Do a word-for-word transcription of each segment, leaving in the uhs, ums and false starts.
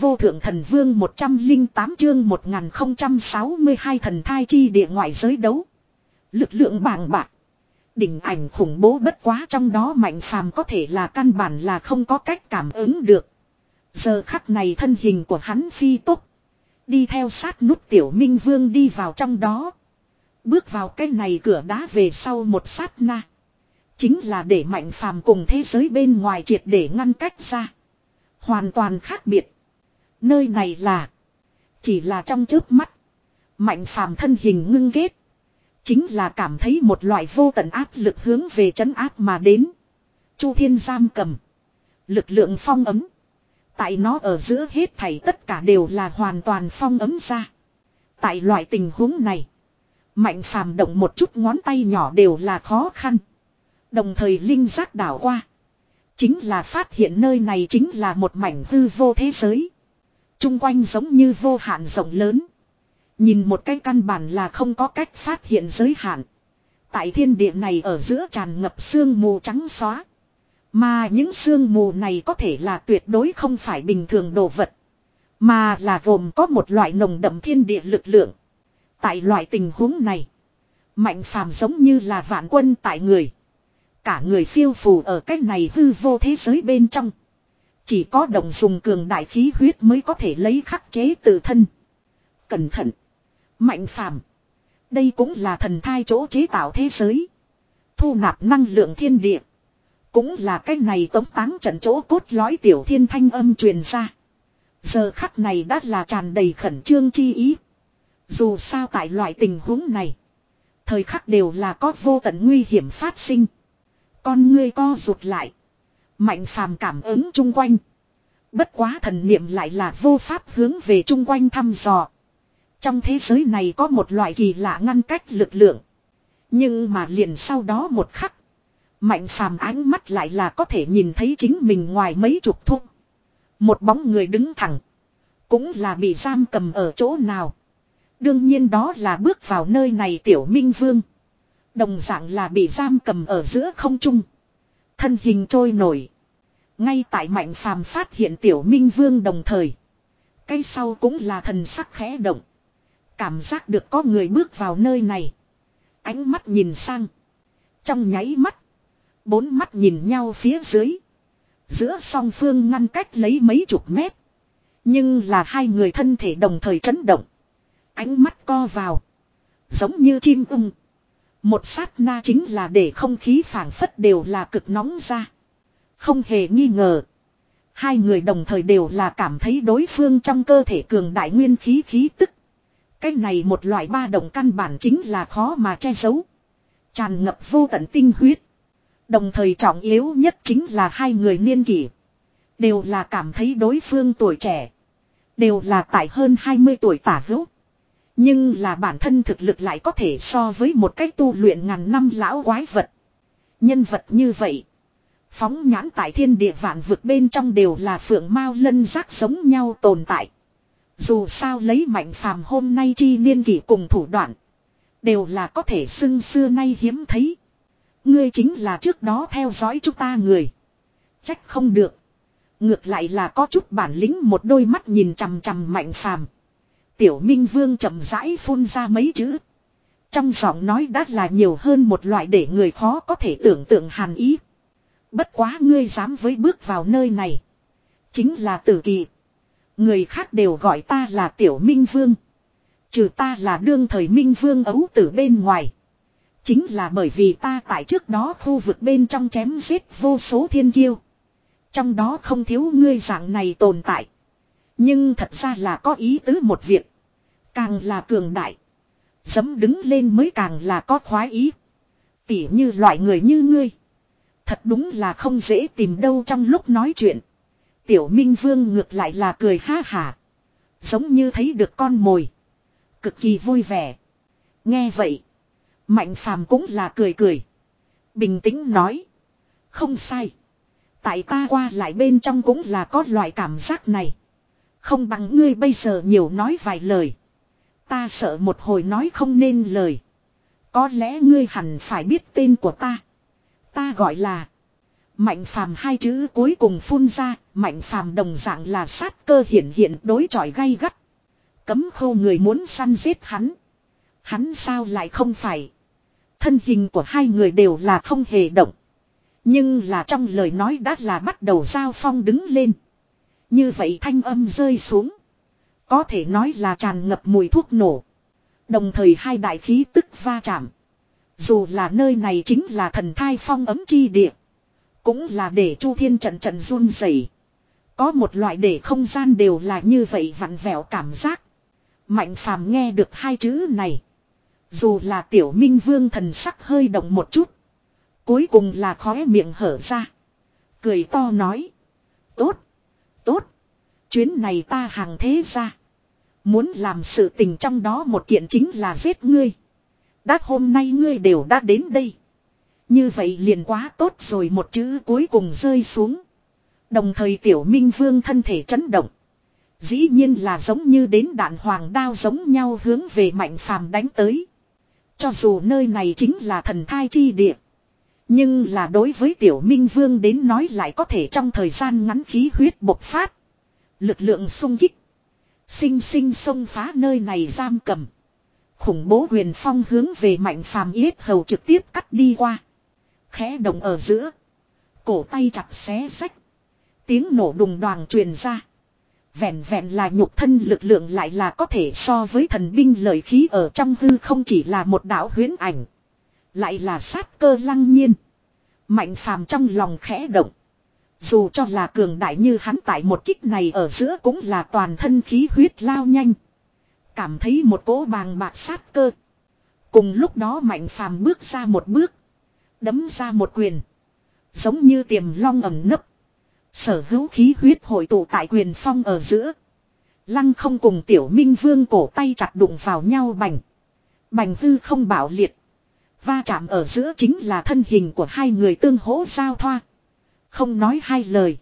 vô thượng thần vương một trăm linh tám chương một nghìn không trăm sáu mươi hai thần thai chi địa ngoại giới đấu. Lực lượng bàng bạc. Đỉnh ảnh khủng bố bất quá trong đó Mạnh Phàm có thể là căn bản là không có cách cảm ứng được. Giờ khắc này thân hình của hắn phi tốc. Đi theo sát nút Tiểu Minh Vương đi vào trong đó. Bước vào cái này cửa đá về sau một sát na. Chính là để Mạnh Phàm cùng thế giới bên ngoài triệt để ngăn cách ra. Hoàn toàn khác biệt. Nơi này là. Chỉ là trong chớp mắt. Mạnh Phàm thân hình ngưng ghét. Chính là cảm thấy một loại vô tận áp lực hướng về trấn áp mà đến. Chu thiên giam cầm. Lực lượng phong ấm. Tại nó ở giữa hết thảy tất cả đều là hoàn toàn phong ấm ra. Tại loại tình huống này. Mạnh Phàm động một chút ngón tay nhỏ đều là khó khăn. Đồng thời linh giác đảo qua. Chính là phát hiện nơi này chính là một mảnh hư vô thế giới. Trung quanh giống như vô hạn rộng lớn. Nhìn một cái căn bản là không có cách phát hiện giới hạn. Tại thiên địa này ở giữa tràn ngập sương mù trắng xóa. Mà những sương mù này có thể là tuyệt đối không phải bình thường đồ vật. Mà là gồm có một loại nồng đậm thiên địa lực lượng. Tại loại tình huống này. Mạnh Phàm giống như là vạn quân tại người. Cả người phiêu phù ở cái này hư vô thế giới bên trong. Chỉ có động dùng cường đại khí huyết mới có thể lấy khắc chế tự thân. Cẩn thận. Mạnh Phàm. Đây cũng là thần thai chỗ chế tạo thế giới. Thu nạp năng lượng thiên địa. Cũng là cái này tống táng trận chỗ cốt lõi tiểu thiên thanh âm truyền ra. Giờ khắc này đã là tràn đầy khẩn trương chi ý. Dù sao tại loại tình huống này. Thời khắc đều là có vô tận nguy hiểm phát sinh. Con ngươi co rụt lại. Mạnh Phàm cảm ứng chung quanh. Bất quá thần niệm lại là vô pháp hướng về chung quanh thăm dò. Trong thế giới này có một loại kỳ lạ ngăn cách lực lượng. Nhưng mà liền sau đó một khắc. Mạnh Phàm ánh mắt lại là có thể nhìn thấy chính mình ngoài mấy chục thung. Một bóng người đứng thẳng. Cũng là bị giam cầm ở chỗ nào. Đương nhiên đó là bước vào nơi này Tiểu Minh Vương. Đồng dạng là bị giam cầm ở giữa không trung. Thân hình trôi nổi. Ngay tại Mạnh Phàm phát hiện Tiểu Minh Vương đồng thời. Cái sau cũng là thần sắc khẽ động. Cảm giác được có người bước vào nơi này. Ánh mắt nhìn sang. Trong nháy mắt. Bốn mắt nhìn nhau phía dưới. Giữa song phương ngăn cách lấy mấy chục mét. Nhưng là hai người thân thể đồng thời chấn động. Ánh mắt co vào. Giống như chim ưng. Một sát na chính là để không khí phảng phất đều là cực nóng ra. Không hề nghi ngờ. Hai người đồng thời đều là cảm thấy đối phương trong cơ thể cường đại nguyên khí khí tức. Cái này một loại ba động căn bản chính là khó mà che giấu. Tràn ngập vô tận tinh huyết. Đồng thời trọng yếu nhất chính là hai người niên kỷ. Đều là cảm thấy đối phương tuổi trẻ. Đều là tại hơn hai mươi tuổi tả hữu. Nhưng là bản thân thực lực lại có thể so với một cách tu luyện ngàn năm lão quái vật. Nhân vật như vậy. Phóng nhãn tại thiên địa vạn vực bên trong đều là phượng mao lân giác giống nhau tồn tại. Dù sao lấy Mạnh Phàm hôm nay chi niên kỷ cùng thủ đoạn. Đều là có thể xưng xưa nay hiếm thấy. Ngươi chính là trước đó theo dõi chúng ta người. Trách không được. Ngược lại là có chút bản lĩnh một đôi mắt nhìn chằm chằm Mạnh Phàm. Tiểu Minh Vương chậm rãi phun ra mấy chữ. Trong giọng nói đã là nhiều hơn một loại để người khó có thể tưởng tượng hàn ý. Bất quá ngươi dám với bước vào nơi này. Chính là tử kỳ. Người khác đều gọi ta là Tiểu Minh Vương. Trừ ta là đương thời Minh Vương ấu tử bên ngoài. Chính là bởi vì ta tại trước đó khu vực bên trong chém giết vô số thiên kiêu. Trong đó không thiếu ngươi dạng này tồn tại. Nhưng thật ra là có ý tứ một việc. Càng là cường đại. Dẫm đứng lên mới càng là có khoái ý. Tỉ như loại người như ngươi. Thật đúng là không dễ tìm đâu trong lúc nói chuyện. Tiểu Minh Vương ngược lại là cười ha hả. Giống như thấy được con mồi. Cực kỳ vui vẻ. Nghe vậy. Mạnh Phàm cũng là cười cười. Bình tĩnh nói. Không sai. Tại ta qua lại bên trong cũng là có loại cảm giác này. Không bằng ngươi bây giờ nhiều nói vài lời. Ta sợ một hồi nói không nên lời. Có lẽ ngươi hẳn phải biết tên của ta. Ta gọi là Mạnh phàm hai chữ cuối cùng phun ra, mạnh phàm đồng dạng là sát cơ hiển hiện đối chọi gay gắt. Cấm khô người muốn săn giết hắn. Hắn sao lại không phải. Thân hình của hai người đều là không hề động. Nhưng là trong lời nói đã là bắt đầu giao phong đứng lên. Như vậy thanh âm rơi xuống. Có thể nói là tràn ngập mùi thuốc nổ. Đồng thời hai đại khí tức va chạm. Dù là nơi này chính là thần thai phong ấm chi địa. Cũng là để Chu Thiên trận trận run rẩy. Có một loại để không gian đều là như vậy vặn vẹo cảm giác. Mạnh phàm nghe được hai chữ này. Dù là tiểu minh vương thần sắc hơi động một chút. Cuối cùng là khóe miệng hở ra. Cười to nói. Tốt. Tốt. Chuyến này ta hàng thế ra. Muốn làm sự tình trong đó một kiện chính là giết ngươi. Đã hôm nay ngươi đều đã đến đây. Như vậy liền quá tốt rồi, một chữ cuối cùng rơi xuống. Đồng thời tiểu minh vương thân thể chấn động. Dĩ nhiên là giống như đến đạn hoàng đao giống nhau hướng về mạnh phàm đánh tới. Cho dù nơi này chính là thần thai chi địa. Nhưng là đối với tiểu minh vương đến nói lại có thể trong thời gian ngắn khí huyết bộc phát. Lực lượng xung kích. Sinh sinh xông phá nơi này giam cầm. Khủng bố huyền phong hướng về mạnh phàm yết hầu trực tiếp cắt đi qua. Khẽ động ở giữa. Cổ tay chặt xé sách. Tiếng nổ đùng đoàng truyền ra. Vẹn vẹn là nhục thân lực lượng lại là có thể so với thần binh lợi khí ở trong hư không chỉ là một đạo huyễn ảnh. Lại là sát cơ lăng nhiên. Mạnh phàm trong lòng khẽ động. Dù cho là cường đại như hắn tại một kích này ở giữa cũng là toàn thân khí huyết lao nhanh. Cảm thấy một cỗ bàng bạc sát cơ. Cùng lúc đó mạnh phàm bước ra một bước. Đấm ra một quyền. Giống như tiềm long ẩn nấp. Sở hữu khí huyết hội tụ tại quyền phong ở giữa. Lăng không cùng tiểu minh vương cổ tay chặt đụng vào nhau bành. Bành hư không bạo liệt. Va chạm ở giữa chính là thân hình của hai người tương hỗ giao thoa. Không nói hai lời.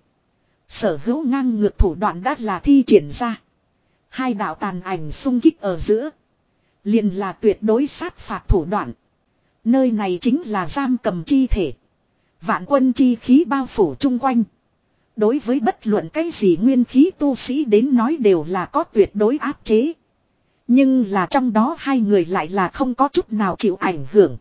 Sở hữu ngang ngược thủ đoạn đã là thi triển ra. Hai đạo tàn ảnh xung kích ở giữa. Liền là tuyệt đối sát phạt thủ đoạn. Nơi này chính là giam cầm chi thể. Vạn quân chi khí bao phủ chung quanh. Đối với bất luận cái gì nguyên khí tu sĩ đến nói đều là có tuyệt đối áp chế. Nhưng là trong đó hai người lại là không có chút nào chịu ảnh hưởng.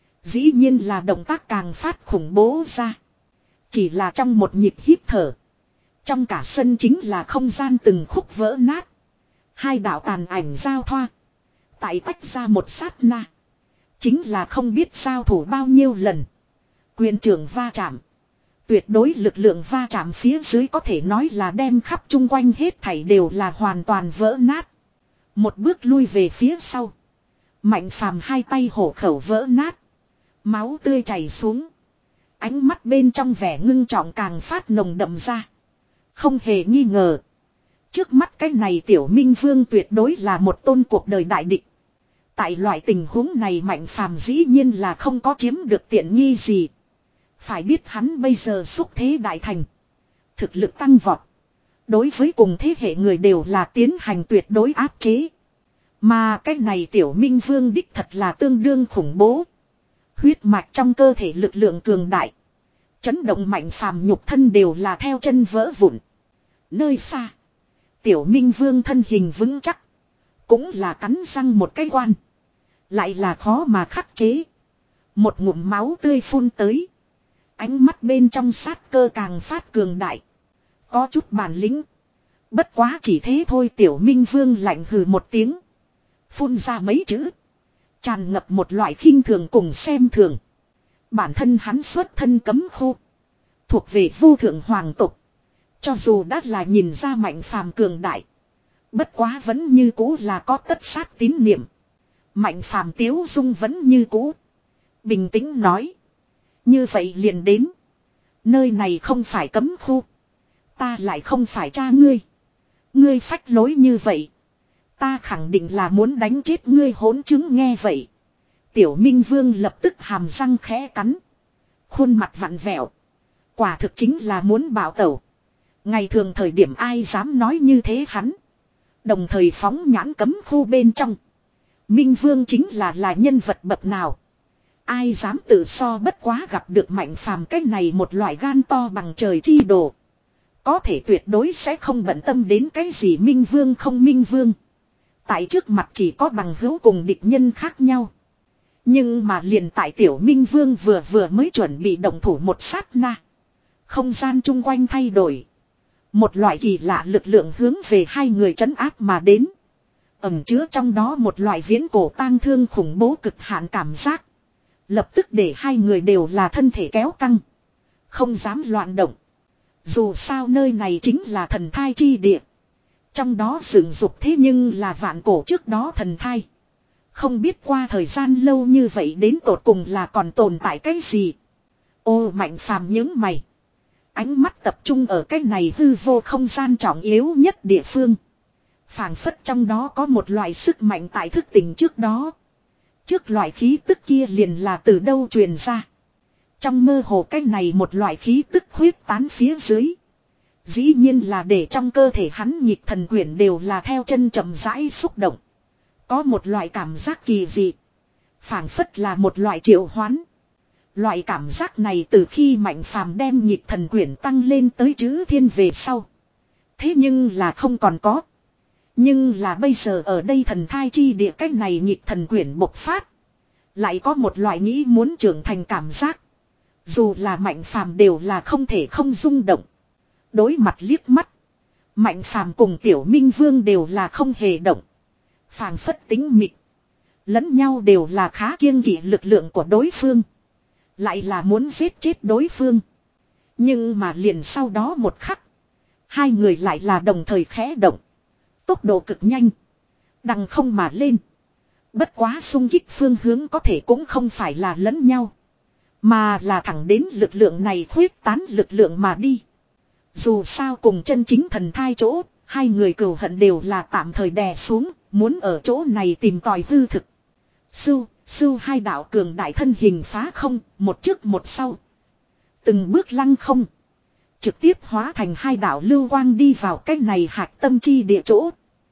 Dĩ nhiên là động tác càng phát khủng bố ra. Chỉ là trong một nhịp hít thở. Trong cả sân chính là không gian từng khúc vỡ nát. Hai đạo tàn ảnh giao thoa. Tại tách ra một sát na. Chính là không biết giao thủ bao nhiêu lần. Quyền trưởng va chạm. Tuyệt đối lực lượng va chạm phía dưới có thể nói là đem khắp chung quanh hết thảy đều là hoàn toàn vỡ nát. Một bước lui về phía sau. Mạnh phàm hai tay hổ khẩu vỡ nát. Máu tươi chảy xuống. Ánh mắt bên trong vẻ ngưng trọng càng phát nồng đậm ra. Không hề nghi ngờ. Trước mắt cái này tiểu minh vương tuyệt đối là một tôn cuộc đời đại địch. Tại loại tình huống này mạnh phàm dĩ nhiên là không có chiếm được tiện nghi gì. Phải biết hắn bây giờ xúc thế đại thành. Thực lực tăng vọt. Đối với cùng thế hệ người đều là tiến hành tuyệt đối áp chế. Mà cái này tiểu minh vương đích thật là tương đương khủng bố. Huyết mạch trong cơ thể lực lượng cường đại. Chấn động mạnh phàm nhục thân đều là theo chân vỡ vụn. Nơi xa. Tiểu minh vương thân hình vững chắc. Cũng là cắn răng một cái quan. Lại là khó mà khắc chế. Một ngụm máu tươi phun tới. Ánh mắt bên trong sát cơ càng phát cường đại. Có chút bản lĩnh. Bất quá chỉ thế thôi, tiểu minh vương lạnh hừ một tiếng. Phun ra mấy chữ. Tràn ngập một loại khinh thường cùng xem thường. Bản thân hắn xuất thân cấm khu. Thuộc về vô thượng hoàng tộc. Cho dù đã là nhìn ra mạnh phàm cường đại. Bất quá vẫn như cũ là có tất sát tín niệm. Mạnh phàm tiếu dung vẫn như cũ. Bình tĩnh nói. Như vậy liền đến. Nơi này không phải cấm khu. Ta lại không phải cha ngươi. Ngươi phách lối như vậy. Ta khẳng định là muốn đánh chết ngươi hỗn chứng, nghe vậy. Tiểu Minh Vương lập tức hàm răng khẽ cắn. Khuôn mặt vặn vẹo. Quả thực chính là muốn bảo tẩu. Ngày thường thời điểm ai dám nói như thế hắn. Đồng thời phóng nhãn cấm khu bên trong. Minh Vương chính là là nhân vật bậc nào. Ai dám tự so bất quá gặp được Mạnh Phàm cái này một loại gan to bằng trời chi đồ. Có thể tuyệt đối sẽ không bận tâm đến cái gì minh vương không minh vương. Tại trước mặt chỉ có bằng hữu cùng địch nhân khác nhau. Nhưng mà liền tại tiểu minh vương vừa vừa mới chuẩn bị động thủ một sát na. Không gian chung quanh thay đổi. Một loại kỳ lạ lực lượng hướng về hai người trấn áp mà đến. Ẩn chứa trong đó một loại viễn cổ tang thương khủng bố cực hạn cảm giác. Lập tức để hai người đều là thân thể kéo căng. Không dám loạn động. Dù sao nơi này chính là thần thai chi địa. Trong đó dựng dục thế nhưng là vạn cổ trước đó thần thai. Không biết qua thời gian lâu như vậy đến tột cùng là còn tồn tại cái gì. Ô Mạnh Phàm những mày. Ánh mắt tập trung ở cái này hư vô không gian trọng yếu nhất địa phương. Phảng phất trong đó có một loại sức mạnh tại thức tỉnh trước đó. Trước loại khí tức kia liền là từ đâu truyền ra. Trong mơ hồ cái này một loại khí tức huyết tán phía dưới. Dĩ nhiên là để trong cơ thể hắn nhịp thần quyển đều là theo chân chậm rãi xúc động. Có một loại cảm giác kỳ dị. Phảng phất là một loại triệu hoán. Loại cảm giác này từ khi Mạnh Phàm đem nhịp thần quyển tăng lên tới chữ thiên về sau. Thế nhưng là không còn có. Nhưng là bây giờ ở đây thần thai chi địa cách này nhịp thần quyển bộc phát. Lại có một loại nghĩ muốn trưởng thành cảm giác. Dù là Mạnh Phàm đều là không thể không rung động. Đối mặt liếc mắt. Mạnh Phàm cùng Tiểu Minh Vương đều là không hề động. Phảng phất tính mịt. Lẫn nhau đều là khá kiêng kỵ lực lượng của đối phương. Lại là muốn giết chết đối phương. Nhưng mà liền sau đó một khắc. Hai người lại là đồng thời khẽ động. Tốc độ cực nhanh. Đằng không mà lên. Bất quá xung kích phương hướng có thể cũng không phải là lẫn nhau. Mà là thẳng đến lực lượng này khuyết tán lực lượng mà đi. Dù sao cùng chân chính thần thai chỗ. Hai người cừu hận đều là tạm thời đè xuống. Muốn ở chỗ này tìm tòi hư thực. Sưu, sưu hai đạo cường đại thân hình phá không. Một trước một sau. Từng bước lăng không. Trực tiếp hóa thành hai đạo lưu quang đi vào cái này hạt tâm chi địa chỗ.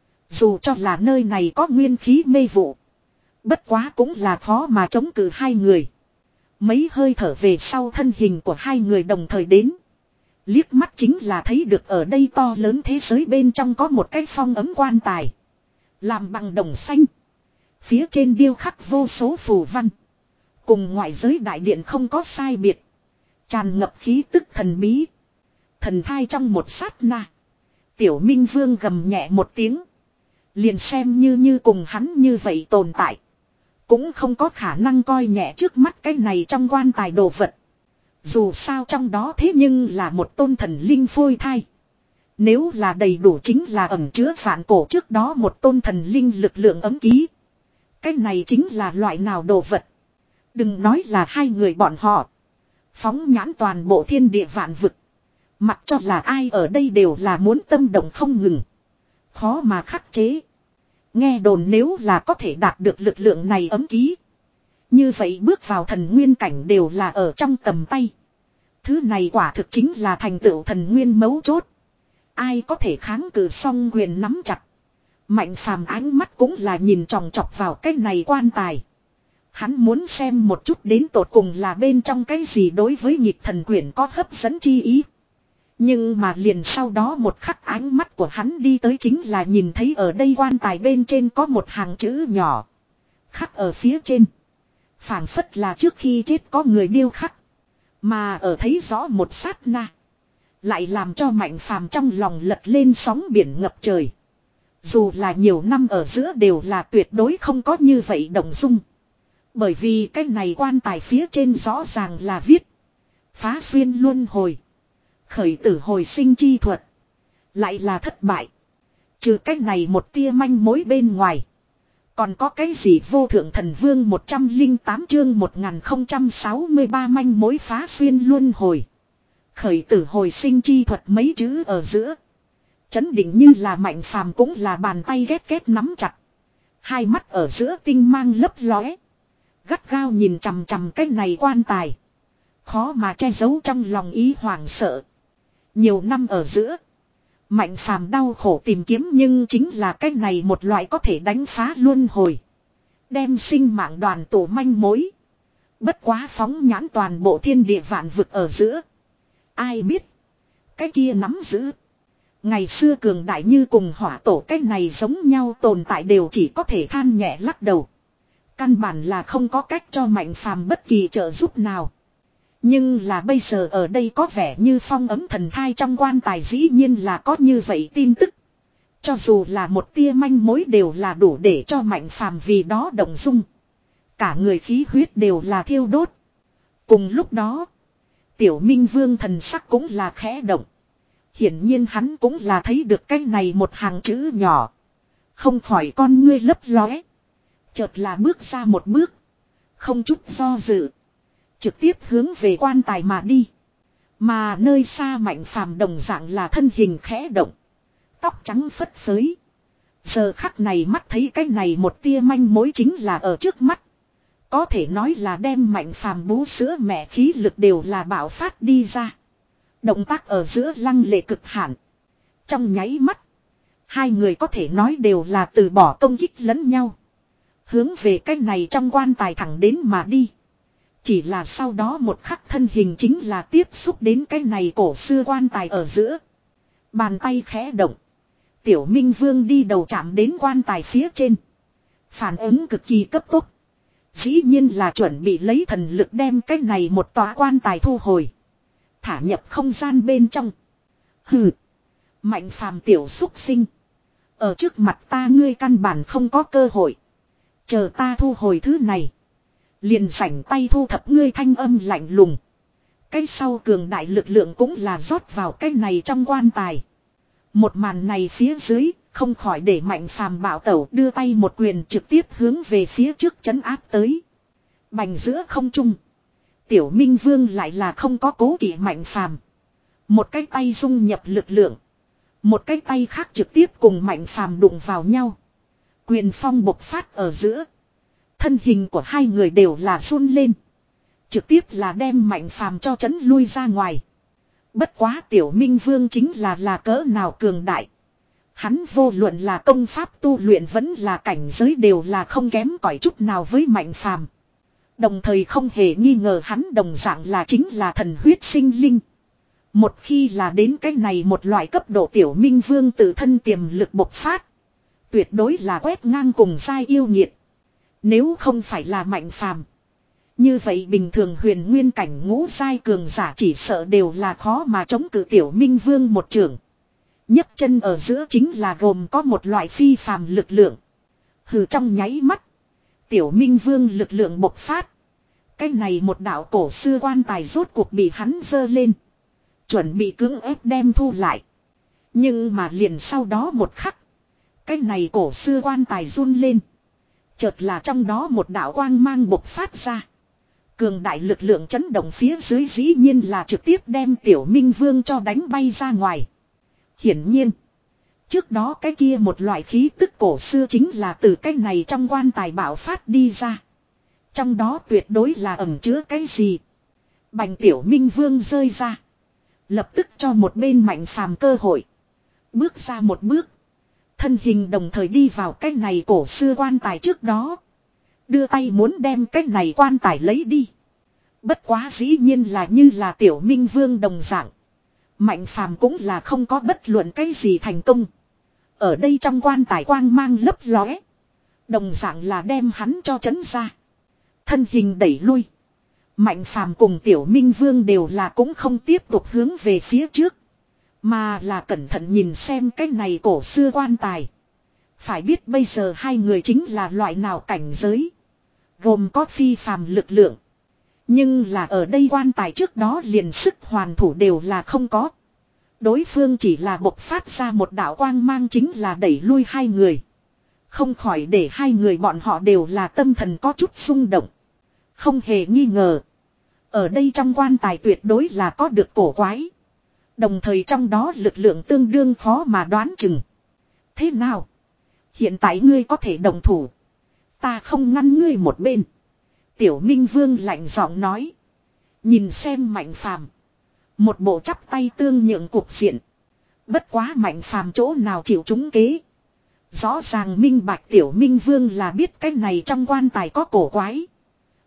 Dù cho là nơi này có nguyên khí mê vụ. Bất quá cũng là khó mà chống cự hai người. Mấy hơi thở về sau thân hình của hai người đồng thời đến. Liếc mắt chính là thấy được ở đây to lớn thế giới bên trong có một cái phong ấm quan tài. Làm bằng đồng xanh. Phía trên điêu khắc vô số phù văn. Cùng ngoại giới đại điện không có sai biệt. Tràn ngập khí tức thần bí. Thần thai trong một sát na. Tiểu Minh Vương gầm nhẹ một tiếng. Liền xem như như cùng hắn như vậy tồn tại. Cũng không có khả năng coi nhẹ trước mắt cái này trong quan tài đồ vật. Dù sao trong đó thế nhưng là một tôn thần linh phôi thai. Nếu là đầy đủ chính là ẩn chứa vạn cổ trước đó một tôn thần linh lực lượng ấm ký. Cái này chính là loại nào đồ vật. Đừng nói là hai người bọn họ. Phóng nhãn toàn bộ thiên địa vạn vực. Mặc cho là ai ở đây đều là muốn tâm động không ngừng. Khó mà khắc chế. Nghe đồn nếu là có thể đạt được lực lượng này ấm ký. Như vậy bước vào thần nguyên cảnh đều là ở trong tầm tay. Thứ này quả thực chính là thành tựu thần nguyên mấu chốt. Ai có thể kháng cự song quyền nắm chặt. Mạnh Phàm ánh mắt cũng là nhìn tròng trọc vào cái này quan tài. Hắn muốn xem một chút đến tột cùng là bên trong cái gì đối với nhịp thần quyển có hấp dẫn chi ý. Nhưng mà liền sau đó một khắc ánh mắt của hắn đi tới chính là nhìn thấy ở đây quan tài bên trên có một hàng chữ nhỏ. Khắc ở phía trên. Phảng phất là trước khi chết có người điêu khắc. Mà ở thấy rõ một sát na. Lại làm cho Mạnh Phàm trong lòng lật lên sóng biển ngập trời. Dù là nhiều năm ở giữa đều là tuyệt đối không có như vậy động dung. Bởi vì cái này quan tài phía trên rõ ràng là viết. Phá xuyên luân hồi. Khởi tử hồi sinh chi thuật. Lại là thất bại. Trừ cái này một tia manh mối bên ngoài. Còn có cái gì vô thượng thần vương một trăm lẻ tám chương một nghìn không trăm sáu mươi ba manh mối phá xuyên luân hồi. Khởi tử hồi sinh chi thuật mấy chữ ở giữa. Chấn định như là Mạnh Phàm cũng là bàn tay ghét ghét nắm chặt. Hai mắt ở giữa tinh mang lấp lóe. Gắt gao nhìn chằm chằm cái này quan tài. Khó mà che giấu trong lòng ý hoảng sợ. Nhiều năm ở giữa. Mạnh Phàm đau khổ tìm kiếm nhưng chính là cái này một loại có thể đánh phá luân hồi. Đem sinh mạng đoàn tổ manh mối. Bất quá phóng nhãn toàn bộ thiên địa vạn vực ở giữa. Ai biết. Cái kia nắm giữ. Ngày xưa cường đại như cùng hỏa tổ cái này giống nhau tồn tại đều chỉ có thể than nhẹ lắc đầu. Căn bản là không có cách cho Mạnh Phàm bất kỳ trợ giúp nào. Nhưng là bây giờ ở đây có vẻ như phong ấm thần thai trong quan tài dĩ nhiên là có như vậy tin tức. Cho dù là một tia manh mối đều là đủ để cho Mạnh Phàm vì đó động dung. Cả người khí huyết đều là thiêu đốt. Cùng lúc đó, Tiểu Minh Vương thần sắc cũng là khẽ động. Hiển nhiên hắn cũng là thấy được cái này một hàng chữ nhỏ. Không khỏi con ngươi lấp lóe. Chợt là bước ra một bước. Không chút do dự. Trực tiếp hướng về quan tài mà đi. Mà nơi xa Mạnh Phàm đồng dạng là thân hình khẽ động. Tóc trắng phất phới. Giờ khắc này mắt thấy cái này một tia manh mối chính là ở trước mắt. Có thể nói là đem Mạnh Phàm bú sữa mẹ khí lực đều là bạo phát đi ra. Động tác ở giữa lăng lệ cực hạn. Trong nháy mắt. Hai người có thể nói đều là từ bỏ công kích lẫn nhau. Hướng về cái này trong quan tài thẳng đến mà đi. Chỉ là sau đó một khắc thân hình chính là tiếp xúc đến cái này cổ xưa quan tài ở giữa. Bàn tay khẽ động. Tiểu Minh Vương đi đầu chạm đến quan tài phía trên. Phản ứng cực kỳ cấp tốc. Dĩ nhiên là chuẩn bị lấy thần lực đem cái này một tòa quan tài thu hồi. Thả nhập không gian bên trong. Hừ. Mạnh Phàm tiểu xúc sinh. Ở trước mặt ta ngươi căn bản không có cơ hội. Chờ ta thu hồi thứ này. Liền sảnh tay thu thập ngươi thanh âm lạnh lùng. Cái sau cường đại lực lượng cũng là rót vào cái này trong quan tài. Một màn này phía dưới, không khỏi để Mạnh Phàm bạo tẩu đưa tay một quyền trực tiếp hướng về phía trước trấn áp tới. Bành giữa không trung. Tiểu Minh Vương lại là không có cố kỵ Mạnh Phàm. Một cái tay dung nhập lực lượng. Một cái tay khác trực tiếp cùng Mạnh Phàm đụng vào nhau. Quyền phong bộc phát ở giữa. Thân hình của hai người đều là run lên. Trực tiếp là đem Mạnh Phàm cho trấn lui ra ngoài. Bất quá Tiểu Minh Vương chính là là cỡ nào cường đại. Hắn vô luận là công pháp tu luyện vẫn là cảnh giới đều là không kém cỏi chút nào với Mạnh Phàm. Đồng thời không hề nghi ngờ hắn đồng dạng là chính là thần huyết sinh linh. Một khi là đến cái này một loại cấp độ Tiểu Minh Vương tự thân tiềm lực bộc phát. Tuyệt đối là quét ngang cùng giai yêu nhiệt. Nếu không phải là Mạnh Phàm, như vậy bình thường huyền nguyên cảnh ngũ giai cường giả chỉ sợ đều là khó mà chống cự Tiểu Minh Vương một trường. Nhấc chân ở giữa chính là gồm có một loại phi phàm lực lượng. Hừ trong nháy mắt. Tiểu Minh Vương lực lượng bộc phát. Cái này một đạo cổ xưa quan tài rốt cuộc bị hắn giơ lên. Chuẩn bị cưỡng ép đem thu lại. Nhưng mà liền sau đó một khắc. Cái này cổ xưa quan tài run lên. Chợt là trong đó một đạo quang mang bộc phát ra. Cường đại lực lượng chấn động phía dưới dĩ nhiên là trực tiếp đem Tiểu Minh Vương cho đánh bay ra ngoài. Hiển nhiên. Trước đó cái kia một loại khí tức cổ xưa chính là từ cái này trong quan tài bạo phát đi ra. Trong đó tuyệt đối là ẩn chứa cái gì. Bành Tiểu Minh Vương rơi ra. Lập tức cho một bên Mạnh Phàm cơ hội. Bước ra một bước. Thân hình đồng thời đi vào cái này cổ xưa quan tài trước đó. Đưa tay muốn đem cái này quan tài lấy đi. Bất quá dĩ nhiên là như là Tiểu Minh Vương đồng dạng. Mạnh Phàm cũng là không có bất luận cái gì thành công. Ở đây trong quan tài quang mang lấp lóe. Đồng dạng là đem hắn cho trấn ra. Thân hình đẩy lui. Mạnh Phàm cùng Tiểu Minh Vương đều là cũng không tiếp tục hướng về phía trước. Mà là cẩn thận nhìn xem cái này cổ xưa quan tài. Phải biết bây giờ hai người chính là loại nào cảnh giới. Gồm có phi phàm lực lượng. Nhưng là ở đây quan tài trước đó liền sức hoàn thủ đều là không có. Đối phương chỉ là bộc phát ra một đạo quang mang chính là đẩy lui hai người. Không khỏi để hai người bọn họ đều là tâm thần có chút xung động. Không hề nghi ngờ. Ở đây trong quan tài tuyệt đối là có được cổ quái. Đồng thời trong đó lực lượng tương đương khó mà đoán chừng. Thế nào? Hiện tại ngươi có thể đồng thủ. Ta không ngăn ngươi một bên. Tiểu Minh Vương lạnh giọng nói. Nhìn xem Mạnh Phàm, một bộ chắp tay tương nhượng cục diện. Bất quá Mạnh Phàm chỗ nào chịu trúng kế. Rõ ràng minh bạch Tiểu Minh Vương là biết cái này trong quan tài có cổ quái.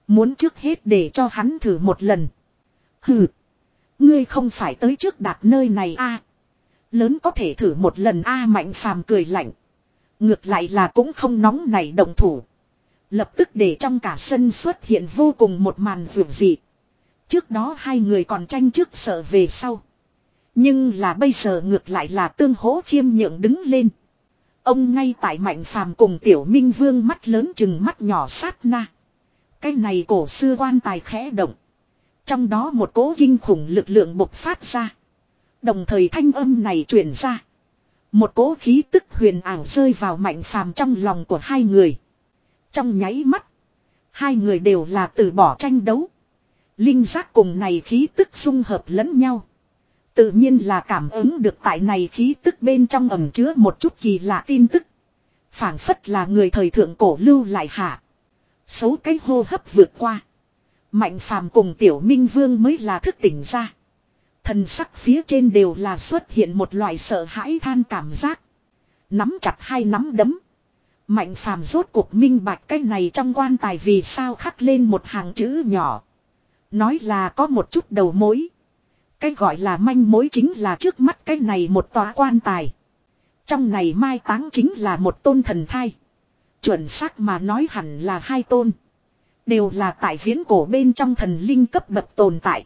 Muốn trước hết để cho hắn thử một lần. Hừ. Ngươi không phải tới trước đặt nơi này a à. Lớn có thể thử một lần a à, Mạnh Phàm cười lạnh. Ngược lại là cũng không nóng nảy động thủ. Lập tức để trong cả sân xuất hiện vô cùng một màn vượt dị. Trước đó hai người còn tranh trước sợ về sau. Nhưng là bây giờ ngược lại là tương hỗ khiêm nhượng đứng lên. Ông ngay tại Mạnh Phàm cùng Tiểu Minh Vương mắt lớn chừng mắt nhỏ sát na. Cái này cổ xưa quan tài khẽ động. Trong đó một cỗ kinh khủng lực lượng bộc phát ra. Đồng thời thanh âm này truyền ra. Một cỗ khí tức huyền ảo rơi vào Mạnh Phàm trong lòng của hai người. Trong nháy mắt. Hai người đều là từ bỏ tranh đấu. Linh giác cùng này khí tức dung hợp lẫn nhau. Tự nhiên là cảm ứng được tại này khí tức bên trong ẩn chứa một chút kỳ lạ tin tức. Phảng phất là người thời thượng cổ lưu lại hạ. Số cái hô hấp vượt qua. Mạnh Phàm cùng Tiểu Minh Vương mới là thức tỉnh ra. Thần sắc phía trên đều là xuất hiện một loại sợ hãi than cảm giác. Nắm chặt hai nắm đấm. Mạnh Phàm rốt cuộc minh bạch cái này trong quan tài vì sao khắc lên một hàng chữ nhỏ. Nói là có một chút đầu mối. Cái gọi là manh mối chính là trước mắt cái này một tòa quan tài. Trong này mai táng chính là một tôn thần thai. Chuẩn xác mà nói hẳn là hai tôn. Đều là tại viễn cổ bên trong thần linh cấp bậc tồn tại.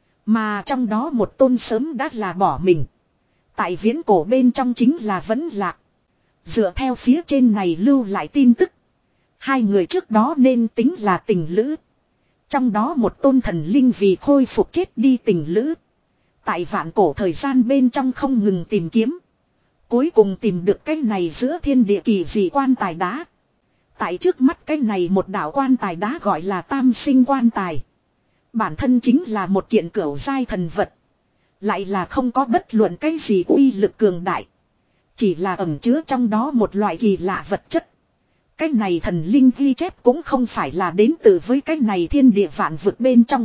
Mà trong đó một tôn sớm đã là bỏ mình. Tại viễn cổ bên trong chính là vẫn lạc. Dựa theo phía trên này lưu lại tin tức. Hai người trước đó nên tính là tình lữ. Trong đó một tôn thần linh vì khôi phục chết đi tình lữ. Tại vạn cổ thời gian bên trong không ngừng tìm kiếm. Cuối cùng tìm được cái này giữa thiên địa kỳ dị quan tài đá. Tại trước mắt cái này một đạo quan tài đá gọi là tam sinh quan tài. Bản thân chính là một kiện cửu giai thần vật. Lại là không có bất luận cái gì uy lực cường đại. Chỉ là ẩn chứa trong đó một loại kỳ lạ vật chất. Cái này thần linh ghi chép cũng không phải là đến từ với cái này thiên địa vạn vực bên trong.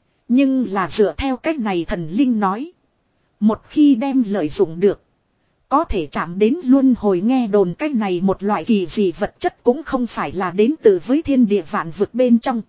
Nhưng là dựa theo cái này thần linh nói. Một khi đem lợi dụng được. Có thể chạm đến luân hồi nghe đồn cái này một loại kỳ dị vật chất cũng không phải là đến từ với thiên địa vạn vực bên trong.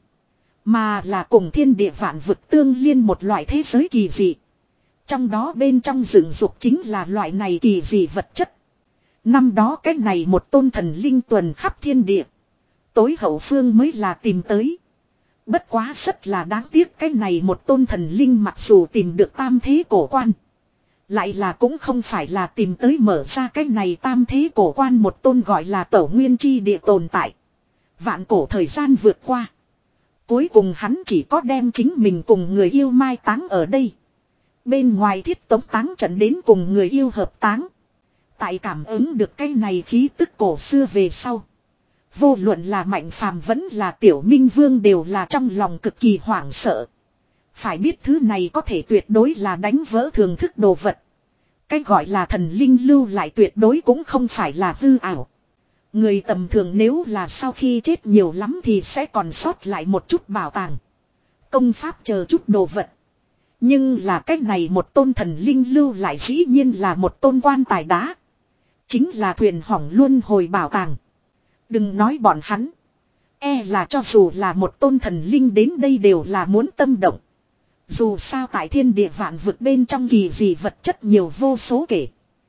Mà là cùng thiên địa vạn vực tương liên một loại thế giới kỳ dị. Trong đó bên trong dựng dục chính là loại này kỳ dị vật chất. Năm đó cái này một tôn thần linh tuần khắp thiên địa. Tối hậu phương mới là tìm tới. Bất quá rất là đáng tiếc cái này một tôn thần linh mặc dù tìm được tam thế cổ quan. Lại là cũng không phải là tìm tới mở ra cái này tam thế cổ quan một tôn gọi là tổ nguyên chi địa tồn tại. Vạn cổ thời gian vượt qua. Cuối cùng hắn chỉ có đem chính mình cùng người yêu mai táng ở đây. Bên ngoài thiết tống táng trận đến cùng người yêu hợp táng. Tại cảm ứng được cái này khí tức cổ xưa về sau. Vô luận là Mạnh Phàm vẫn là Tiểu Minh Vương đều là trong lòng cực kỳ hoảng sợ. Phải biết thứ này có thể tuyệt đối là đánh vỡ thường thức đồ vật. Cái gọi là thần linh lưu lại tuyệt đối cũng không phải là hư ảo. Người tầm thường nếu là sau khi chết nhiều lắm thì sẽ còn sót lại một chút bảo tàng. Công pháp chờ chút đồ vật. Nhưng là cái này một tôn thần linh lưu lại dĩ nhiên là một tôn quan tài đá. Chính là thuyền hỏng luân hồi bảo tàng. Đừng nói bọn hắn. E là cho dù là một tôn thần linh đến đây đều là muốn tâm động. Dù sao tại thiên địa vạn vực bên trong kỳ dị vật chất nhiều vô số kể.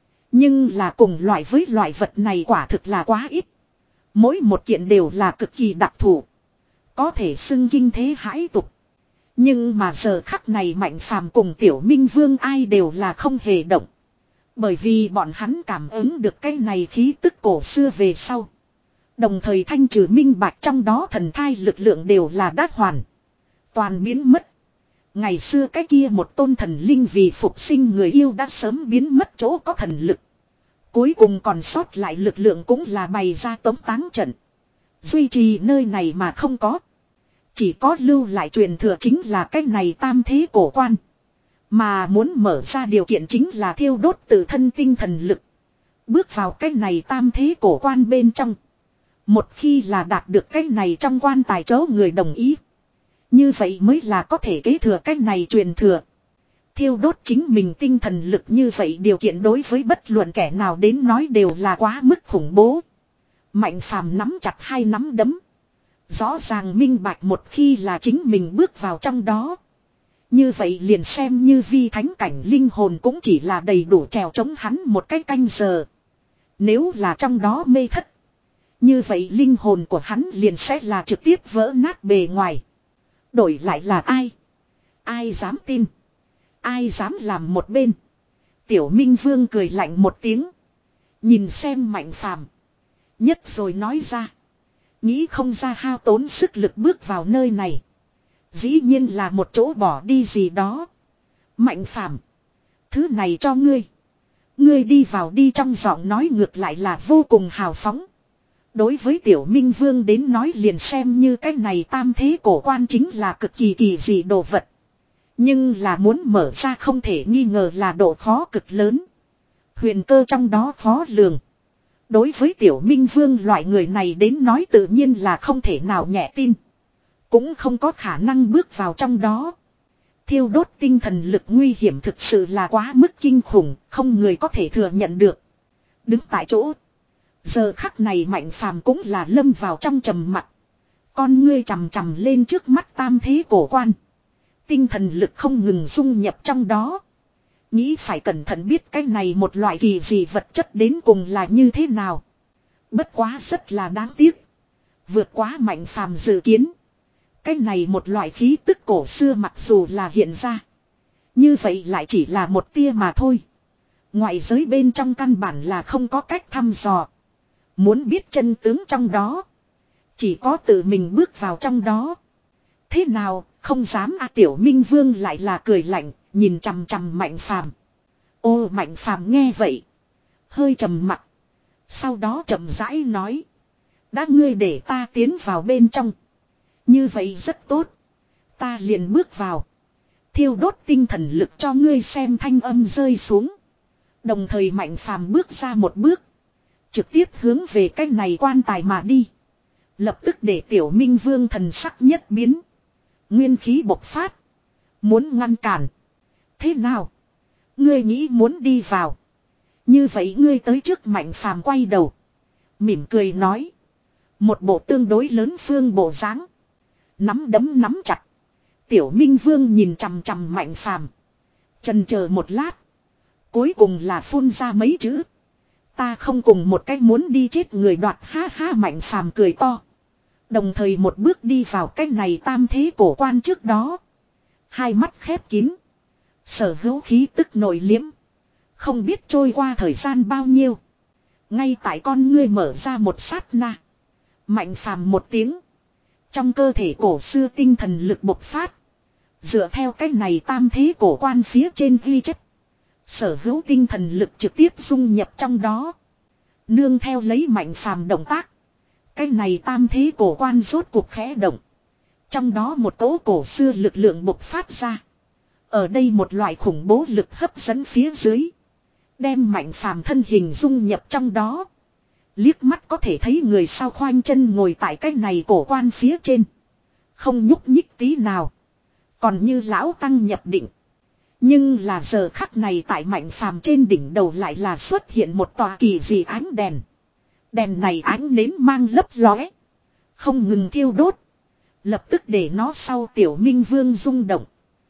Nhưng là cùng loại với loại vật này quả thực là quá ít. Mỗi một kiện đều là cực kỳ đặc thù. Có thể xưng kinh thế hãi tục. Nhưng mà giờ khắc này Mạnh Phàm cùng Tiểu Minh Vương ai đều là không hề động. Bởi vì bọn hắn cảm ứng được cái này khí tức cổ xưa về sau. Đồng thời thanh trừ minh bạch trong đó thần thai lực lượng đều là đát hoàn. Toàn biến mất. Ngày xưa cái kia một tôn thần linh vì phục sinh người yêu đã sớm biến mất chỗ có thần lực. Cuối cùng còn sót lại lực lượng cũng là bày ra tống táng trận. Duy trì nơi này mà không có. Chỉ có lưu lại truyền thừa chính là cái này tam thế cổ quan. Mà muốn mở ra điều kiện chính là thiêu đốt tự thân tinh thần lực. Bước vào cái này tam thế cổ quan bên trong. Một khi là đạt được cái này trong quan tài chỗ người đồng ý. Như vậy mới là có thể kế thừa cái này truyền thừa. Thiêu đốt chính mình tinh thần lực như vậy điều kiện đối với bất luận kẻ nào đến nói đều là quá mức khủng bố. Mạnh Phàm nắm chặt hai nắm đấm. Rõ ràng minh bạch một khi là chính mình bước vào trong đó. Như vậy liền xem như vi thánh cảnh linh hồn cũng chỉ là đầy đủ trèo chống hắn một cái canh giờ. Nếu là trong đó mê thất. Như vậy linh hồn của hắn liền sẽ là trực tiếp vỡ nát bề ngoài. Đổi lại là ai? Ai dám tin? Ai dám làm một bên? Tiểu Minh Vương cười lạnh một tiếng. Nhìn xem Mạnh Phàm, nhất rồi nói ra. Nghĩ không ra hao tốn sức lực bước vào nơi này. Dĩ nhiên là một chỗ bỏ đi gì đó. Mạnh Phàm, thứ này cho ngươi. Ngươi đi vào đi, trong giọng nói ngược lại là vô cùng hào phóng. Đối với Tiểu Minh Vương đến nói liền xem như cái này tam thế cổ quan chính là cực kỳ kỳ dị đồ vật. Nhưng là muốn mở ra không thể nghi ngờ là độ khó cực lớn. Huyền cơ trong đó khó lường. Đối với Tiểu Minh Vương loại người này đến nói tự nhiên là không thể nào nhẹ tin. Cũng không có khả năng bước vào trong đó. Thiêu đốt tinh thần lực nguy hiểm thực sự là quá mức kinh khủng, không người có thể thừa nhận được. Đứng tại chỗ. Giờ khắc này Mạnh Phàm cũng là lâm vào trong trầm mặc. Con ngươi chằm chằm lên trước mắt tam thế cổ quan. Tinh thần lực không ngừng dung nhập trong đó. Nghĩ phải cẩn thận biết cái này một loại kỳ dị vật chất đến cùng là như thế nào. Bất quá rất là đáng tiếc. Vượt quá Mạnh Phàm dự kiến. Cái này một loại khí tức cổ xưa mặc dù là hiện ra. Như vậy lại chỉ là một tia mà thôi. Ngoại giới bên trong căn bản là không có cách thăm dò. Muốn biết chân tướng trong đó. Chỉ có tự mình bước vào trong đó. Thế nào, không dám a Tiểu Minh Vương lại là cười lạnh, nhìn chằm chằm Mạnh Phàm. Ô Mạnh Phàm nghe vậy. Hơi trầm mặc. Sau đó chậm rãi nói. Đã ngươi để ta tiến vào bên trong. Như vậy rất tốt. Ta liền bước vào. Thiêu đốt tinh thần lực cho ngươi xem, thanh âm rơi xuống. Đồng thời Mạnh Phàm bước ra một bước. Trực tiếp hướng về cái này quan tài mà đi. Lập tức để Tiểu Minh Vương thần sắc nhất biến. Nguyên khí bộc phát. Muốn ngăn cản. Thế nào? Ngươi nghĩ muốn đi vào. Như vậy ngươi tới trước. Mạnh Phàm quay đầu. Mỉm cười nói. Một bộ tương đối lớn phương bộ dáng. Nắm đấm nắm chặt. Tiểu Minh Vương nhìn chằm chằm Mạnh Phàm. Chần chờ một lát. Cuối cùng là phun ra mấy chữ. Ta không cùng một cách muốn đi chết người đoạt, ha ha. Mạnh Phàm cười to. Đồng thời một bước đi vào cái này tam thế cổ quan trước đó. Hai mắt khép kín. Sở hữu khí tức nội liếm. Không biết trôi qua thời gian bao nhiêu. Ngay tại con ngươi mở ra một sát na. Mạnh Phàm một tiếng. Trong cơ thể cổ xưa tinh thần lực bộc phát. Dựa theo cái này tam thế cổ quan phía trên ghi chép. Sở hữu tinh thần lực trực tiếp dung nhập trong đó. Nương theo lấy Mạnh Phàm động tác. Cái này tam thế cổ quan rốt cuộc khẽ động. Trong đó một cỗ cổ xưa lực lượng bộc phát ra. Ở đây một loại khủng bố lực hấp dẫn phía dưới. Đem Mạnh Phàm thân hình dung nhập trong đó. Liếc mắt có thể thấy người sau khoanh chân ngồi tại cái này cổ quan phía trên. Không nhúc nhích tí nào. Còn như lão tăng nhập định. Nhưng là giờ khắc này tại Mạnh Phàm trên đỉnh đầu lại là xuất hiện một tòa kỳ dị ánh đèn. Đèn này ánh nến mang lấp lóe. Không ngừng thiêu đốt. Lập tức để nó sau Tiểu Minh Vương rung động.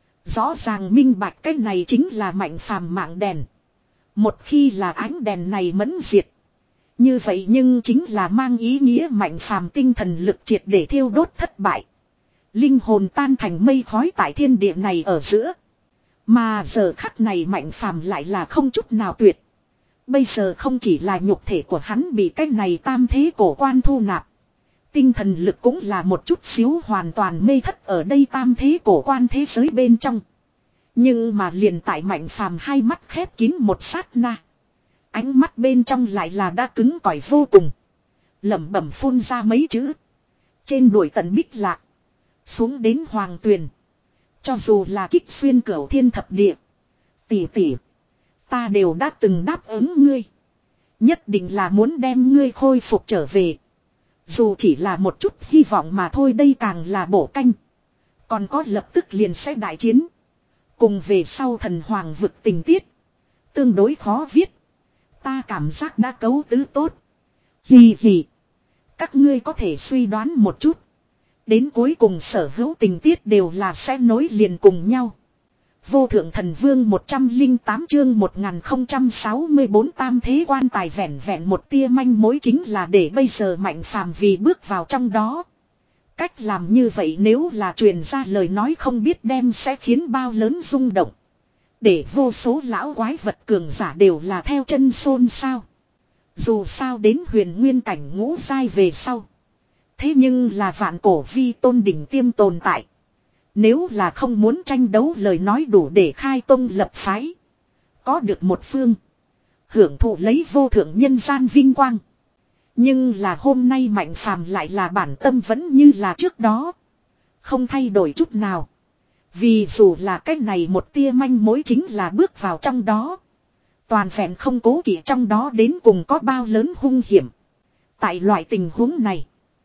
Rõ ràng minh bạch cái này chính là Mạnh Phàm mạng đèn. Một khi là ánh đèn này mẫn diệt. Như vậy nhưng chính là mang ý nghĩa Mạnh Phàm tinh thần lực triệt để thiêu đốt thất bại. Linh hồn tan thành mây khói tại thiên địa này ở giữa. Mà giờ khắc này Mạnh Phàm lại là không chút nào tuyệt. Bây giờ không chỉ là nhục thể của hắn bị cái này tam thế cổ quan thu nạp. Tinh thần lực cũng là một chút xíu hoàn toàn mê thất ở đây tam thế cổ quan thế giới bên trong. Nhưng mà liền tại Mạnh Phàm hai mắt khép kín một sát na. Ánh mắt bên trong lại là đã cứng cỏi vô cùng. Lẩm bẩm phun ra mấy chữ. Trên đuổi tận bích lạc. Xuống đến hoàng tuyền. Cho dù là kích xuyên cửu thiên thập địa. Tỷ tỷ. Ta đều đã từng đáp ứng ngươi. Nhất định là muốn đem ngươi khôi phục trở về. Dù chỉ là một chút hy vọng mà thôi, đây càng là bổ canh. Còn có lập tức liền sẽ đại chiến. Cùng về sau thần hoàng vực tình tiết. Tương đối khó viết. Ta cảm giác đã cấu tứ tốt. Hì hì. Các ngươi có thể suy đoán một chút. Đến cuối cùng sở hữu tình tiết đều là sẽ nối liền cùng nhau. Vô thượng thần vương một trăm lẻ tám chương một nghìn không trăm sáu mươi bốn tam thế quan tài vẹn vẹn một tia manh mối chính là để bây giờ Mạnh Phàm vì bước vào trong đó. Cách làm như vậy nếu là truyền ra lời nói không biết đem sẽ khiến bao lớn rung động. Để vô số lão quái vật cường giả đều là theo chân xôn xao. Dù sao đến huyền nguyên cảnh ngũ giai về sau. Thế nhưng là vạn cổ vi tôn đỉnh tiêm tồn tại. Nếu là không muốn tranh đấu lời nói đủ để khai tông lập phái. Có được một phương. Hưởng thụ lấy vô thượng nhân gian vinh quang. Nhưng là hôm nay Mạnh Phàm lại là bản tâm vẫn như là trước đó. Không thay đổi chút nào. Vì dù là cái này một tia manh mối chính là bước vào trong đó. Toàn vẹn không cố kỵ trong đó đến cùng có bao lớn hung hiểm. Tại loại tình huống này.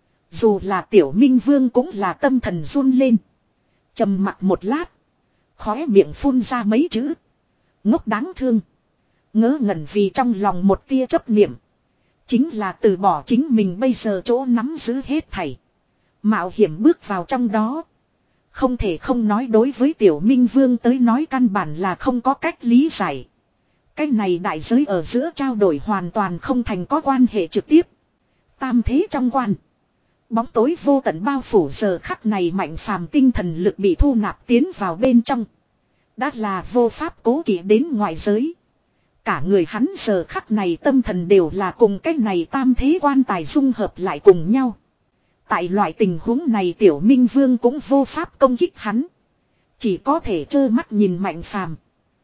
Dù là tiểu minh vương cũng là tâm thần run lên. Trầm mặt một lát. Khóe miệng phun ra mấy chữ. Ngốc đáng thương. Ngớ ngẩn vì trong lòng một tia chấp niệm. Chính là từ bỏ chính mình bây giờ chỗ nắm giữ hết thảy. Mạo hiểm bước vào trong đó. Không thể không nói đối với tiểu minh vương tới nói căn bản là không có cách lý giải. Cái này đại giới ở giữa trao đổi hoàn toàn không thành có quan hệ trực tiếp. Tam thế trong quan. Bóng tối vô tận bao phủ giờ khắc này Mạnh Phàm tinh thần lực bị thu nạp tiến vào bên trong. Đã là vô pháp cố kỵ đến ngoại giới. Cả người hắn giờ khắc này tâm thần đều là cùng cái này tam thế quan tài dung hợp lại cùng nhau. Tại loại tình huống này tiểu minh vương cũng vô pháp công kích hắn. Chỉ có thể trơ mắt nhìn Mạnh Phàm.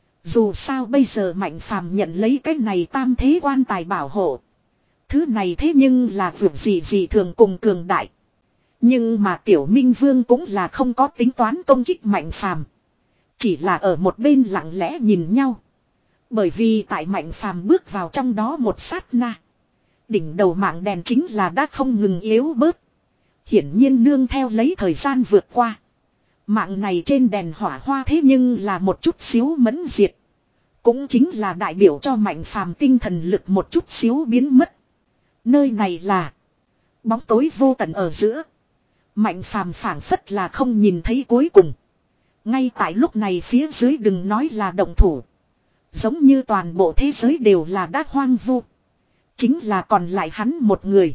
Dù sao bây giờ Mạnh Phàm nhận lấy cái này tam thế quan tài bảo hộ. Thứ này thế nhưng là vượt gì gì thường cùng cường đại. Nhưng mà tiểu minh vương cũng là không có tính toán công kích Mạnh Phàm. Chỉ là ở một bên lặng lẽ nhìn nhau. Bởi vì tại Mạnh Phàm bước vào trong đó một sát na. Đỉnh đầu mạng đèn chính là đã không ngừng yếu bớt. Hiển nhiên nương theo lấy thời gian vượt qua. Mạng này trên đèn hỏa hoa thế nhưng là một chút xíu mẫn diệt. Cũng chính là đại biểu cho Mạnh Phàm tinh thần lực một chút xíu biến mất. Nơi này là bóng tối vô tận ở giữa. Mạnh Phàm phảng phất là không nhìn thấy cuối cùng. Ngay tại lúc này phía dưới đừng nói là động thủ. Giống như toàn bộ thế giới đều là đã hoang vu. Chính là còn lại hắn một người.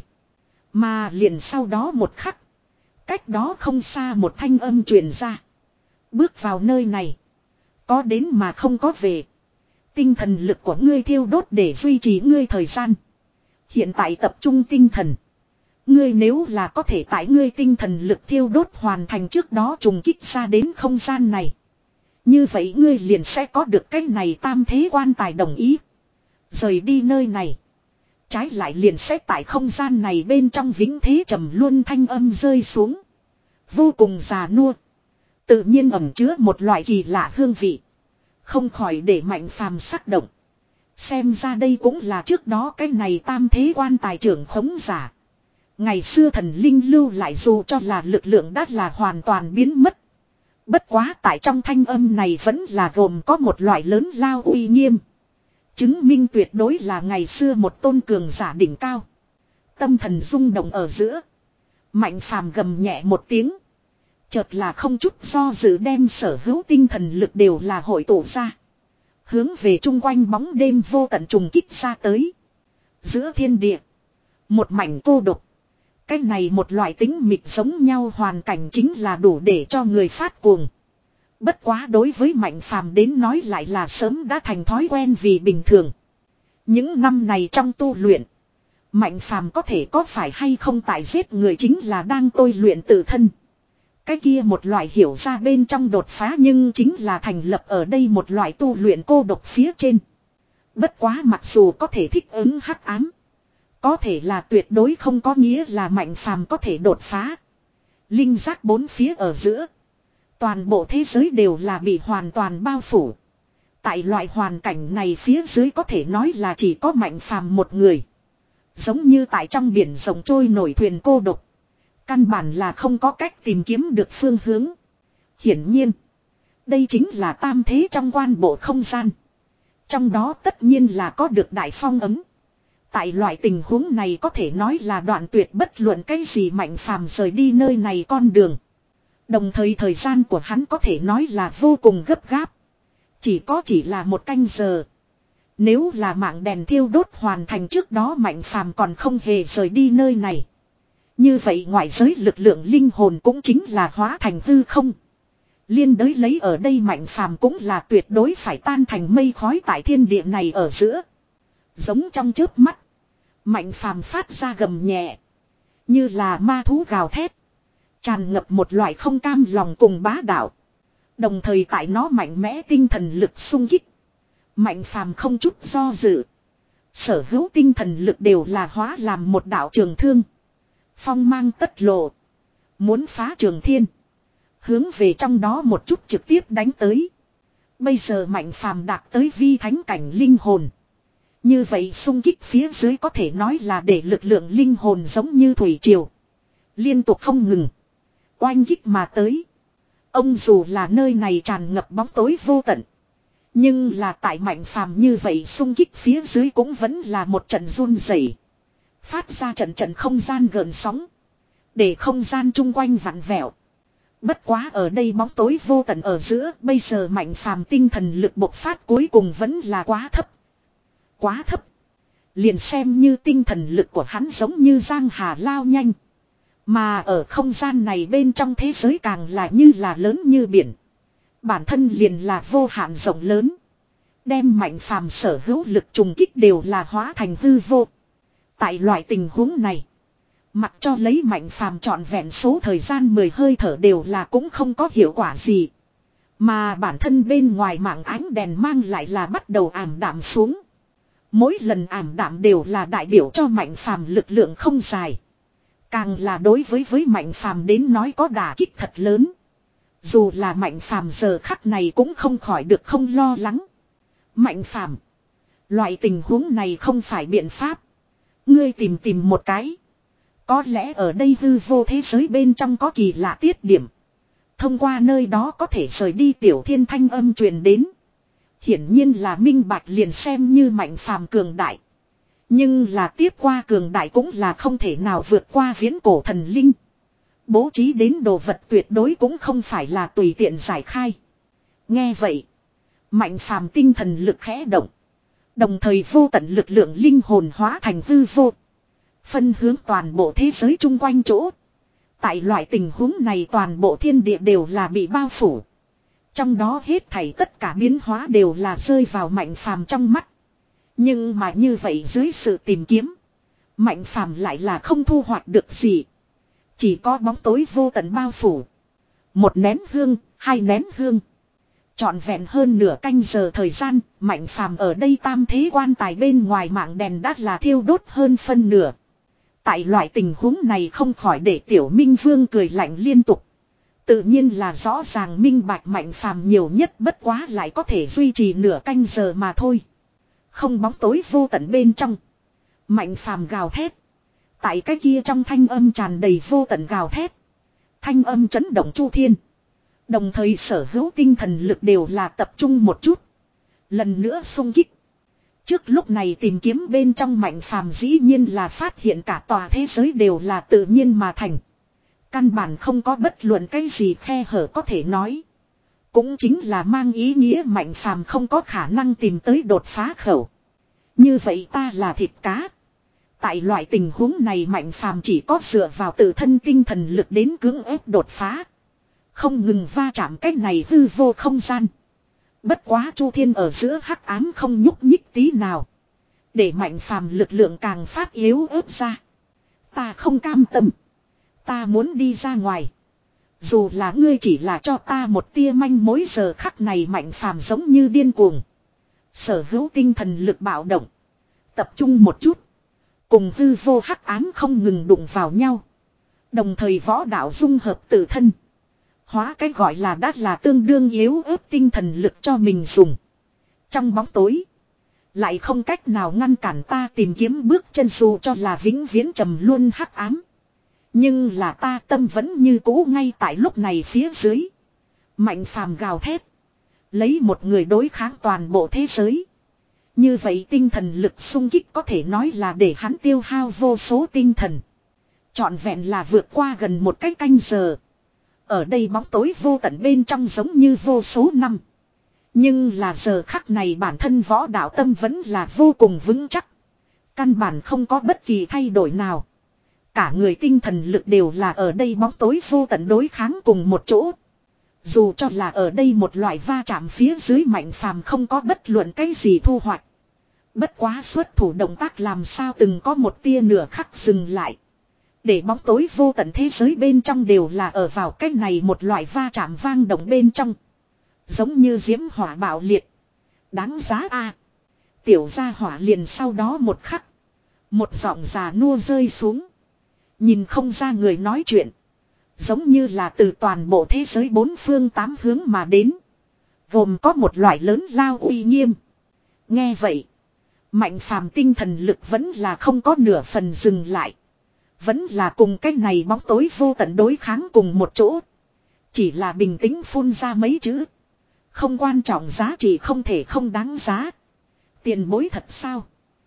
Mà liền sau đó một khắc. Cách đó không xa một thanh âm truyền ra. Bước vào nơi này. Có đến mà không có về. Tinh thần lực của ngươi thiêu đốt để duy trì ngươi thời gian. Hiện tại tập trung tinh thần. Ngươi nếu là có thể tại ngươi tinh thần lực thiêu đốt hoàn thành trước đó trùng kích ra đến không gian này. Như vậy ngươi liền sẽ có được cái này tam thế quan tài đồng ý. Rời đi nơi này. Trái lại liền sẽ tại không gian này bên trong vĩnh thế trầm luân thanh âm rơi xuống. Vô cùng già nua. Tự nhiên ẩn chứa một loại kỳ lạ hương vị. Không khỏi để Mạnh Phàm sắc động. Xem ra đây cũng là trước đó cái này tam thế quan tài trưởng khống giả. Ngày xưa thần linh lưu lại dù cho là lực lượng đã là hoàn toàn biến mất. Bất quá tại trong thanh âm này vẫn là gồm có một loại lớn lao uy nghiêm. Chứng minh tuyệt đối là ngày xưa một tôn cường giả đỉnh cao. Tâm thần rung động ở giữa. Mạnh Phàm gầm nhẹ một tiếng. Chợt là không chút do dự đem sở hữu tinh thần lực đều là hội tụ ra. Hướng về chung quanh bóng đêm vô tận trùng kích ra tới. Giữa thiên địa. Một mảnh cô độc. Cái này một loại tính mịch giống nhau hoàn cảnh chính là đủ để cho người phát cuồng. Bất quá đối với Mạnh Phàm đến nói lại là sớm đã thành thói quen vì bình thường. Những năm này trong tu luyện. Mạnh Phàm có thể có phải hay không tại giết người chính là đang tôi luyện tự thân. Cái kia một loại hiểu ra bên trong đột phá nhưng chính là thành lập ở đây một loại tu luyện cô độc phía trên. Bất quá mặc dù có thể thích ứng hắc ám. Có thể là tuyệt đối không có nghĩa là Mạnh Phàm có thể đột phá. Linh giác bốn phía ở giữa. Toàn bộ thế giới đều là bị hoàn toàn bao phủ. Tại loại hoàn cảnh này phía dưới có thể nói là chỉ có Mạnh Phàm một người. Giống như tại trong biển rộng trôi nổi thuyền cô độc. Căn bản là không có cách tìm kiếm được phương hướng. Hiển nhiên. Đây chính là tam thế trong quan bộ không gian. Trong đó tất nhiên là có được đại phong ấm. Tại loại tình huống này có thể nói là đoạn tuyệt bất luận cái gì Mạnh Phàm rời đi nơi này con đường. Đồng thời thời gian của hắn có thể nói là vô cùng gấp gáp. Chỉ có chỉ là một canh giờ. Nếu là mạng đèn thiêu đốt hoàn thành trước đó Mạnh Phàm còn không hề rời đi nơi này. Như vậy ngoại giới lực lượng linh hồn cũng chính là hóa thành hư không. Liên đới lấy ở đây Mạnh Phàm cũng là tuyệt đối phải tan thành mây khói tại thiên địa này ở giữa. Giống trong chớp mắt. Mạnh Phàm phát ra gầm nhẹ. Như là ma thú gào thét. Tràn ngập một loại không cam lòng cùng bá đạo. Đồng thời tại nó mạnh mẽ tinh thần lực sung kích. Mạnh Phàm không chút do dự. Sở hữu tinh thần lực đều là hóa làm một đạo trường thương. Phong mang tất lộ. Muốn phá trường thiên. Hướng về trong đó một chút trực tiếp đánh tới. Bây giờ Mạnh Phàm đạt tới vi thánh cảnh linh hồn. Như vậy xung kích phía dưới có thể nói là để lực lượng linh hồn giống như thủy triều. Liên tục không ngừng. Oanh kích mà tới. Ông dù là nơi này tràn ngập bóng tối vô tận. Nhưng là tại Mạnh Phàm như vậy xung kích phía dưới cũng vẫn là một trận run rẩy. Phát ra trận trận không gian gợn sóng. Để không gian chung quanh vặn vẹo. Bất quá ở đây bóng tối vô tận ở giữa. Bây giờ Mạnh Phàm tinh thần lực bộc phát cuối cùng vẫn là quá thấp. Quá thấp. Liền xem như tinh thần lực của hắn giống như giang hà lao nhanh. Mà ở không gian này bên trong thế giới càng là như là lớn như biển. Bản thân liền là vô hạn rộng lớn. Đem Mạnh Phàm sở hữu lực trùng kích đều là hóa thành hư vô. Tại loại tình huống này. Mặc cho lấy Mạnh Phàm trọn vẹn số thời gian mười hơi thở đều là cũng không có hiệu quả gì. Mà bản thân bên ngoài mạng ánh đèn mang lại là bắt đầu ảm đạm xuống. Mỗi lần ảm đạm đều là đại biểu cho Mạnh Phàm lực lượng không dài. Càng là đối với với Mạnh Phàm đến nói có đả kích thật lớn. Dù là Mạnh Phàm giờ khắc này cũng không khỏi được không lo lắng. Mạnh Phàm, loại tình huống này không phải biện pháp. Ngươi tìm tìm một cái. Có lẽ ở đây hư vô thế giới bên trong có kỳ lạ tiết điểm. Thông qua nơi đó có thể rời đi Tiểu Thiên thanh âm truyền đến. Hiển nhiên là minh bạch liền xem như Mạnh Phàm cường đại. Nhưng là tiếp qua cường đại cũng là không thể nào vượt qua viễn cổ thần linh. Bố trí đến đồ vật tuyệt đối cũng không phải là tùy tiện giải khai. Nghe vậy. Mạnh Phàm tinh thần lực khẽ động. Đồng thời vô tận lực lượng linh hồn hóa thành hư vô. Phân hướng toàn bộ thế giới chung quanh chỗ. Tại loại tình huống này toàn bộ thiên địa đều là bị bao phủ. Trong đó hết thảy tất cả biến hóa đều là rơi vào Mạnh Phàm trong mắt. Nhưng mà như vậy dưới sự tìm kiếm. Mạnh Phàm lại là không thu hoạch được gì. Chỉ có bóng tối vô tận bao phủ. Một nén hương, hai nén hương. Trọn vẹn hơn nửa canh giờ thời gian, Mạnh Phàm ở đây tam thế quan tài bên ngoài mạng đèn đã là thiêu đốt hơn phân nửa. Tại loại tình huống này không khỏi để Tiểu Minh Vương cười lạnh liên tục. Tự nhiên là rõ ràng minh bạch Mạnh Phàm nhiều nhất bất quá lại có thể duy trì nửa canh giờ mà thôi. Không bóng tối vô tận bên trong. Mạnh Phàm gào thét. Tại cái kia trong thanh âm tràn đầy vô tận gào thét. Thanh âm chấn động chu thiên. Đồng thời sở hữu tinh thần lực đều là tập trung một chút. Lần nữa xung kích. Trước lúc này tìm kiếm bên trong Mạnh Phàm dĩ nhiên là phát hiện cả tòa thế giới đều là tự nhiên mà thành. Căn bản không có bất luận cái gì khe hở có thể nói. Cũng chính là mang ý nghĩa Mạnh Phàm không có khả năng tìm tới đột phá khẩu. Như vậy ta là thịt cá. Tại loại tình huống này Mạnh Phàm chỉ có dựa vào tự thân tinh thần lực đến cưỡng ép đột phá. Không ngừng va chạm cách này hư vô không gian. Bất quá chu thiên ở giữa hắc ám không nhúc nhích tí nào. Để Mạnh Phàm lực lượng càng phát yếu ớt ra. Ta không cam tâm. Ta muốn đi ra ngoài. Dù là ngươi chỉ là cho ta một tia manh mối giờ khắc này Mạnh Phàm giống như điên cuồng. Sở hữu tinh thần lực bạo động. Tập trung một chút. Cùng hư vô hắc ám không ngừng đụng vào nhau. Đồng thời võ đạo dung hợp tự thân. Hóa cái gọi là đắt là tương đương yếu ớt tinh thần lực cho mình dùng. Trong bóng tối. Lại không cách nào ngăn cản ta tìm kiếm bước chân dù cho là vĩnh viễn trầm luôn hắc ám. Nhưng là ta tâm vẫn như cũ ngay tại lúc này phía dưới. Mạnh Phàm gào thét. Lấy một người đối kháng toàn bộ thế giới. Như vậy tinh thần lực xung kích có thể nói là để hắn tiêu hao vô số tinh thần. Trọn vẹn là vượt qua gần một cái canh giờ. Ở đây bóng tối vô tận bên trong giống như vô số năm. Nhưng là giờ khắc này bản thân võ đạo tâm vẫn là vô cùng vững chắc. Căn bản không có bất kỳ thay đổi nào. Cả người tinh thần lực đều là ở đây bóng tối vô tận đối kháng cùng một chỗ. Dù cho là ở đây một loại va chạm phía dưới Mạnh Phàm không có bất luận cái gì thu hoạch. Bất quá xuất thủ động tác làm sao từng có một tia nửa khắc dừng lại. Để bóng tối vô tận thế giới bên trong đều là ở vào cái này một loại va chạm vang động bên trong. Giống như diễm hỏa bạo liệt. Đáng giá a. Tiểu gia hỏa liền sau đó một khắc. Một giọng già nua rơi xuống. Nhìn không ra người nói chuyện. Giống như là từ toàn bộ thế giới bốn phương tám hướng mà đến. Gồm có một loại lớn lao uy nghiêm. Nghe vậy. Mạnh Phàm tinh thần lực vẫn là không có nửa phần dừng lại. Vẫn là cùng cái này bóng tối vô tận đối kháng cùng một chỗ. Chỉ là bình tĩnh phun ra mấy chữ. Không quan trọng giá trị không thể không đáng giá. Tiền bối thật sao?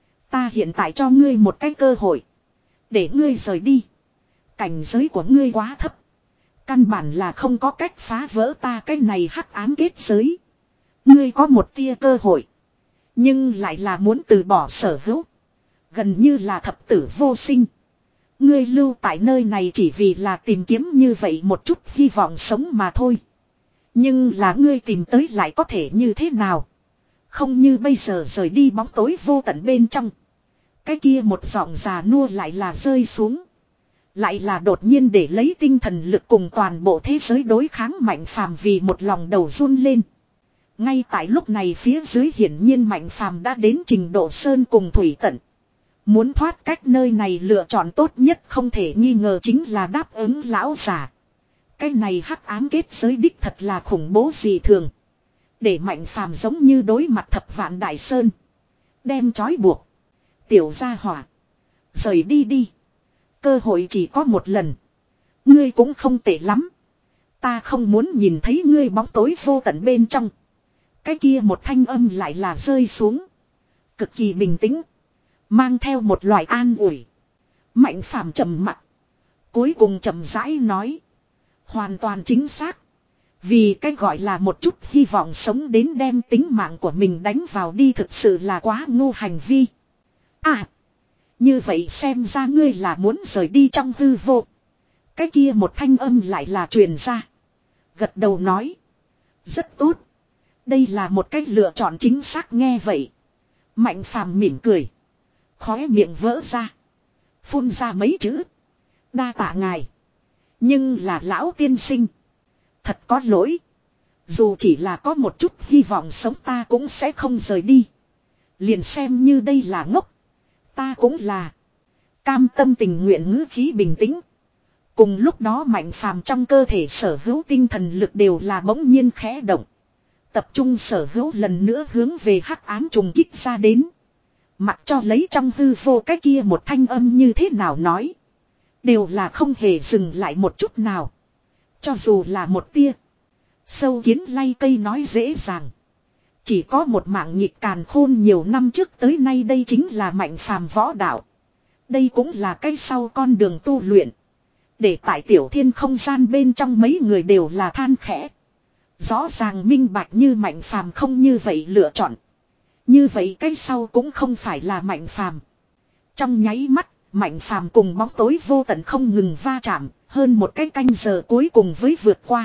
Ta hiện tại cho ngươi một cái cơ hội. Để ngươi rời đi. Cảnh giới của ngươi quá thấp. Căn bản là không có cách phá vỡ ta cái này hắc ám kết giới. Ngươi có một tia cơ hội. Nhưng lại là muốn từ bỏ sở hữu. Gần như là thập tử vô sinh. Ngươi lưu tại nơi này chỉ vì là tìm kiếm như vậy một chút hy vọng sống mà thôi. Nhưng là ngươi tìm tới lại có thể như thế nào? Không như bây giờ rời đi bóng tối vô tận bên trong. Cái kia một giọng già nua lại là rơi xuống. Lại là đột nhiên để lấy tinh thần lực cùng toàn bộ thế giới đối kháng Mạnh Phàm vì một lòng đầu run lên. Ngay tại lúc này phía dưới hiển nhiên Mạnh Phàm đã đến trình độ sơn cùng thủy tận. Muốn thoát cách nơi này lựa chọn tốt nhất không thể nghi ngờ chính là đáp ứng lão giả. Cái này hắc ám kết giới đích thật là khủng bố dị thường. Để Mạnh Phàm giống như đối mặt thập vạn đại sơn. Đem trói buộc. Tiểu gia hỏa. Rời đi đi. Cơ hội chỉ có một lần. Ngươi cũng không tệ lắm. Ta không muốn nhìn thấy ngươi bóng tối vô tận bên trong. Cái kia một thanh âm lại là rơi xuống. Cực kỳ bình tĩnh. Mang theo một loại an ủi. Mạnh Phàm trầm mặc. Cuối cùng chậm rãi nói. Hoàn toàn chính xác. Vì cái gọi là một chút hy vọng sống đến đem tính mạng của mình đánh vào đi thực sự là quá ngu hành vi. À. Như vậy xem ra ngươi là muốn rời đi trong hư vô. Cái kia một thanh âm lại là truyền ra. Gật đầu nói. Rất tốt. Đây là một cách lựa chọn chính xác nghe vậy. Mạnh Phàm mỉm cười. Khóe miệng vỡ ra. Phun ra mấy chữ. Đa tạ ngài. Nhưng là lão tiên sinh. Thật có lỗi. Dù chỉ là có một chút hy vọng sống ta cũng sẽ không rời đi. Liền xem như đây là ngốc. Ta cũng là. Cam tâm tình nguyện ngữ khí bình tĩnh. Cùng lúc đó Mạnh Phàm trong cơ thể sở hữu tinh thần lực đều là bỗng nhiên khẽ động. Tập trung sở hữu lần nữa hướng về hắc ám trùng kích ra đến. Mặc cho lấy trong hư vô cái kia một thanh âm như thế nào nói. Đều là không hề dừng lại một chút nào. Cho dù là một tia. Sâu kiến lay cây nói dễ dàng. Chỉ có một mạng nhịp càn khôn nhiều năm trước tới nay đây chính là Mạnh Phàm võ đạo. Đây cũng là cái sau con đường tu luyện. Để tại tiểu thiên không gian bên trong mấy người đều là than khẽ. Rõ ràng minh bạch như Mạnh Phàm không như vậy lựa chọn. Như vậy cái sau cũng không phải là Mạnh Phàm. Trong nháy mắt, Mạnh Phàm cùng bóng tối vô tận không ngừng va chạm, hơn một cái canh giờ cuối cùng với vượt qua.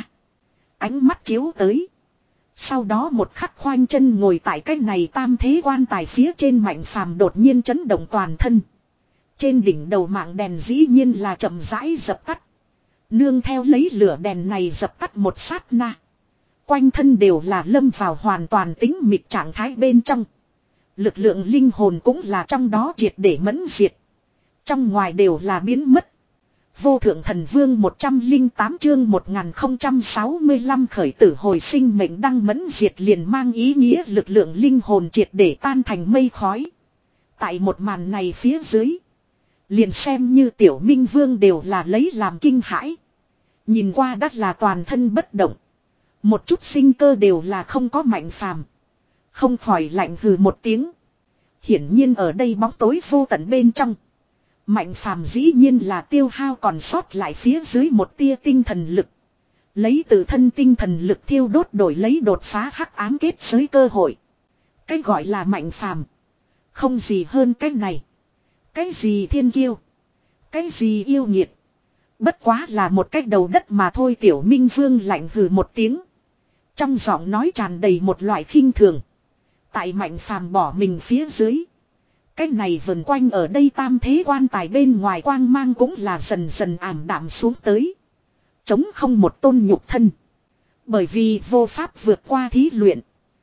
Ánh mắt chiếu tới. Sau đó một khắc khoanh chân ngồi tại cái này tam thế quan tài phía trên Mạnh Phàm đột nhiên chấn động toàn thân. Trên đỉnh đầu mạng đèn dĩ nhiên là chậm rãi dập tắt. Nương theo lấy lửa đèn này dập tắt một sát na. Quanh thân đều là lâm vào hoàn toàn tĩnh mịch trạng thái bên trong. Lực lượng linh hồn cũng là trong đó triệt để mẫn diệt. Trong ngoài đều là biến mất. Vô thượng thần vương một trăm lẻ tám chương một nghìn không trăm sáu mươi lăm khởi tử hồi sinh mệnh đăng mẫn diệt liền mang ý nghĩa lực lượng linh hồn triệt để tan thành mây khói. Tại một màn này phía dưới. Liền xem như tiểu minh vương đều là lấy làm kinh hãi. Nhìn qua đắt là toàn thân bất động. Một chút sinh cơ đều là không có Mạnh Phàm. Không khỏi lạnh hừ một tiếng. Hiển nhiên ở đây bóng tối vô tận bên trong. Mạnh phàm dĩ nhiên là tiêu hao còn sót lại phía dưới một tia tinh thần lực. Lấy tự thân tinh thần lực thiêu đốt đổi lấy đột phá hắc ám kết giới cơ hội. Cái gọi là mạnh phàm. Không gì hơn cái này. Cái gì thiên kiêu. Cái gì yêu nghiệt. Bất quá là một cái đầu đất mà thôi. Tiểu Minh Vương lạnh hừ một tiếng. Trong giọng nói tràn đầy một loại khinh thường. Tại mạnh phàm bỏ mình phía dưới. Cái này vần quanh ở đây tam thế quan tài bên ngoài quang mang cũng là dần dần ảm đạm xuống tới. Chống không một tôn nhục thân. Bởi vì vô pháp vượt qua thí luyện.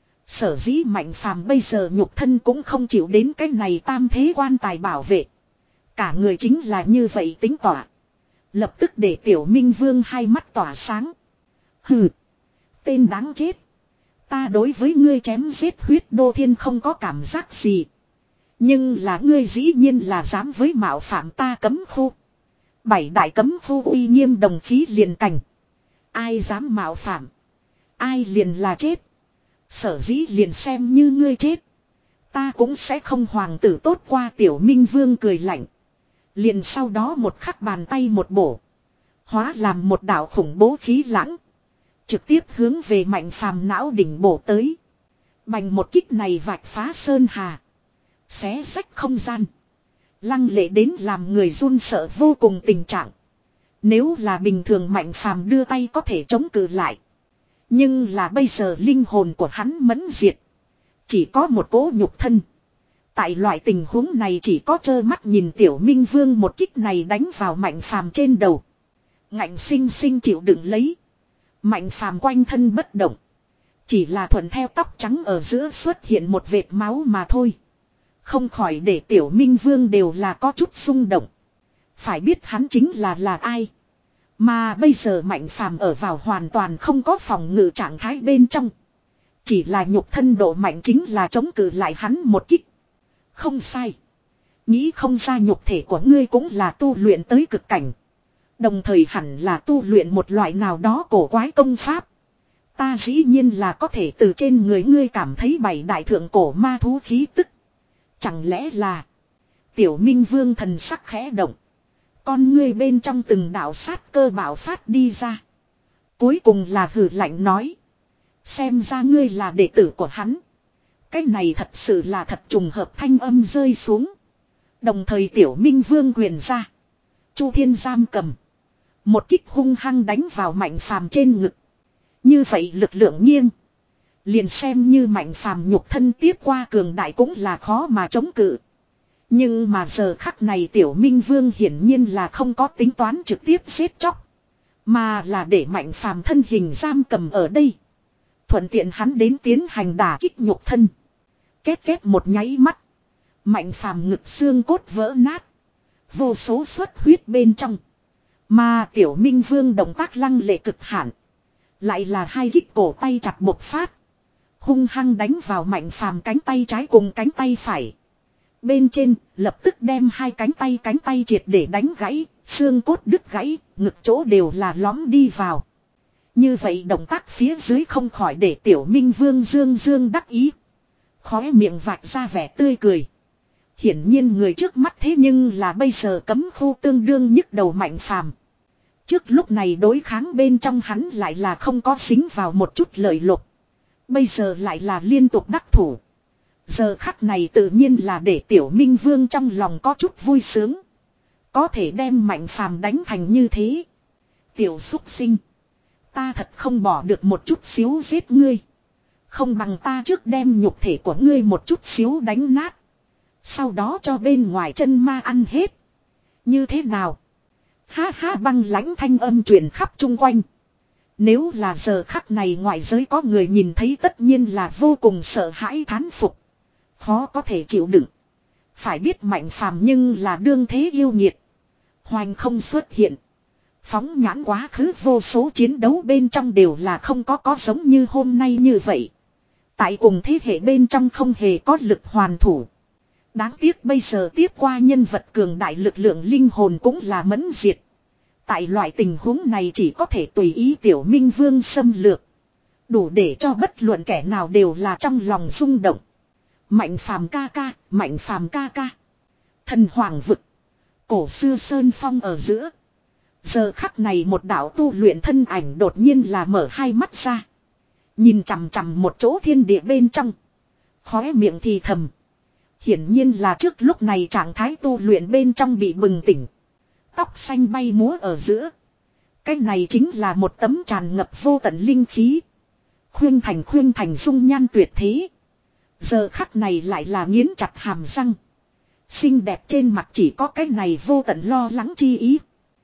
Sở dĩ mạnh phàm bây giờ nhục thân cũng không chịu đến cái này tam thế quan tài bảo vệ. Cả người chính là như vậy tính tỏa. Lập tức để tiểu Minh Vương hai mắt tỏa sáng. Hừ. Tên đáng chết. Ta đối với ngươi chém giết huyết đô thiên không có cảm giác gì. Nhưng là ngươi dĩ nhiên là dám với mạo phạm ta cấm khu. Bảy đại cấm khu uy nghiêm đồng khí liền cảnh. Ai dám mạo phạm. Ai liền là chết. Sở dĩ liền xem như ngươi chết. Ta cũng sẽ không hoàng tử tốt qua. Tiểu Minh Vương cười lạnh. Liền sau đó một khắc bàn tay một bổ. Hóa làm một đạo khủng bố khí lãng. Trực tiếp hướng về mạnh phàm não đỉnh bổ tới. Bành một kích này vạch phá sơn hà. Xé rách không gian. Lăng lệ đến làm người run sợ vô cùng tình trạng. Nếu là bình thường mạnh phàm đưa tay có thể chống cự lại. Nhưng là bây giờ linh hồn của hắn mẫn diệt. Chỉ có một cỗ nhục thân. Tại loại tình huống này chỉ có trơ mắt nhìn tiểu Minh Vương một kích này đánh vào mạnh phàm trên đầu. Ngạnh sinh sinh chịu đựng lấy. Mạnh phàm quanh thân bất động. Chỉ là thuận theo tóc trắng ở giữa xuất hiện một vệt máu mà thôi. Không khỏi để tiểu Minh Vương đều là có chút xung động. Phải biết hắn chính là là ai. Mà bây giờ mạnh phàm ở vào hoàn toàn không có phòng ngự trạng thái bên trong. Chỉ là nhục thân độ mạnh chính là chống cự lại hắn một kích. Không sai. Nghĩ không ra nhục thể của ngươi cũng là tu luyện tới cực cảnh. Đồng thời hẳn là tu luyện một loại nào đó cổ quái công pháp. Ta dĩ nhiên là có thể từ trên người ngươi cảm thấy bảy đại thượng cổ ma thú khí tức. Chẳng lẽ là tiểu Minh Vương thần sắc khẽ động. Con ngươi bên trong từng đạo sát cơ bạo phát đi ra. Cuối cùng là hừ lạnh nói. Xem ra ngươi là đệ tử của hắn. Cái này thật sự là thật trùng hợp thanh âm rơi xuống. Đồng thời tiểu Minh Vương quyền ra. Chu Thiên giam cầm. Một kích hung hăng đánh vào mạnh phàm trên ngực. Như vậy lực lượng nghiêng. Liền xem như mạnh phàm nhục thân tiếp qua cường đại cũng là khó mà chống cự. Nhưng mà giờ khắc này tiểu Minh Vương hiển nhiên là không có tính toán trực tiếp giết chóc. Mà là để mạnh phàm thân hình giam cầm ở đây. Thuận tiện hắn đến tiến hành đả kích nhục thân. Két két một nháy mắt. Mạnh phàm ngực xương cốt vỡ nát. Vô số xuất huyết bên trong. Mà tiểu Minh Vương động tác lăng lệ cực hạn. Lại là hai kích cổ tay chặt bộc phát. Hung hăng đánh vào mạnh phàm cánh tay trái cùng cánh tay phải. Bên trên lập tức đem hai cánh tay cánh tay triệt để đánh gãy. Xương cốt đứt gãy. Ngực chỗ đều là lõm đi vào. Như vậy động tác phía dưới không khỏi để tiểu Minh Vương dương dương đắc ý. Khóe miệng vạch ra vẻ tươi cười. Hiển nhiên người trước mắt thế nhưng là bây giờ cấm khu tương đương nhức đầu mạnh phàm. Trước lúc này đối kháng bên trong hắn lại là không có xính vào một chút lợi lộc. Bây giờ lại là liên tục đắc thủ. Giờ khắc này tự nhiên là để tiểu Minh Vương trong lòng có chút vui sướng. Có thể đem mạnh phàm đánh thành như thế. Tiểu xúc sinh. Ta thật không bỏ được một chút xíu giết ngươi. Không bằng ta trước đem nhục thể của ngươi một chút xíu đánh nát. Sau đó cho bên ngoài chân ma ăn hết. Như thế nào? Ha ha băng lãnh thanh âm truyền khắp chung quanh. Nếu là giờ khắc này ngoại giới có người nhìn thấy tất nhiên là vô cùng sợ hãi thán phục. Khó có thể chịu đựng. Phải biết mạnh phàm nhưng là đương thế yêu nghiệt. Hoành không xuất hiện. Phóng nhãn quá khứ vô số chiến đấu bên trong đều là không có có giống như hôm nay như vậy. Tại cùng thế hệ bên trong không hề có lực hoàn thủ. Đáng tiếc bây giờ tiếp qua nhân vật cường đại lực lượng linh hồn cũng là mẫn diệt. Tại loại tình huống này chỉ có thể tùy ý tiểu Minh Vương xâm lược. Đủ để cho bất luận kẻ nào đều là trong lòng rung động. Mạnh phàm ca ca, mạnh phàm ca ca. Thần hoàng vực. Cổ xưa sơn phong ở giữa. Giờ khắc này một đạo tu luyện thân ảnh đột nhiên là mở hai mắt ra. Nhìn chằm chằm một chỗ thiên địa bên trong. Khóe miệng thì thầm. Hiển nhiên là trước lúc này trạng thái tu luyện bên trong bị bừng tỉnh. Tóc xanh bay múa ở giữa. Cái này chính là một tấm tràn ngập vô tận linh khí. Khuyên thành khuyên thành dung nhan tuyệt thế. Giờ khắc này lại là nghiến chặt hàm răng. Xinh đẹp trên mặt chỉ có cái này vô tận lo lắng chi ý.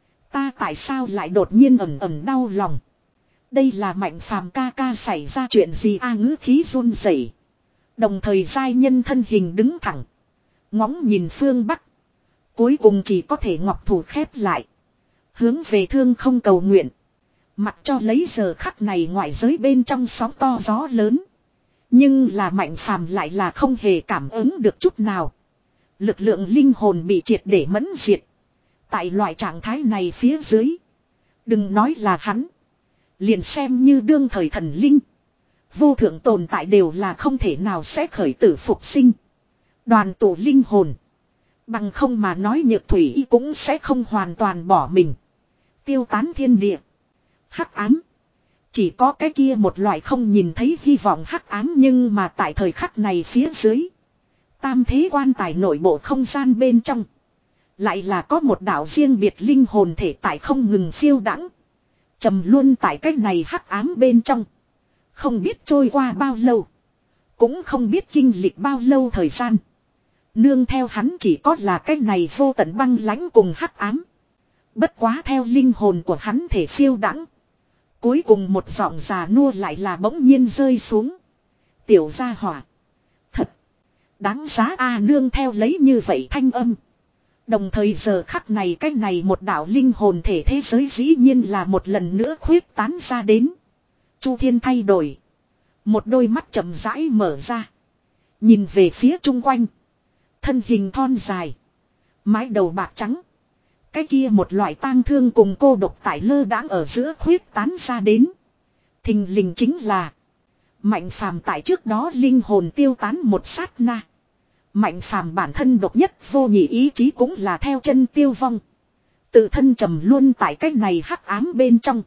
Ta tại sao lại đột nhiên ẩm ẩm đau lòng. Đây là Mạnh phàm ca ca xảy ra chuyện gì a à, ngữ khí run rẩy. Đồng thời giai nhân thân hình đứng thẳng. Ngóng nhìn phương Bắc. Cuối cùng chỉ có thể ngọc thủ khép lại. Hướng về thương không cầu nguyện. Mặc cho lấy giờ khắc này ngoại giới bên trong sóng to gió lớn. Nhưng là Mạnh phàm lại là không hề cảm ứng được chút nào. Lực lượng linh hồn bị triệt để mẫn diệt. Tại loại trạng thái này phía dưới. Đừng nói là hắn. Liền xem như đương thời thần linh. Vô thượng tồn tại đều là không thể nào sẽ khởi tử phục sinh. Đoàn tụ linh hồn. Bằng không mà nói Nhược Thủy Y cũng sẽ không hoàn toàn bỏ mình. Tiêu tán thiên địa. Hắc ám. Chỉ có cái kia một loại không nhìn thấy hy vọng hắc ám, nhưng mà tại thời khắc này phía dưới. Tam thế quan tài nội bộ không gian bên trong. Lại là có một đạo riêng biệt linh hồn thể tại không ngừng phiêu đãng. Trầm luôn tại cái này hắc ám bên trong. Không biết trôi qua bao lâu. Cũng không biết kinh lịch bao lâu thời gian. Nương theo hắn chỉ có là cái này vô tận băng lãnh cùng hắc ám. Bất quá theo linh hồn của hắn thể phiêu đãng. Cuối cùng một giọng già nua lại là bỗng nhiên rơi xuống. Tiểu gia hỏa. Thật. Đáng giá a nương theo lấy như vậy thanh âm. Đồng thời giờ khắc này cái này một đạo linh hồn thể thế giới dĩ nhiên là một lần nữa khuyết tán ra đến. Chu Thiên thay đổi. Một đôi mắt chậm rãi mở ra. Nhìn về phía chung quanh. Thân hình thon dài. Mái đầu bạc trắng. Cái kia một loại tang thương cùng cô độc tại lơ đãng ở giữa khuyết tán ra đến. Thình lình chính là. Mạnh phàm tại trước đó linh hồn tiêu tán một sát na. Mạnh phàm bản thân độc nhất vô nhị ý chí cũng là theo chân tiêu vong. Tự thân trầm luôn tại cái này hắc ám bên trong.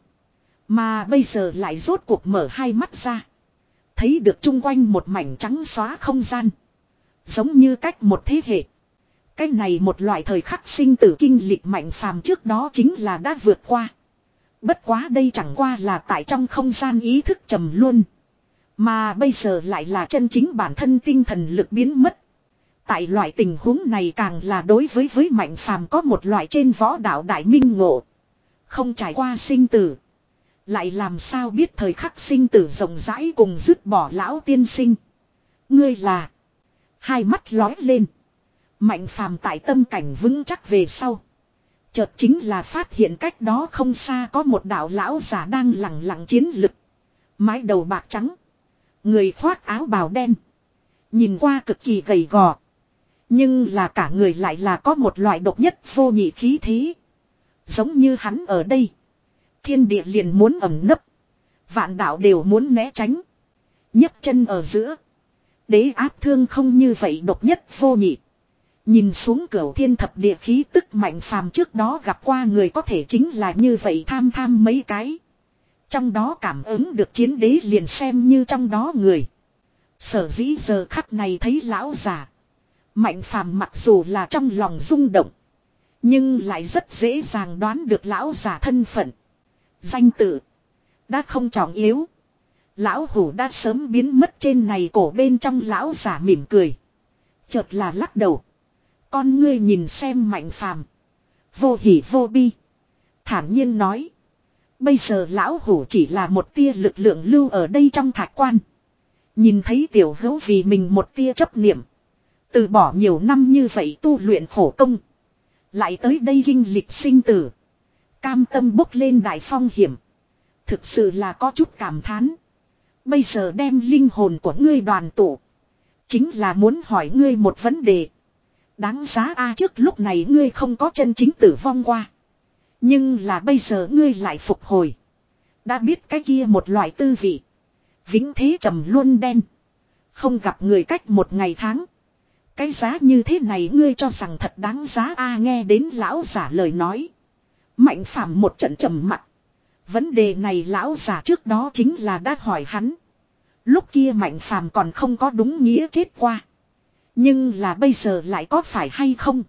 Mà bây giờ lại rốt cuộc mở hai mắt ra. Thấy được chung quanh một mảnh trắng xóa không gian. Giống như cách một thế hệ. Cái này một loại thời khắc sinh tử kinh lịch Mạnh phàm trước đó chính là đã vượt qua. Bất quá đây chẳng qua là tại trong không gian ý thức trầm luôn. Mà bây giờ lại là chân chính bản thân tinh thần lực biến mất. Tại loại tình huống này càng là đối với với Mạnh phàm có một loại trên võ đạo đại minh ngộ. Không trải qua sinh tử. Lại làm sao biết thời khắc sinh tử rộng rãi cùng dứt bỏ lão tiên sinh. Ngươi là. Hai mắt lói lên. Mạnh phàm tại tâm cảnh vững chắc về sau. Chợt chính là phát hiện cách đó không xa có một đạo lão giả đang lẳng lặng chiến lực. Mái đầu bạc trắng. Người khoác áo bào đen. Nhìn qua cực kỳ gầy gò. Nhưng là cả người lại là có một loại độc nhất vô nhị khí thế. Giống như hắn ở đây. Thiên địa liền muốn ẩn nấp. Vạn đạo đều muốn né tránh. nhấc chân ở giữa. Đế áp thương không như vậy độc nhất vô nhị. Nhìn xuống cửu thiên thập địa khí tức Mạnh phàm trước đó gặp qua người có thể chính là như vậy tham tham mấy cái. Trong đó cảm ứng được chiến đế liền xem như trong đó người. Sở dĩ giờ khắc này thấy lão già. Mạnh phàm mặc dù là trong lòng rung động. Nhưng lại rất dễ dàng đoán được lão già thân phận. Danh tự. Đã không trọng yếu. Lão hủ đã sớm biến mất trên này cổ bên trong lão già mỉm cười. Chợt là lắc đầu. Con ngươi nhìn xem Mạnh phàm. Vô hỉ vô bi. Thản nhiên nói. Bây giờ lão hủ chỉ là một tia lực lượng lưu ở đây trong thạch quan. Nhìn thấy tiểu hữu vì mình một tia chấp niệm. Từ bỏ nhiều năm như vậy tu luyện khổ công. Lại tới đây kinh lịch sinh tử. Cam tâm bốc lên đại phong hiểm. Thực sự là có chút cảm thán. Bây giờ đem linh hồn của ngươi đoàn tụ. Chính là muốn hỏi ngươi một vấn đề. Đáng giá a trước lúc này ngươi không có chân chính tử vong qua. Nhưng là bây giờ ngươi lại phục hồi. Đã biết cái kia một loại tư vị. Vĩnh thế trầm luôn đen. Không gặp người cách một ngày tháng. Cái giá như thế này ngươi cho rằng thật đáng giá a nghe đến lão giả lời nói. Mạnh Phàm một trận trầm mặc. Vấn đề này lão giả trước đó chính là đã hỏi hắn. Lúc kia Mạnh Phàm còn không có đúng nghĩa chết qua. Nhưng là bây giờ lại có phải hay không?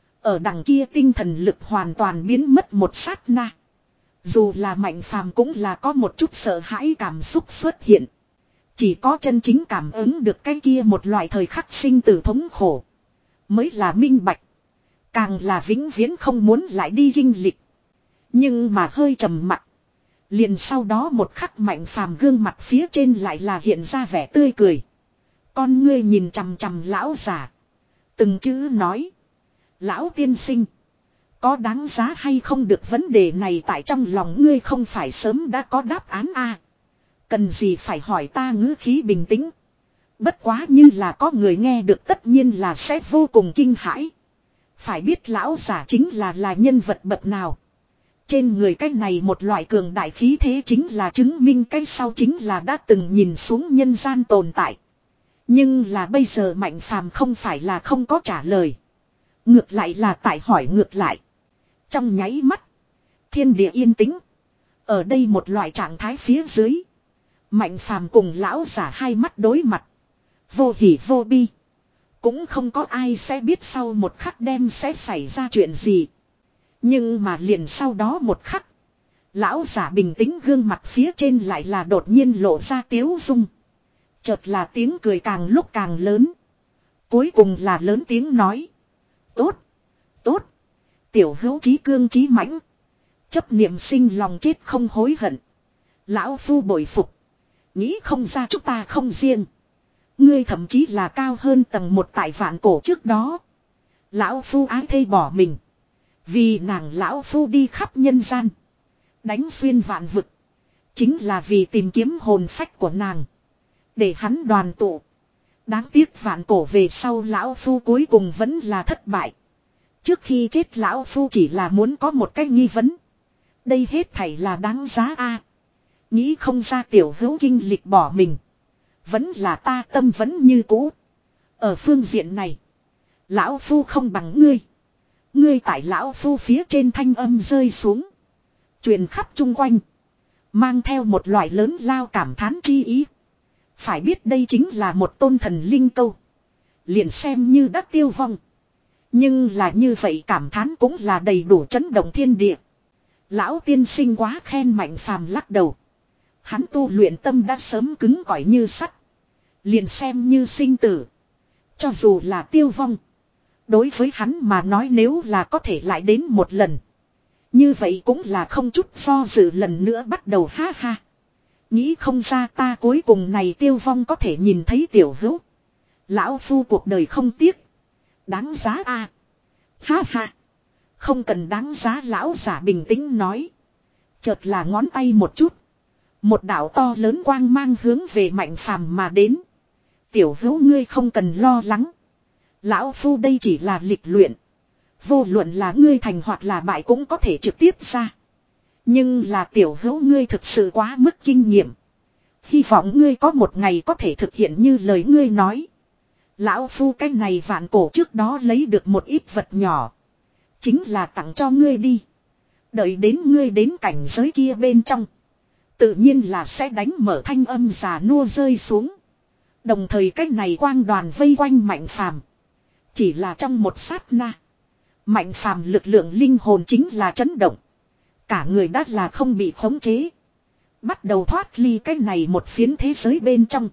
Ở đằng kia tinh thần lực hoàn toàn biến mất một sát na. Dù là Mạnh Phàm cũng là có một chút sợ hãi cảm xúc xuất hiện. Chỉ có chân chính cảm ứng được cái kia một loại thời khắc sinh tử thống khổ. Mới là minh bạch. Càng là vĩnh viễn không muốn lại đi kinh lịch. Nhưng mà hơi trầm mặc. Liền sau đó một khắc Mạnh Phàm gương mặt phía trên lại là hiện ra vẻ tươi cười. Con ngươi nhìn chằm chằm lão giả. Từng chữ nói. Lão tiên sinh. Có đáng giá hay không được vấn đề này tại trong lòng ngươi không phải sớm đã có đáp án a Cần gì phải hỏi ta ngữ khí bình tĩnh. Bất quá như là có người nghe được tất nhiên là sẽ vô cùng kinh hãi. Phải biết lão giả chính là là nhân vật bậc nào. Trên người cái này một loại cường đại khí thế chính là chứng minh cái sau chính là đã từng nhìn xuống nhân gian tồn tại. Nhưng là bây giờ Mạnh Phàm không phải là không có trả lời. Ngược lại là tại hỏi ngược lại. Trong nháy mắt. Thiên địa yên tĩnh. Ở đây một loại trạng thái phía dưới. Mạnh Phàm cùng lão giả hai mắt đối mặt. Vô hỉ vô bi. Cũng không có ai sẽ biết sau một khắc đem sẽ xảy ra chuyện gì. Nhưng mà liền sau đó một khắc. Lão giả bình tĩnh gương mặt phía trên lại là đột nhiên lộ ra tiếu dung. Chợt là tiếng cười càng lúc càng lớn. Cuối cùng là lớn tiếng nói. Tốt. Tốt. Tiểu hữu chí cương chí mãnh. Chấp niệm sinh lòng chết không hối hận. Lão phu bội phục. Nghĩ không ra chúng ta không riêng. Ngươi thậm chí là cao hơn tầng một tại vạn cổ trước đó. Lão phu ái thê bỏ mình. Vì nàng lão phu đi khắp nhân gian. Đánh xuyên vạn vực. Chính là vì tìm kiếm hồn phách của nàng. Để hắn đoàn tụ. Đáng tiếc vạn cổ về sau lão phu cuối cùng vẫn là thất bại. Trước khi chết lão phu chỉ là muốn có một cái nghi vấn. Đây hết thảy là đáng giá a Nghĩ không ra tiểu hữu kinh lịch bỏ mình. Vẫn là ta tâm vẫn như cũ. Ở phương diện này. Lão phu không bằng ngươi. Ngươi tại lão phu phía trên thanh âm rơi xuống. Truyền khắp chung quanh. Mang theo một loại lớn lao cảm thán chi ý. Phải biết đây chính là một tôn thần linh câu. Liền xem như đã tiêu vong. Nhưng là như vậy cảm thán cũng là đầy đủ chấn động thiên địa. Lão tiên sinh quá khen Mạnh Phàm lắc đầu. Hắn tu luyện tâm đã sớm cứng cỏi như sắt. Liền xem như sinh tử. Cho dù là tiêu vong. Đối với hắn mà nói nếu là có thể lại đến một lần. Như vậy cũng là không chút do dự lần nữa bắt đầu ha ha. Nghĩ không ra ta cuối cùng này tiêu vong có thể nhìn thấy tiểu hữu. Lão phu cuộc đời không tiếc. Đáng giá a à. Ha ha. Không cần đáng giá lão giả bình tĩnh nói. Chợt là ngón tay một chút. Một đạo to lớn quang mang hướng về Mạnh Phàm mà đến. Tiểu hữu ngươi không cần lo lắng. Lão phu đây chỉ là lịch luyện. Vô luận là ngươi thành hoặc là bại cũng có thể trực tiếp ra. Nhưng là tiểu hữu ngươi thực sự quá mức kinh nghiệm. Hy vọng ngươi có một ngày có thể thực hiện như lời ngươi nói. Lão phu cái này vạn cổ trước đó lấy được một ít vật nhỏ. Chính là tặng cho ngươi đi. Đợi đến ngươi đến cảnh giới kia bên trong. Tự nhiên là sẽ đánh mở thanh âm già nua rơi xuống. Đồng thời cái này quang đoàn vây quanh Mạnh Phàm. Chỉ là trong một sát na. Mạnh Phàm lực lượng linh hồn chính là chấn động. Cả người đã là không bị khống chế. Bắt đầu thoát ly cái này một phiến thế giới bên trong.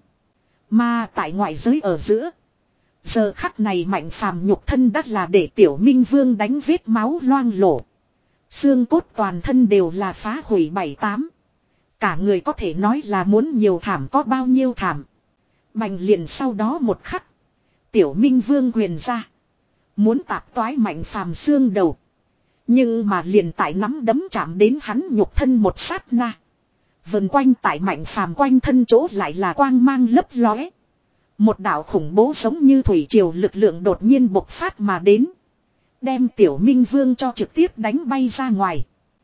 Mà tại ngoại giới ở giữa. Giờ khắc này Mạnh Phàm nhục thân đã là để Tiểu Minh Vương đánh vết máu loang lổ. Xương cốt toàn thân đều là phá hủy bảy tám. Cả người có thể nói là muốn nhiều thảm có bao nhiêu thảm. Bành liền sau đó một khắc. Tiểu Minh Vương quyền ra. Muốn tạp toái Mạnh Phàm xương đầu. Nhưng mà liền tại nắm đấm chạm đến hắn nhục thân một sát na. Vần quanh tại Mạnh Phàm quanh thân chỗ lại là quang mang lấp lóe. Một đạo khủng bố giống như thủy triều lực lượng đột nhiên bộc phát mà đến. Đem Tiểu Minh Vương cho trực tiếp đánh bay ra ngoài.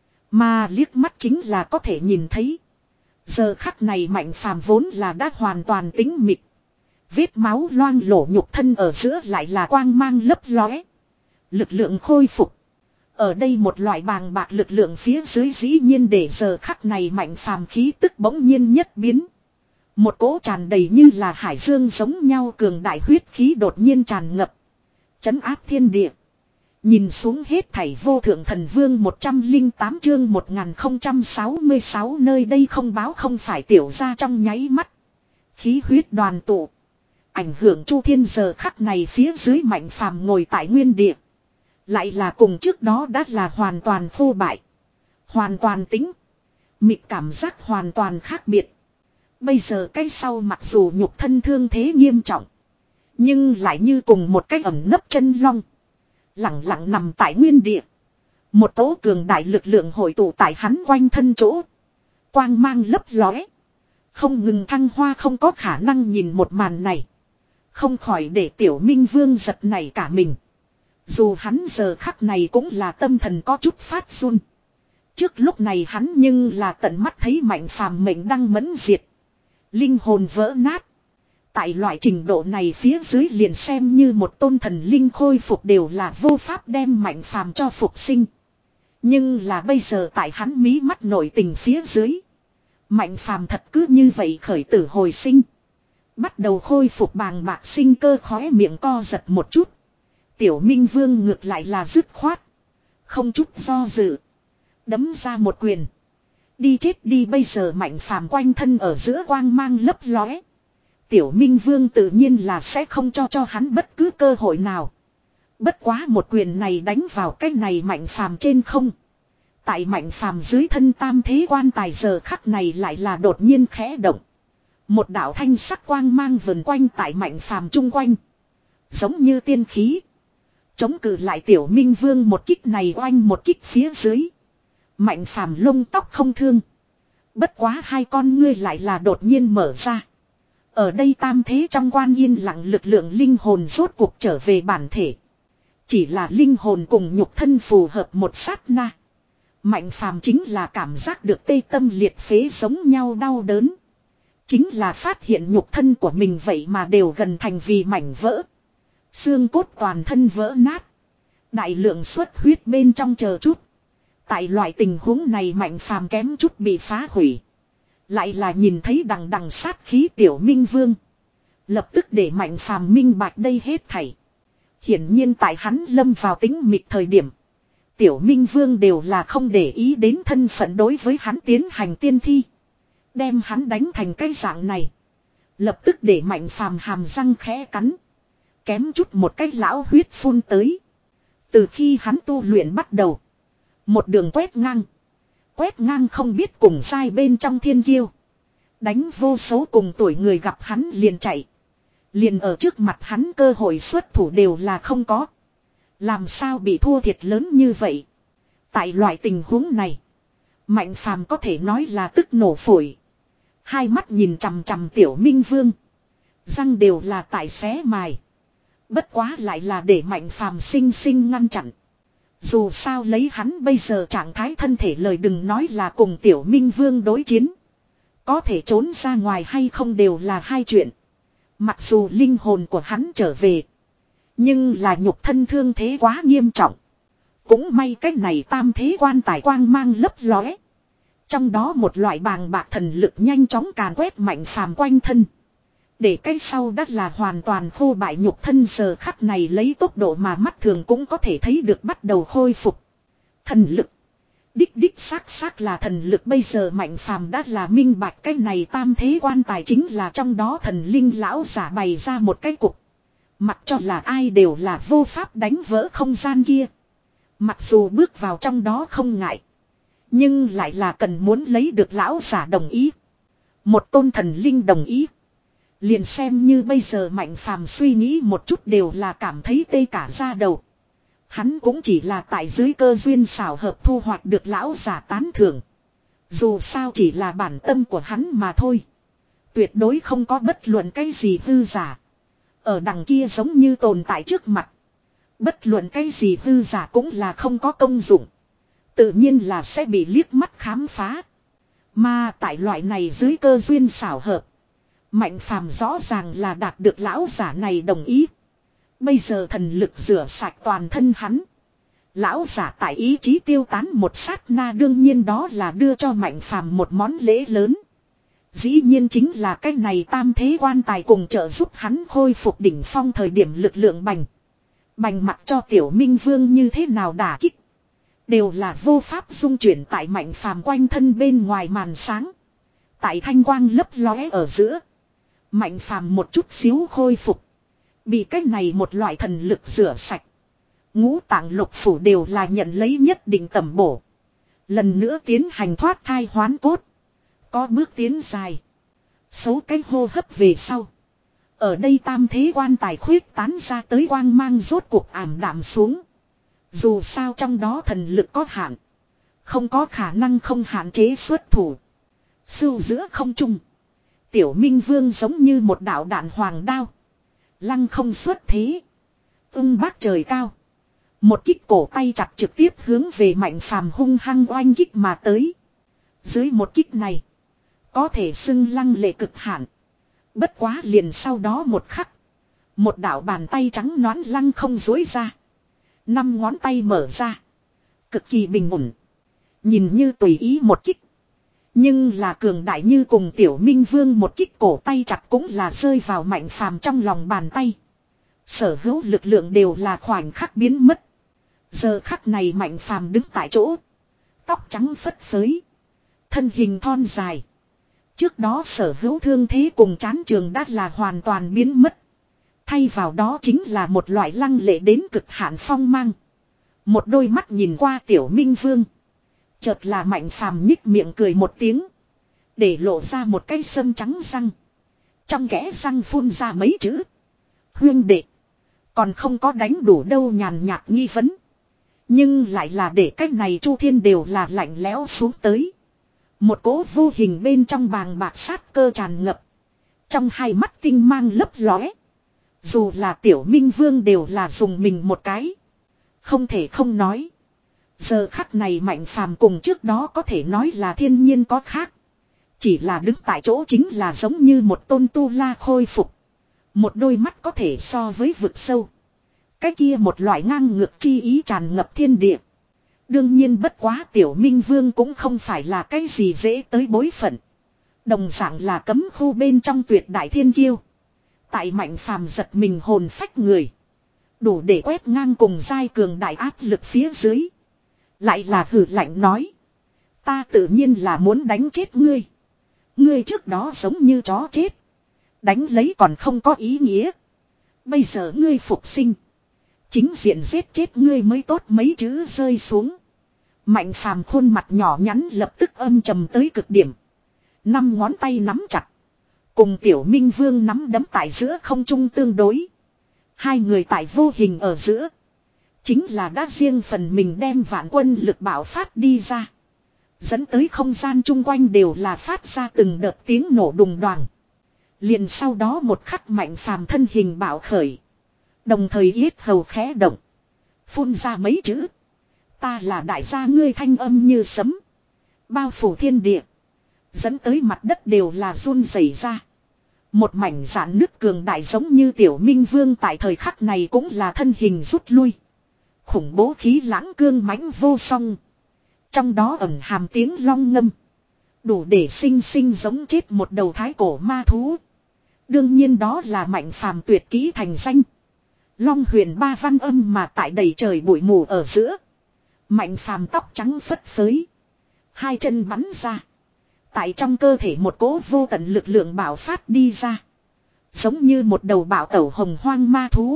Mà liếc mắt chính là có thể nhìn thấy. Giờ khắc này Mạnh Phàm vốn là đã hoàn toàn tĩnh mịch. Vết máu loang lổ nhục thân ở giữa lại là quang mang lấp lóe. Lực lượng khôi phục. Ở đây một loại bàng bạc lực lượng phía dưới dĩ nhiên để giờ khắc này Mạnh Phàm khí tức bỗng nhiên nhất biến. Một cỗ tràn đầy như là hải dương giống nhau cường đại huyết khí đột nhiên tràn ngập. Chấn áp thiên địa. Nhìn xuống hết thảy vô thượng thần vương một trăm lẻ tám chương một nghìn không trăm sáu mươi sáu nơi đây không báo không phải tiểu ra trong nháy mắt. Khí huyết đoàn tụ. Ảnh hưởng chu thiên giờ khắc này phía dưới Mạnh Phàm ngồi tại nguyên địa. Lại là cùng trước đó đã là hoàn toàn khô bại. Hoàn toàn tính. Mịt cảm giác hoàn toàn khác biệt. Bây giờ cái sau mặc dù nhục thân thương thế nghiêm trọng. Nhưng lại như cùng một cái ẩn nấp chân long. Lặng lặng nằm tại nguyên địa. Một tố cường đại lực lượng hội tụ tại hắn quanh thân chỗ. Quang mang lấp lóe. Không ngừng thăng hoa không có khả năng nhìn một màn này. Không khỏi để tiểu minh vương giật nảy cả mình. Dù hắn giờ khắc này cũng là tâm thần có chút phát run. Trước lúc này hắn nhưng là tận mắt thấy Mạnh Phàm mệnh đang mẫn diệt. Linh hồn vỡ nát. Tại loại trình độ này phía dưới liền xem như một tôn thần linh khôi phục đều là vô pháp đem Mạnh Phàm cho phục sinh. Nhưng là bây giờ tại hắn mí mắt nổi tình phía dưới. Mạnh Phàm thật cứ như vậy khởi tử hồi sinh. Bắt đầu khôi phục bàng bạc sinh cơ khóe miệng co giật một chút. Tiểu Minh Vương ngược lại là dứt khoát. Không chút do dự. Đấm ra một quyền. Đi chết đi bây giờ Mạnh Phàm quanh thân ở giữa quang mang lấp lóe. Tiểu Minh Vương tự nhiên là sẽ không cho cho hắn bất cứ cơ hội nào. Bất quá một quyền này đánh vào cái này Mạnh Phàm trên không. Tại Mạnh Phàm dưới thân tam thế quan tài giờ khắc này lại là đột nhiên khẽ động. Một đạo thanh sắc quang mang vần quanh tại Mạnh Phàm chung quanh. Giống như tiên khí. Chống cự lại Tiểu Minh Vương một kích này oanh một kích phía dưới. Mạnh Phàm lông tóc không thương. Bất quá hai con ngươi lại là đột nhiên mở ra. Ở đây tam thế trong quan yên lặng lực lượng linh hồn rốt cuộc trở về bản thể. Chỉ là linh hồn cùng nhục thân phù hợp một sát na. Mạnh Phàm chính là cảm giác được tê tâm liệt phế giống nhau đau đớn. Chính là phát hiện nhục thân của mình vậy mà đều gần thành vì mảnh vỡ. Xương cốt toàn thân vỡ nát. Đại lượng xuất huyết bên trong chờ chút. Tại loại tình huống này Mạnh Phàm kém chút bị phá hủy. Lại là nhìn thấy đằng đằng sát khí Tiểu Minh Vương. Lập tức để Mạnh Phàm minh bạch đây hết thảy. Hiển nhiên tại hắn lâm vào tính mịt thời điểm. Tiểu Minh Vương đều là không để ý đến thân phận đối với hắn tiến hành tiên thi. Đem hắn đánh thành cái dạng này. Lập tức để Mạnh Phàm hàm răng khẽ cắn. Kém chút một cái lão huyết phun tới. Từ khi hắn tu luyện bắt đầu. Một đường quét ngang. Quét ngang không biết cùng sai bên trong thiên kiêu. Đánh vô số cùng tuổi người gặp hắn liền chạy. Liền ở trước mặt hắn cơ hội xuất thủ đều là không có. Làm sao bị thua thiệt lớn như vậy. Tại loại tình huống này. Mạnh Phàm có thể nói là tức nổ phổi. Hai mắt nhìn chằm chằm Tiểu Minh Vương. Răng đều là tại xé mài. Bất quá lại là để Mạnh Phàm sinh sinh ngăn chặn. Dù sao lấy hắn bây giờ trạng thái thân thể lời đừng nói là cùng Tiểu Minh Vương đối chiến. Có thể trốn ra ngoài hay không đều là hai chuyện. Mặc dù linh hồn của hắn trở về. Nhưng là nhục thân thương thế quá nghiêm trọng. Cũng may cách này tam thế quan tài quang mang lấp lóe. Trong đó một loại bàng bạc thần lực nhanh chóng càn quét Mạnh Phàm quanh thân. Để cái sau đắt là hoàn toàn khô bại nhục thân giờ khắc này lấy tốc độ mà mắt thường cũng có thể thấy được bắt đầu khôi phục. Thần lực. Đích đích xác xác là thần lực bây giờ Mạnh Phàm đã là minh bạch cái này tam thế quan tài chính là trong đó thần linh lão giả bày ra một cái cục. Mặc cho là ai đều là vô pháp đánh vỡ không gian kia. Mặc dù bước vào trong đó không ngại. Nhưng lại là cần muốn lấy được lão giả đồng ý. Một tôn thần linh đồng ý. Liền xem như bây giờ Mạnh Phàm suy nghĩ một chút đều là cảm thấy tê cả da đầu. Hắn cũng chỉ là tại dưới cơ duyên xảo hợp thu hoạch được lão giả tán thưởng. Dù sao chỉ là bản tâm của hắn mà thôi. Tuyệt đối không có bất luận cái gì hư giả. Ở đằng kia giống như tồn tại trước mặt. Bất luận cái gì hư giả cũng là không có công dụng. Tự nhiên là sẽ bị liếc mắt khám phá. Mà tại loại này dưới cơ duyên xảo hợp. Mạnh phàm rõ ràng là đạt được lão giả này đồng ý. Bây giờ thần lực rửa sạch toàn thân hắn. Lão giả tại ý chí tiêu tán một sát na, đương nhiên đó là đưa cho Mạnh phàm một món lễ lớn. Dĩ nhiên chính là cái này tam thế quan tài cùng trợ giúp hắn khôi phục đỉnh phong thời điểm lực lượng bành. Bành mặc cho Tiểu Minh Vương như thế nào đả kích. Đều là vô pháp dung chuyển tại Mạnh phàm quanh thân bên ngoài màn sáng. Tại thanh quang lấp lóe ở giữa. Mạnh phàm một chút xíu khôi phục. Bị cái này một loại thần lực rửa sạch. Ngũ tạng lục phủ đều là nhận lấy nhất định tầm bổ. Lần nữa tiến hành thoát thai hoán cốt. Có bước tiến dài. Số cái hô hấp về sau. Ở đây tam thế quan tài khuyết tán ra tới quang mang rốt cuộc ảm đạm xuống. Dù sao trong đó thần lực có hạn. Không có khả năng không hạn chế xuất thủ. Sưu giữa không trung. Tiểu Minh Vương giống như một đạo đạn hoàng đao. Lăng không xuất thế. Ưng bác trời cao. Một kích cổ tay chặt trực tiếp hướng về Mạnh phàm hung hăng oanh kích mà tới. Dưới một kích này. Có thể xưng lăng lệ cực hạn. Bất quá liền sau đó một khắc. Một đạo bàn tay trắng nõn lăng không dối ra. Năm ngón tay mở ra. Cực kỳ bình ổn. Nhìn như tùy ý một kích. Nhưng là cường đại như cùng Tiểu Minh Vương một kích cổ tay chặt cũng là rơi vào Mạnh phàm trong lòng bàn tay. Sở hữu lực lượng đều là khoảnh khắc biến mất. Giờ khắc này Mạnh phàm đứng tại chỗ. Tóc trắng phất phới. Thân hình thon dài. Trước đó sở hữu thương thế cùng chán trường đã là hoàn toàn biến mất. Thay vào đó chính là một loại lăng lệ đến cực hạn phong mang. Một đôi mắt nhìn qua Tiểu Minh Vương. Chợt là Mạnh phàm nhích miệng cười một tiếng. Để lộ ra một cái sâm trắng răng. Trong kẽ răng phun ra mấy chữ. Huyên đệ. Còn không có đánh đủ đâu, nhàn nhạt nghi vấn. Nhưng lại là để cách này Chu Thiên đều là lạnh lẽo xuống tới. Một cỗ vô hình bên trong bàng bạc sát cơ tràn ngập. Trong hai mắt tinh mang lấp lóe. Dù là Tiểu Minh Vương đều là dùng mình một cái. Không thể không nói. Giờ khắc này Mạnh phàm cùng trước đó có thể nói là thiên nhiên có khác. Chỉ là đứng tại chỗ chính là giống như một tôn tu la khôi phục. Một đôi mắt có thể so với vực sâu. Cái kia một loại ngang ngược chi ý tràn ngập thiên địa. Đương nhiên bất quá Tiểu Minh Vương cũng không phải là cái gì dễ tới bối phận. Đồng dạng là cấm khu bên trong tuyệt đại thiên kiêu. Tại Mạnh phàm giật mình hồn phách người. Đủ để quét ngang cùng giai cường đại áp lực phía dưới. Lại là hử lạnh nói. Ta tự nhiên là muốn đánh chết ngươi. Ngươi trước đó giống như chó chết. Đánh lấy còn không có ý nghĩa. Bây giờ ngươi phục sinh. Chính diện giết chết ngươi mới tốt mấy chữ rơi xuống. Mạnh phàm khuôn mặt nhỏ nhắn lập tức âm trầm tới cực điểm. Năm ngón tay nắm chặt. Cùng Tiểu Minh Vương nắm đấm tại giữa không trung tương đối. Hai người tại vô hình ở giữa. Chính là đã riêng phần mình đem vạn quân lực bạo phát đi ra. Dẫn tới không gian chung quanh đều là phát ra từng đợt tiếng nổ đùng đoàng. Liền sau đó một khắc Mạnh phàm thân hình bạo khởi. Đồng thời yết hầu khẽ động. Phun ra mấy chữ. Ta là đại gia ngươi, thanh âm như sấm. Bao phủ thiên địa. Dẫn tới mặt đất đều là run rẩy ra. Một mảnh giãn nước cường đại giống như Tiểu Minh Vương tại thời khắc này cũng là thân hình rút lui. Khủng bố khí lãng cương mãnh vô song. Trong đó ẩn hàm tiếng long ngâm. Đủ để sinh sinh giống chết một đầu thái cổ ma thú. Đương nhiên đó là Mạnh phàm tuyệt kỹ thành danh. Long huyền ba văn âm mà tại đầy trời bụi mù ở giữa. Mạnh phàm tóc trắng phất phới. Hai chân bắn ra. Tại trong cơ thể một cỗ vô tận lực lượng bạo phát đi ra. Giống như một đầu bạo tẩu hồng hoang ma thú.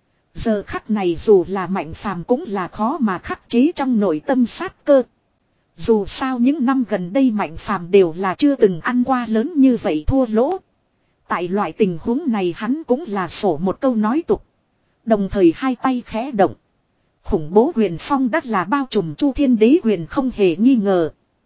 Giờ khắc này dù là Mạnh phàm cũng là khó mà khắc chế trong nội tâm sát cơ. Dù sao những năm gần đây Mạnh phàm đều là chưa từng ăn qua lớn như vậy thua lỗ. Tại loại tình huống này hắn cũng là sổ một câu nói tục. Đồng thời hai tay khẽ động. Khủng bố huyền phong đắt là bao trùm Chu Thiên Đế huyền không hề nghi ngờ.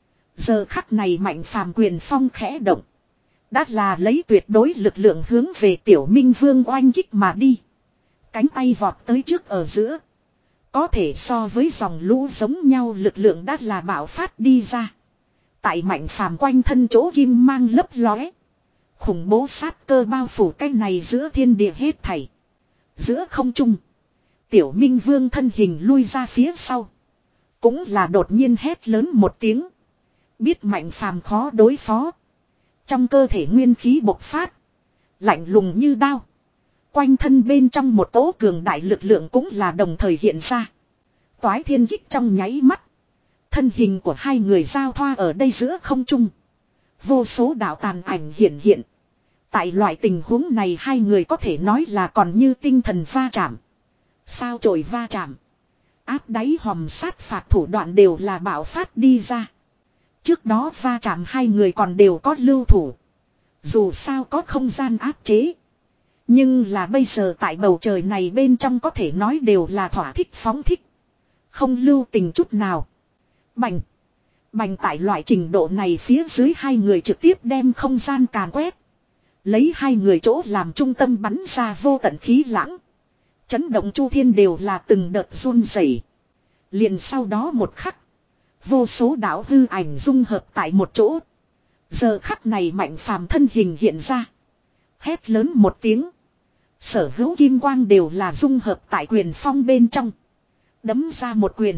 Giờ khắc này Mạnh phàm quyền phong khẽ động. Đắt là lấy tuyệt đối lực lượng hướng về Tiểu Minh Vương oanh kích mà đi. Cánh tay vọt tới trước ở giữa. Có thể so với dòng lũ giống nhau lực lượng đắt là bạo phát đi ra. Tại Mạnh phàm quanh thân chỗ kim mang lấp lóe. Khủng bố sát cơ bao phủ cái này giữa thiên địa hết thảy. Giữa không trung. Tiểu Minh Vương thân hình lui ra phía sau. Cũng là đột nhiên hét lớn một tiếng. Biết Mạnh Phàm khó đối phó. Trong cơ thể nguyên khí bộc phát. Lạnh lùng như đao. Quanh thân bên trong một tố cường đại lực lượng cũng là đồng thời hiện ra. Toái thiên kích trong nháy mắt. Thân hình của hai người giao thoa ở đây giữa không trung. Vô số đạo tàn ảnh hiện hiện. Tại loại tình huống này hai người có thể nói là còn như tinh thần va chạm. Sao chổi va chạm. Áp đáy hòm sát phạt thủ đoạn đều là bạo phát đi ra. Trước đó va chạm hai người còn đều có lưu thủ. Dù sao có không gian áp chế. Nhưng là bây giờ tại bầu trời này bên trong có thể nói đều là thỏa thích phóng thích. Không lưu tình chút nào. Bành. Bành tại loại trình độ này phía dưới hai người trực tiếp đem không gian càn quét. Lấy hai người chỗ làm trung tâm bắn ra vô tận khí lãng. Chấn động chu thiên đều là từng đợt run rẩy. Liền sau đó một khắc. Vô số đạo hư ảnh dung hợp tại một chỗ. Giờ khắc này Mạnh Phàm thân hình hiện ra. Hét lớn một tiếng. Sở hữu kim quang đều là dung hợp tại quyền phong bên trong. Đấm ra một quyền.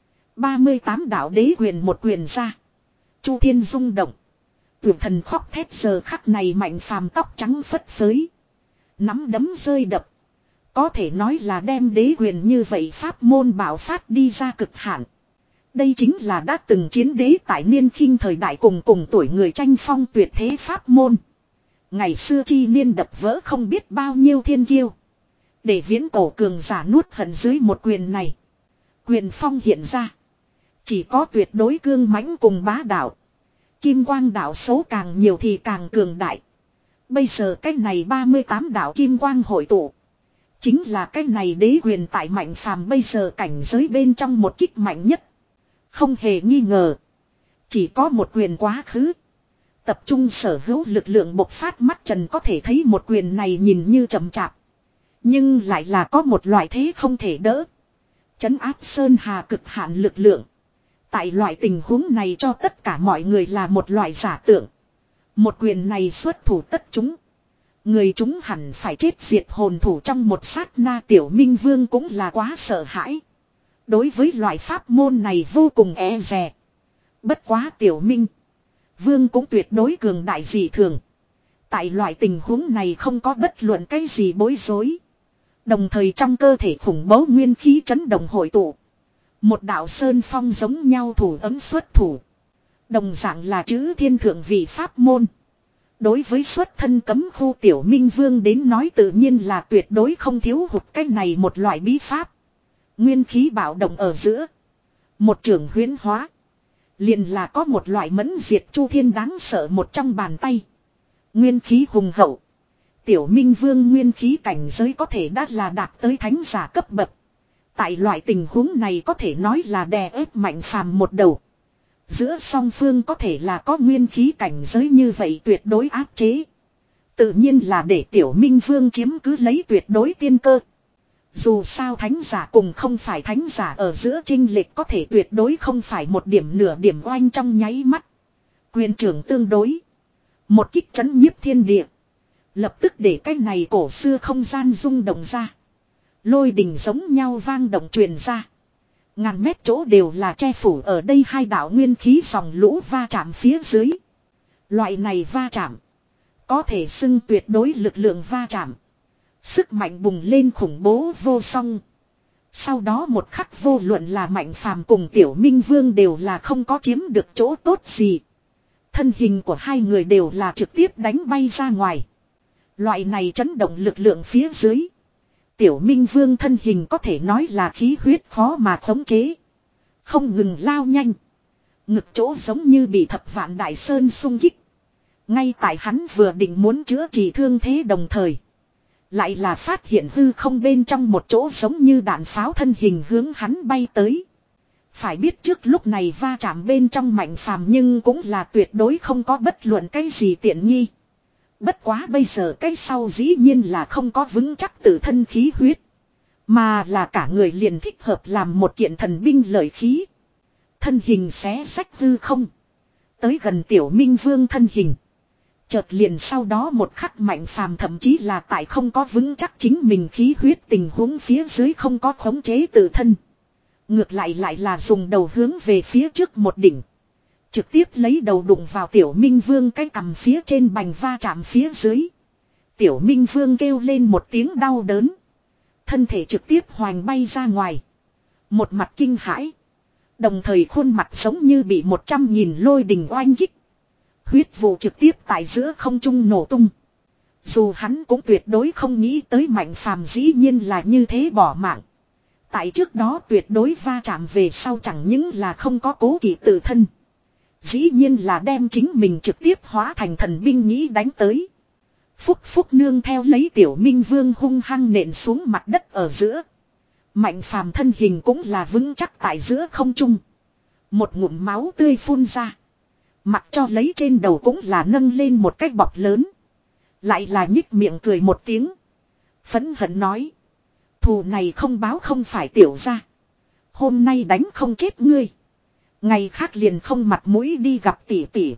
ba mươi tám đạo đế quyền một quyền ra. Chu thiên rung động. Tuyệt thần khóc thét giờ khắc này Mạnh Phàm tóc trắng phất phới. Nắm đấm rơi đập. Có thể nói là đem đế quyền như vậy pháp môn bảo phát đi ra cực hạn. Đây chính là đã từng chiến đế tại niên khinh thời đại cùng cùng tuổi người tranh phong tuyệt thế pháp môn. Ngày xưa chi niên đập vỡ không biết bao nhiêu thiên kiêu. Để viễn cổ cường giả nuốt hận dưới một quyền này. Quyền phong hiện ra. Chỉ có tuyệt đối cương mãnh cùng bá đạo. Kim quang đạo số càng nhiều thì càng cường đại. Bây giờ cái này ba mươi tám đạo kim quang hội tụ. Chính là cái này đế quyền tại Mạnh Phàm bây giờ cảnh giới bên trong một kích mạnh nhất. Không hề nghi ngờ. Chỉ có một quyền quá khứ. Tập trung sở hữu lực lượng bộc phát mắt trần có thể thấy một quyền này nhìn như chậm chạp. Nhưng lại là có một loại thế không thể đỡ. Trấn áp sơn hà cực hạn lực lượng. Tại loại tình huống này cho tất cả mọi người là một loại giả tưởng. Một quyền này xuất thủ tất chúng. Người chúng hẳn phải chết diệt hồn thủ trong một sát na. Tiểu Minh Vương cũng là quá sợ hãi. Đối với loại pháp môn này vô cùng e dè. Bất quá Tiểu Minh Vương cũng tuyệt đối cường đại dị thường. Tại loại tình huống này không có bất luận cái gì bối rối. Đồng thời trong cơ thể khủng bố nguyên khí chấn động hội tụ. Một đạo sơn phong giống nhau thủ ấm xuất thủ. Đồng dạng là chữ thiên thượng vị pháp môn. Đối với xuất thân cấm khu Tiểu Minh Vương đến nói tự nhiên là tuyệt đối không thiếu hụt cái này một loại bí pháp. Nguyên khí bạo động ở giữa. Một trường huyễn hóa. Liền là có một loại mẫn diệt chu thiên đáng sợ một trong bàn tay. Nguyên khí hùng hậu. Tiểu Minh Vương nguyên khí cảnh giới có thể đã là đạt tới thánh giả cấp bậc. Tại loại tình huống này có thể nói là đè ép Mạnh Phàm một đầu. Giữa song phương có thể là có nguyên khí cảnh giới như vậy tuyệt đối áp chế. Tự nhiên là để Tiểu Minh Vương chiếm cứ lấy tuyệt đối tiên cơ. Dù sao thánh giả cùng không phải thánh giả ở giữa chênh lệch có thể tuyệt đối không phải một điểm nửa điểm oanh trong nháy mắt. Quyền trưởng tương đối. Một kích chấn nhiếp thiên địa. Lập tức để cái này cổ xưa không gian rung động ra. Lôi đình giống nhau vang động truyền ra. Ngàn mét chỗ đều là che phủ ở đây hai đạo nguyên khí dòng lũ va chạm phía dưới. Loại này va chạm. Có thể xưng tuyệt đối lực lượng va chạm. Sức mạnh bùng lên khủng bố vô song. Sau đó một khắc vô luận là Mạnh Phàm cùng Tiểu Minh Vương đều là không có chiếm được chỗ tốt gì. Thân hình của hai người đều là trực tiếp đánh bay ra ngoài. Loại này chấn động lực lượng phía dưới. Tiểu Minh Vương thân hình có thể nói là khí huyết khó mà khống chế. Không ngừng lao nhanh. Ngực chỗ giống như bị thập vạn đại sơn xung kích. Ngay tại hắn vừa định muốn chữa trị thương thế đồng thời. Lại là phát hiện hư không bên trong một chỗ giống như đạn pháo thân hình hướng hắn bay tới. Phải biết trước lúc này va chạm bên trong Mạnh Phàm nhưng cũng là tuyệt đối không có bất luận cái gì tiện nghi. Bất quá bây giờ cái sau dĩ nhiên là không có vững chắc tự thân khí huyết. Mà là cả người liền thích hợp làm một kiện thần binh lợi khí. Thân hình xé rách hư không. Tới gần Tiểu Minh Vương thân hình. Chợt Chợt liền sau đó một khắc Mạnh Phàm thậm chí là tại không có vững chắc chính mình khí huyết tình huống phía dưới không có khống chế tự thân. Ngược lại lại là dùng đầu hướng về phía trước một đỉnh. Trực tiếp lấy đầu đụng vào Tiểu Minh Vương cái cằm phía trên bành va chạm phía dưới. Tiểu Minh Vương kêu lên một tiếng đau đớn. Thân thể trực tiếp hoành bay ra ngoài. Một mặt kinh hãi. Đồng thời khuôn mặt giống như bị một trăm nghìn lôi đình oanh kích. Huyết vụ trực tiếp tại giữa không trung nổ tung. Dù hắn cũng tuyệt đối không nghĩ tới Mạnh Phàm dĩ nhiên là như thế bỏ mạng. Tại trước đó tuyệt đối va chạm về sau chẳng những là không có cố kỵ tự thân. Dĩ nhiên là đem chính mình trực tiếp hóa thành thần binh nghĩ đánh tới. Phúc phúc nương theo lấy Tiểu Minh Vương hung hăng nện xuống mặt đất ở giữa. Mạnh Phàm thân hình cũng là vững chắc tại giữa không trung. Một ngụm máu tươi phun ra. Mặc cho lấy trên đầu cũng là nâng lên một cái bọc lớn. Lại là nhích miệng cười một tiếng. Phẫn hận nói. Thù này không báo không phải tiểu gia. Hôm nay đánh không chết ngươi. Ngày khác liền không mặt mũi đi gặp tỷ tỷ.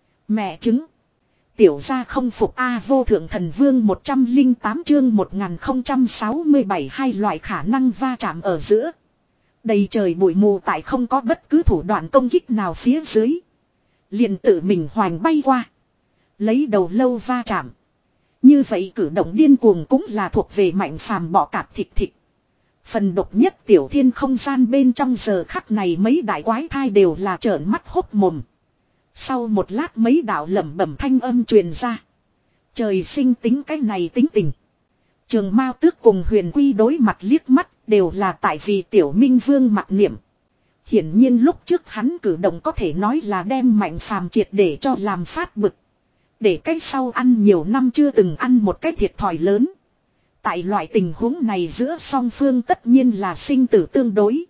Mẹ chứng. Tiểu gia không phục A vô thượng thần vương một trăm lẻ tám chương một nghìn không trăm sáu mươi bảy hai loại khả năng va chạm ở giữa. Đầy trời bụi mù tại không có bất cứ thủ đoạn công kích nào phía dưới. Liền tự mình hoành bay qua. Lấy đầu lâu va chạm. Như vậy cử động điên cuồng cũng là thuộc về Mạnh Phàm bỏ cạp thịt thịt. Phần độc nhất tiểu thiên không gian bên trong giờ khắc này mấy đại quái thai đều là trợn mắt hốc mồm. Sau một lát mấy đạo lẩm bẩm thanh âm truyền ra. Trời sinh tính cái này tính tình. Trường Mao Tước cùng Huyền Quy đối mặt liếc mắt đều là tại vì Tiểu Minh Vương mặc niệm. Hiển nhiên lúc trước hắn cử động có thể nói là đem Mạnh Phàm triệt để cho làm phát bực. Để cái sau ăn nhiều năm chưa từng ăn một cái thiệt thòi lớn. Tại loại tình huống này giữa song phương tất nhiên là sinh tử tương đối.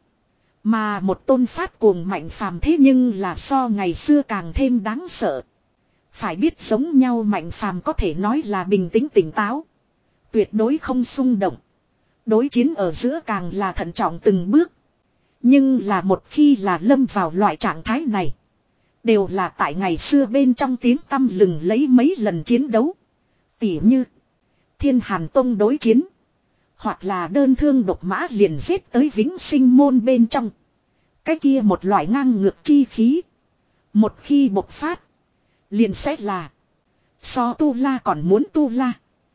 Mà một tôn phát cuồng Mạnh Phàm thế nhưng là so ngày xưa càng thêm đáng sợ. Phải biết giống nhau Mạnh Phàm có thể nói là bình tĩnh tỉnh táo. Tuyệt đối không xung động. Đối chiến ở giữa càng là thận trọng từng bước. Nhưng là một khi là lâm vào loại trạng thái này. Đều là tại ngày xưa bên trong tiếng tăm lừng lấy mấy lần chiến đấu. Tỉ như Thiên Hàn Tông đối chiến. Hoặc là đơn thương độc mã liền giết tới Vĩnh Sinh môn bên trong. Cái kia một loại ngang ngược chi khí. Một khi bộc phát. Liền sẽ là. So tu la còn muốn tu la.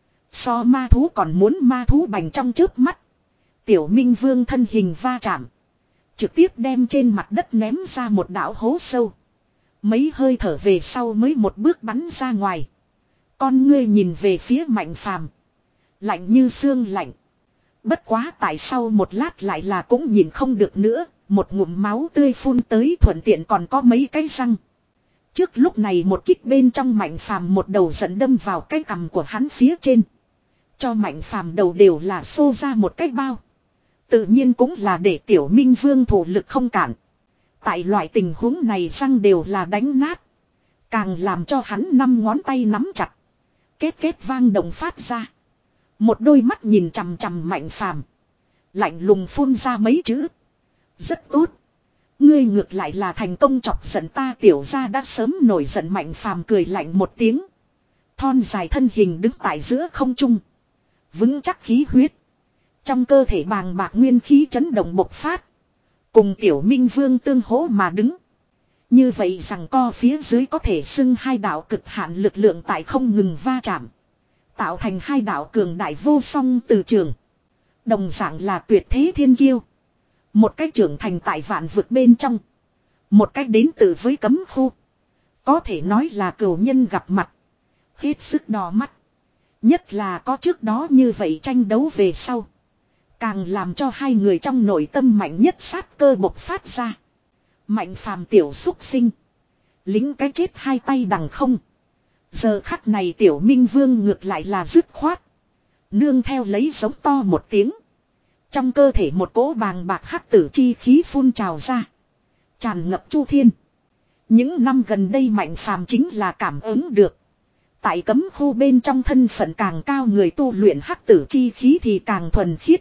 So ma thú còn muốn ma thú bành trong trước mắt. Tiểu Minh Vương thân hình va chạm. Trực tiếp đem trên mặt đất ném ra một đảo hố sâu. Mấy hơi thở về sau mới một bước bắn ra ngoài. Con ngươi nhìn về phía Mạnh Phàm, lạnh như xương lạnh. Bất quá tại sau một lát lại là cũng nhìn không được nữa. Một ngụm máu tươi phun tới thuận tiện còn có mấy cái răng. Trước lúc này một kích bên trong Mạnh Phàm một đầu dẫn đâm vào cái cằm của hắn phía trên. Cho Mạnh Phàm đầu đều là xô ra một cái bao. Tự nhiên cũng là để Tiểu Minh Vương thủ lực không cản. Tại loại tình huống này răng đều là đánh nát. Càng làm cho hắn năm ngón tay nắm chặt. Kết kết vang động phát ra. Một đôi mắt nhìn chằm chằm Mạnh Phàm, lạnh lùng phun ra mấy chữ. Rất tốt. Ngươi ngược lại là thành công chọc giận ta tiểu gia đã sớm nổi giận. Mạnh Phàm cười lạnh một tiếng. Thon dài thân hình đứng tại giữa không trung. Vững chắc khí huyết. Trong cơ thể bàng bạc nguyên khí chấn động bộc phát. Cùng Tiểu Minh Vương tương hỗ mà đứng. Như vậy rằng co phía dưới có thể xưng hai đạo cực hạn lực lượng tại không ngừng va chạm. Tạo thành hai đạo cường đại vô song từ trường. Đồng dạng là tuyệt thế thiên kiêu. Một cách trưởng thành tại vạn vực bên trong. Một cách đến từ với cấm khu. Có thể nói là cửu nhân gặp mặt. Hết sức đỏ mắt. Nhất là có trước đó như vậy tranh đấu về sau. Càng làm cho hai người trong nội tâm mạnh nhất sát cơ bộc phát ra. Mạnh Phàm tiểu xúc sinh. Lính cái chết hai tay đằng không. Giờ khắc này Tiểu Minh Vương ngược lại là dứt khoát. Nương theo lấy giống to một tiếng. Trong cơ thể một cỗ bàng bạc hắc tử chi khí phun trào ra. Tràn ngập chu thiên. Những năm gần đây Mạnh Phàm chính là cảm ứng được. Tại cấm khu bên trong thân phận càng cao người tu luyện hắc tử chi khí thì càng thuần khiết.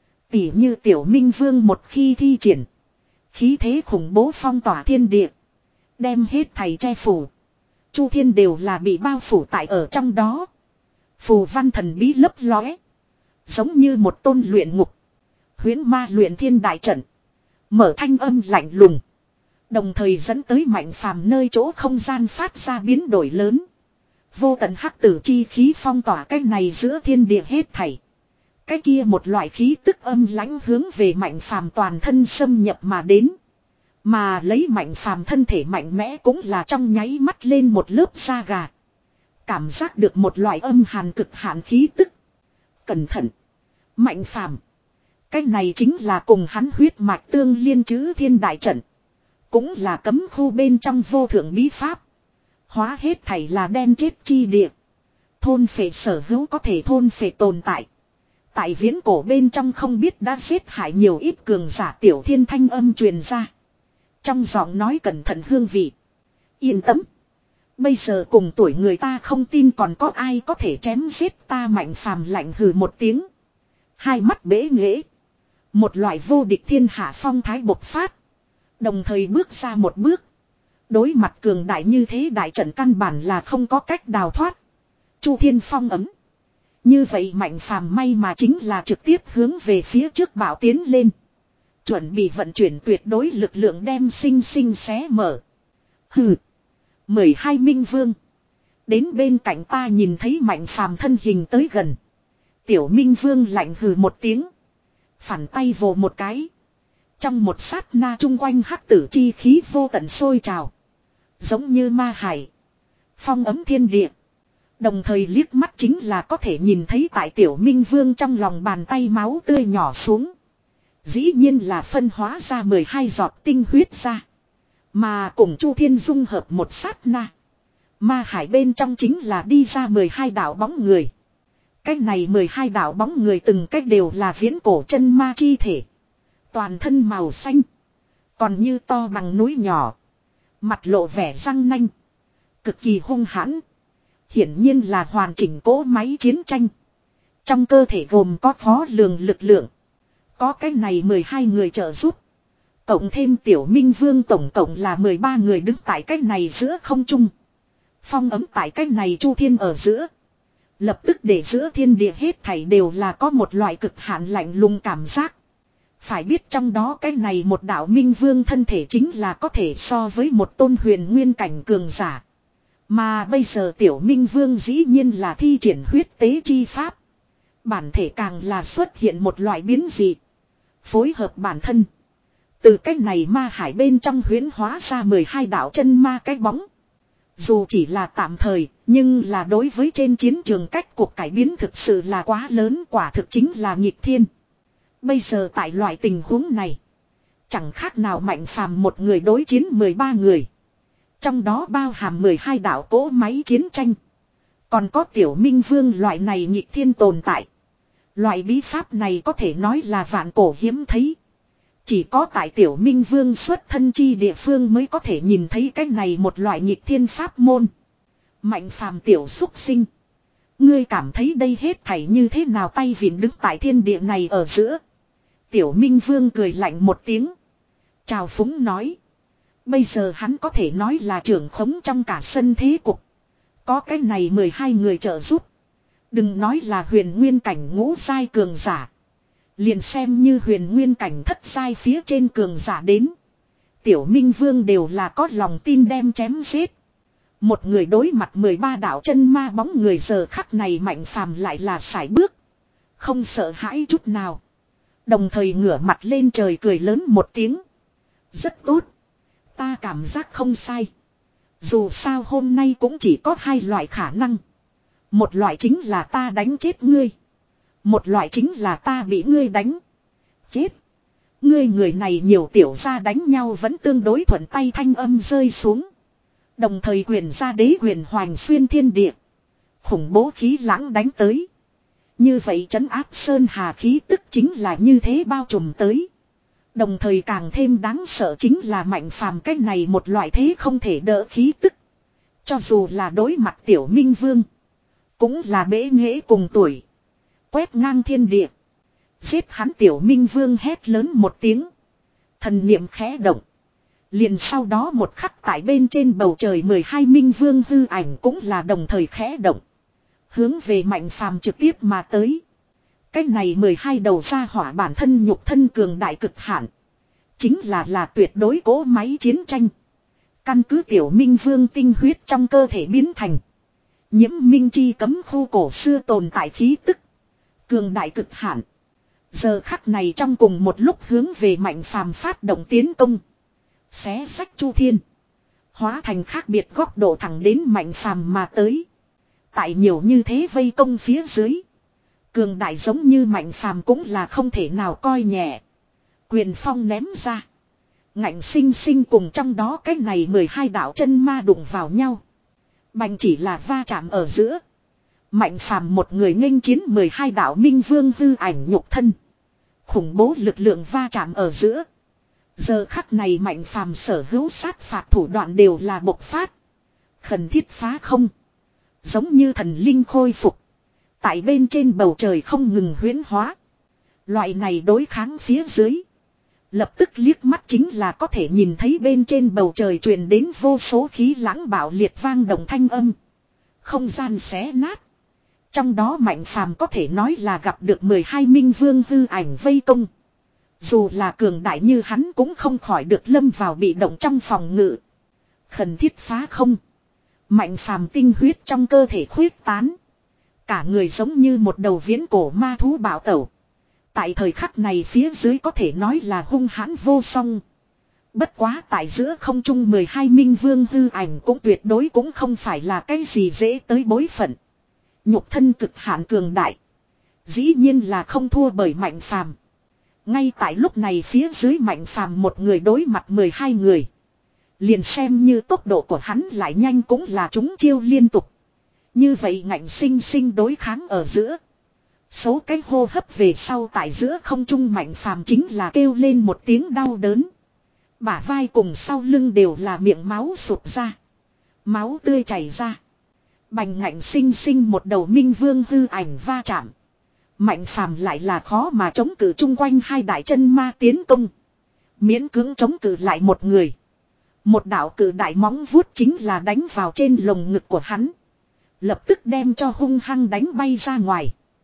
Tỉ như Tiểu Minh Vương một khi thi triển. Khí thế khủng bố phong tỏa thiên địa. Đem hết thầy che phủ. Chu thiên đều là bị bao phủ tại ở trong đó. Phù văn thần bí lấp lóe. Giống như một tôn luyện ngục. Huyễn ma luyện thiên đại trận. Mở thanh âm lạnh lùng. Đồng thời dẫn tới Mạnh Phàm nơi chỗ không gian phát ra biến đổi lớn. Vô tận hắc tử chi khí phong tỏa cái này giữa thiên địa hết thảy. Cái kia một loại khí tức âm lãnh hướng về Mạnh Phàm toàn thân xâm nhập mà đến. Mà lấy Mạnh Phàm thân thể mạnh mẽ cũng là trong nháy mắt lên một lớp da gà. Cảm giác được một loại âm hàn cực hạn khí tức. Cẩn thận. Mạnh Phàm. Cái này chính là cùng hắn huyết mạch tương liên chữ thiên đại trận. Cũng là cấm khu bên trong vô thượng bí pháp. Hóa hết thảy là đen chết chi địa. Thôn phệ sở hữu có thể thôn phệ tồn tại. Tại viễn cổ bên trong không biết đã giết hại nhiều ít cường giả tiểu thiên thanh âm truyền ra. Trong giọng nói cẩn thận hương vị. Yên tâm. Bây giờ cùng tuổi người ta không tin còn có ai có thể chém giết ta. Mạnh Phàm lạnh hừ một tiếng. Hai mắt bế nghễ. Một loại vô địch thiên hạ phong thái bộc phát. Đồng thời bước ra một bước. Đối mặt cường đại như thế đại trận căn bản là không có cách đào thoát. Chu thiên phong ấm. Như vậy Mạnh Phàm may mà chính là trực tiếp hướng về phía trước bảo tiến lên. Chuẩn bị vận chuyển tuyệt đối lực lượng đem sinh sinh xé mở. Hừ. Mười hai minh vương. Đến bên cạnh ta nhìn thấy Mạnh Phàm thân hình tới gần. Tiểu minh vương lạnh hừ một tiếng. Phản tay vồ một cái. Trong một sát na chung quanh hắc tử chi khí vô tận sôi trào. Giống như ma hải. Phong ấm thiên địa. Đồng thời liếc mắt chính là có thể nhìn thấy tại tiểu minh vương trong lòng bàn tay máu tươi nhỏ xuống. Dĩ nhiên là phân hóa ra mười hai giọt tinh huyết ra. Mà cùng Chu Thiên dung hợp một sát na. Ma hải bên trong chính là đi ra mười hai đạo bóng người. Cách này mười hai đạo bóng người từng cách đều là viễn cổ chân ma chi thể. Toàn thân màu xanh. Còn như to bằng núi nhỏ. Mặt lộ vẻ răng nanh. Cực kỳ hung hãn. Hiển nhiên là hoàn chỉnh cỗ máy chiến tranh. Trong cơ thể gồm có khó lường lực lượng. Có cái này mười hai người trợ giúp. Cộng thêm tiểu minh vương tổng cộng là mười ba người đứng tại cái này giữa không trung. Phong ấm tại cái này chu thiên ở giữa. Lập tức để giữa thiên địa hết thảy đều là có một loại cực hạn lạnh lùng cảm giác. Phải biết trong đó cái này một đạo minh vương thân thể chính là có thể so với một tôn huyền nguyên cảnh cường giả. Mà bây giờ tiểu minh vương dĩ nhiên là thi triển huyết tế chi pháp. Bản thể càng là xuất hiện một loại biến dị. Phối hợp bản thân. Từ cái này ma hải bên trong huyễn hóa ra mười hai đạo chân ma cái bóng. Dù chỉ là tạm thời, nhưng là đối với trên chiến trường cách cuộc cải biến thực sự là quá lớn, quả thực chính là nghịch thiên. Bây giờ tại loại tình huống này, chẳng khác nào Mạnh Phàm một người đối chiến mười ba người. Trong đó bao hàm mười hai đạo cỗ máy chiến tranh. Còn có tiểu minh vương loại này nghịch thiên tồn tại. Loại bí pháp này có thể nói là vạn cổ hiếm thấy. Chỉ có tại tiểu minh vương xuất thân chi địa phương mới có thể nhìn thấy cái này một loại nghịch thiên pháp môn. Mạnh Phàm tiểu xúc sinh. Ngươi cảm thấy đây hết thảy như thế nào? Tay vịn đứng tại thiên địa này ở giữa. Tiểu minh vương cười lạnh một tiếng. Chào phúng nói. Bây giờ hắn có thể nói là trưởng khống trong cả sân thế cục. Có cái này mười hai người trợ giúp. Đừng nói là huyền nguyên cảnh ngũ giai cường giả. Liền xem như huyền nguyên cảnh thất giai phía trên cường giả đến. Tiểu minh vương đều là có lòng tin đem chém giết. Một người đối mặt mười ba đạo chân ma bóng người giờ khắc này Mạnh Phàm lại là sải bước. Không sợ hãi chút nào. Đồng thời ngửa mặt lên trời cười lớn một tiếng. Rất tốt. Ta cảm giác không sai. Dù sao hôm nay cũng chỉ có hai loại khả năng. Một loại chính là ta đánh chết ngươi. Một loại chính là ta bị ngươi đánh. Chết. Ngươi người này nhiều tiểu gia đánh nhau vẫn tương đối thuận tay, thanh âm rơi xuống. Đồng thời quyền ra đế quyền hoành xuyên thiên địa. Khủng bố khí lãng đánh tới. Như vậy trấn áp sơn hà khí tức chính là như thế bao trùm tới. Đồng thời càng thêm đáng sợ chính là Mạnh Phàm cái này một loại thế không thể đỡ khí tức. Cho dù là đối mặt tiểu minh vương. Cũng là bế nghễ cùng tuổi. Quét ngang thiên địa. Giết hắn tiểu minh vương hét lớn một tiếng. Thần niệm khẽ động. Liền sau đó một khắc tại bên trên bầu trời mười hai minh vương hư ảnh cũng là đồng thời khẽ động. Hướng về Mạnh Phàm trực tiếp mà tới. Cái này mười hai đầu ra hỏa bản thân nhục thân cường đại cực hạn. Chính là là tuyệt đối cỗ máy chiến tranh. Căn cứ tiểu minh vương tinh huyết trong cơ thể biến thành. Nhiễm minh chi cấm khu cổ xưa tồn tại khí tức. Cường đại cực hạn. Giờ khắc này trong cùng một lúc hướng về Mạnh Phàm phát động tiến công. Xé sách chu thiên. Hóa thành khác biệt góc độ thẳng đến Mạnh Phàm mà tới. Tại nhiều như thế vây công phía dưới. Cường đại giống như Mạnh Phàm cũng là không thể nào coi nhẹ. Quyền phong ném ra. Ngạnh sinh sinh cùng trong đó cái này mười hai đạo chân ma đụng vào nhau. Bành chỉ là va chạm ở giữa. Mạnh Phàm một người nghênh chiến mười hai đạo minh vương hư ảnh nhục thân. Khủng bố lực lượng va chạm ở giữa. Giờ khắc này Mạnh Phàm sở hữu sát phạt thủ đoạn đều là bộc phát. Khẩn thiết phá không. Giống như thần linh khôi phục. Tại bên trên bầu trời không ngừng huyễn hóa. Loại này đối kháng phía dưới. Lập tức liếc mắt chính là có thể nhìn thấy bên trên bầu trời truyền đến vô số khí lãng bạo liệt vang động thanh âm. Không gian xé nát. Trong đó Mạnh Phàm có thể nói là gặp được mười hai minh vương hư ảnh vây công. Dù là cường đại như hắn cũng không khỏi được lâm vào bị động trong phòng ngự. Khẩn thiết phá không. Mạnh Phàm tinh huyết trong cơ thể khuyết tán. Cả người giống như một đầu viễn cổ ma thú bạo tẩu. Tại thời khắc này phía dưới có thể nói là hung hãn vô song. Bất quá tại giữa không trung mười hai minh vương hư ảnh cũng tuyệt đối cũng không phải là cái gì dễ tới bối phận. Nhục thân cực hạn cường đại. Dĩ nhiên là không thua bởi Mạnh Phàm. Ngay tại lúc này phía dưới Mạnh Phàm một người đối mặt mười hai người. Liền xem như tốc độ của hắn lại nhanh cũng là chúng chiêu liên tục. Như vậy ngạnh sinh sinh đối kháng ở giữa. Số cái hô hấp về sau tại giữa không trung Mạnh Phàm chính là kêu lên một tiếng đau đớn. Bả vai cùng sau lưng đều là miệng máu sụp ra. Máu tươi chảy ra. Bành ngạnh sinh sinh một đầu minh vương hư ảnh va chạm. Mạnh Phàm lại là khó mà chống cự chung quanh hai đại chân ma tiến công. Miễn cưỡng chống cự lại một người. Một đạo cự đại móng vuốt chính là đánh vào trên lồng ngực của hắn. Lập tức đem cho hung hăng đánh bay ra ngoài.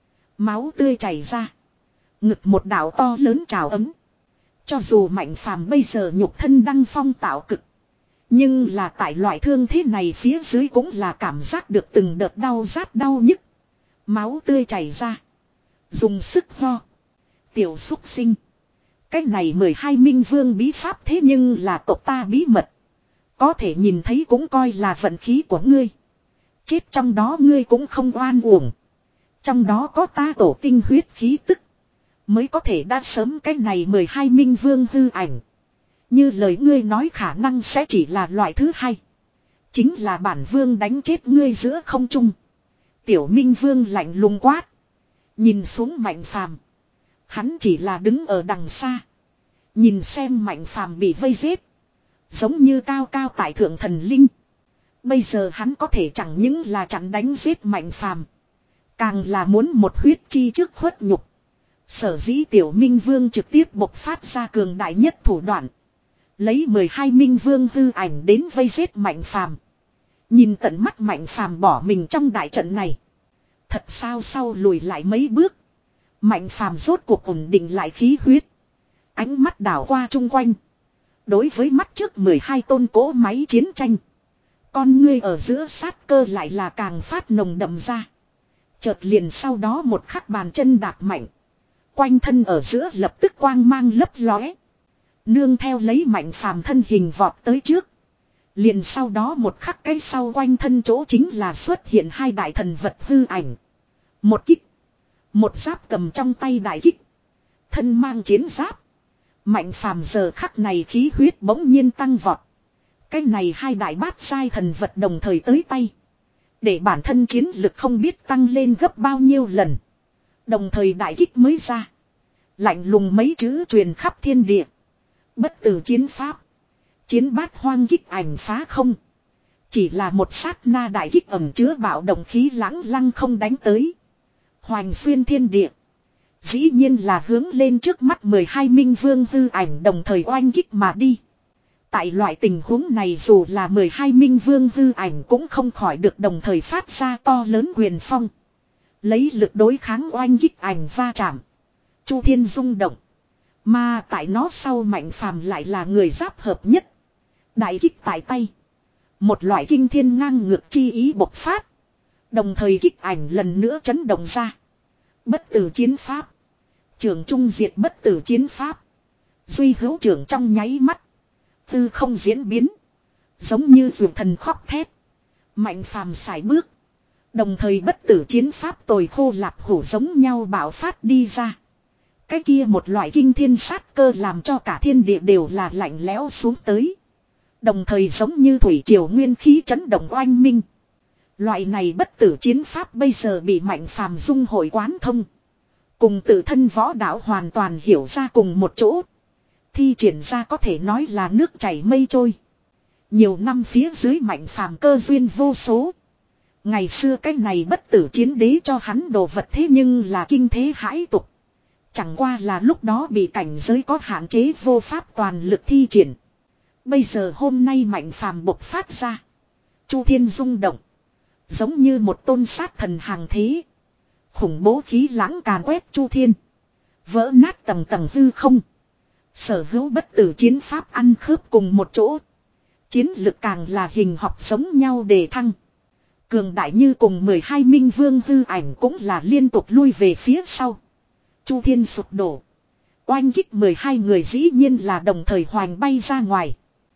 Máu tươi chảy ra. Ngực một đạo to lớn trào ấm. Cho dù Mạnh Phàm bây giờ nhục thân đăng phong tạo cực. Nhưng là tại loại thương thế này phía dưới cũng là cảm giác được từng đợt đau rát đau nhức. Máu tươi chảy ra. Dùng sức ho. Tiểu xúc sinh. Cái này mười hai minh vương bí pháp thế nhưng là tộc ta bí mật. Có thể nhìn thấy cũng coi là vận khí của ngươi. Chết trong đó ngươi cũng không oan uổng. Trong đó có ta tổ tinh huyết khí tức. Mới có thể đã sớm cái này mười hai minh vương hư ảnh. Như lời ngươi nói khả năng sẽ chỉ là loại thứ hai. Chính là bản vương đánh chết ngươi giữa không trung. Tiểu minh vương lạnh lùng quát. Nhìn xuống Mạnh Phàm. Hắn chỉ là đứng ở đằng xa. Nhìn xem Mạnh Phàm bị vây giết. Giống như cao cao tại thượng thần linh. Bây giờ hắn có thể chẳng những là chặn đánh giết Mạnh Phàm, càng là muốn một huyết chi trước khuất nhục. Sở dĩ tiểu minh vương trực tiếp bộc phát ra cường đại nhất thủ đoạn. Lấy mười hai minh vương hư ảnh đến vây giết Mạnh Phàm. Nhìn tận mắt Mạnh Phàm bỏ mình trong đại trận này. Thật sao sau lùi lại mấy bước. Mạnh Phàm rốt cuộc ổn định lại khí huyết. Ánh mắt đảo qua chung quanh. Đối với mắt trước mười hai tôn cỗ máy chiến tranh. Con ngươi ở giữa sát cơ lại là càng phát nồng đậm ra. Chợt liền sau đó một khắc bàn chân đạp mạnh. Quanh thân ở giữa lập tức quang mang lấp lóe. Nương theo lấy Mạnh Phàm thân hình vọt tới trước. Liền sau đó một khắc cái sau quanh thân chỗ chính là xuất hiện hai đại thần vật hư ảnh. Một kích. Một giáp cầm trong tay đại kích. Thân mang chiến giáp. Mạnh Phàm giờ khắc này khí huyết bỗng nhiên tăng vọt. Cái này hai đại bát sai thần vật đồng thời tới tay. Để bản thân chiến lực không biết tăng lên gấp bao nhiêu lần. Đồng thời đại kích mới ra. Lạnh lùng mấy chữ truyền khắp thiên địa. Bất tử chiến pháp. Chiến bát hoang kích ảnh phá không. Chỉ là một sát na đại kích ẩm chứa bạo động khí lãng lăng không đánh tới. Hoành xuyên thiên địa. Dĩ nhiên là hướng lên trước mắt mười hai minh vương hư ảnh đồng thời oanh kích mà đi. Tại loại tình huống này dù là mười hai minh vương hư ảnh cũng không khỏi được đồng thời phát ra to lớn quyền phong. Lấy lực đối kháng oanh kích ảnh va chạm. Chu thiên rung động. Mà tại nó sau Mạnh Phàm lại là người giáp hợp nhất. Đại kích tại tay. Một loại kinh thiên ngang ngược chi ý bộc phát. Đồng thời kích ảnh lần nữa chấn động ra. Bất tử chiến pháp. Trường trung diệt bất tử chiến pháp. Duy hữu trưởng trong nháy mắt. Tư không diễn biến. Giống như dù thần khóc thét. Mạnh Phàm sải bước. Đồng thời bất tử chiến pháp tồi khô lạp hủ giống nhau bạo phát đi ra. Cái kia một loại kinh thiên sát cơ làm cho cả thiên địa đều là lạnh lẽo xuống tới. Đồng thời giống như thủy triều nguyên khí chấn động oanh minh. Loại này bất tử chiến pháp bây giờ bị Mạnh Phàm dung hội quán thông. Cùng tự thân võ đạo hoàn toàn hiểu ra cùng một chỗ. Thi triển ra có thể nói là nước chảy mây trôi. Nhiều năm phía dưới Mạnh Phàm cơ duyên vô số. Ngày xưa cái này bất tử chiến đế cho hắn đồ vật thế nhưng là kinh thế hãi tục. Chẳng qua là lúc đó bị cảnh giới có hạn chế vô pháp toàn lực thi triển. Bây giờ hôm nay Mạnh Phàm bộc phát ra. Chu thiên rung động. Giống như một tôn sát thần hàng thế. Khủng bố khí lãng càn quét chu thiên. Vỡ nát tầng tầng hư không. Sở hữu bất tử chiến pháp ăn khớp cùng một chỗ. Chiến lực càng là hình học giống nhau đề thăng. Cường đại như cùng mười hai minh vương hư ảnh cũng là liên tục lui về phía sau. Chu thiên sụp đổ. Oanh kích mười hai người dĩ nhiên là đồng thời hoành bay ra ngoài.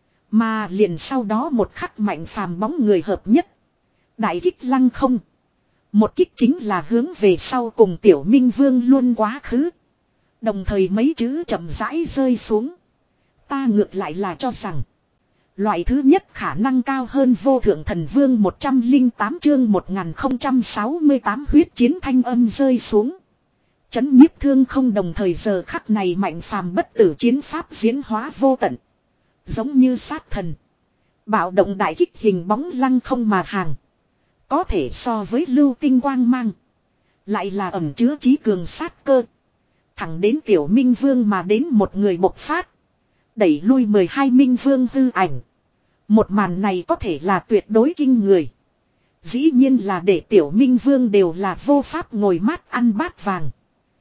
Mà liền sau đó một khắc Mạnh Phàm bóng người hợp nhất. Đại kích lăng không. Một kích chính là hướng về sau cùng tiểu minh vương luôn quá khứ. Đồng thời mấy chữ chậm rãi rơi xuống. Ta ngược lại là cho rằng. Loại thứ nhất khả năng cao hơn vô thượng thần vương một trăm lẻ tám chương một nghìn không trăm sáu mươi tám huyết chiến thanh âm rơi xuống. Chấn nhiếp thương không đồng thời giờ khắc này Mạnh Phàm bất tử chiến pháp diễn hóa vô tận. Giống như sát thần. Bạo động đại kích hình bóng lăng không mà hàng. Có thể so với lưu tinh quang mang. Lại là ẩn chứa trí cường sát cơ. Thẳng đến tiểu minh vương mà đến một người bộc phát. Đẩy lui mười hai minh vương hư ảnh. Một màn này có thể là tuyệt đối kinh người. Dĩ nhiên là để tiểu minh vương đều là vô pháp ngồi mát ăn bát vàng.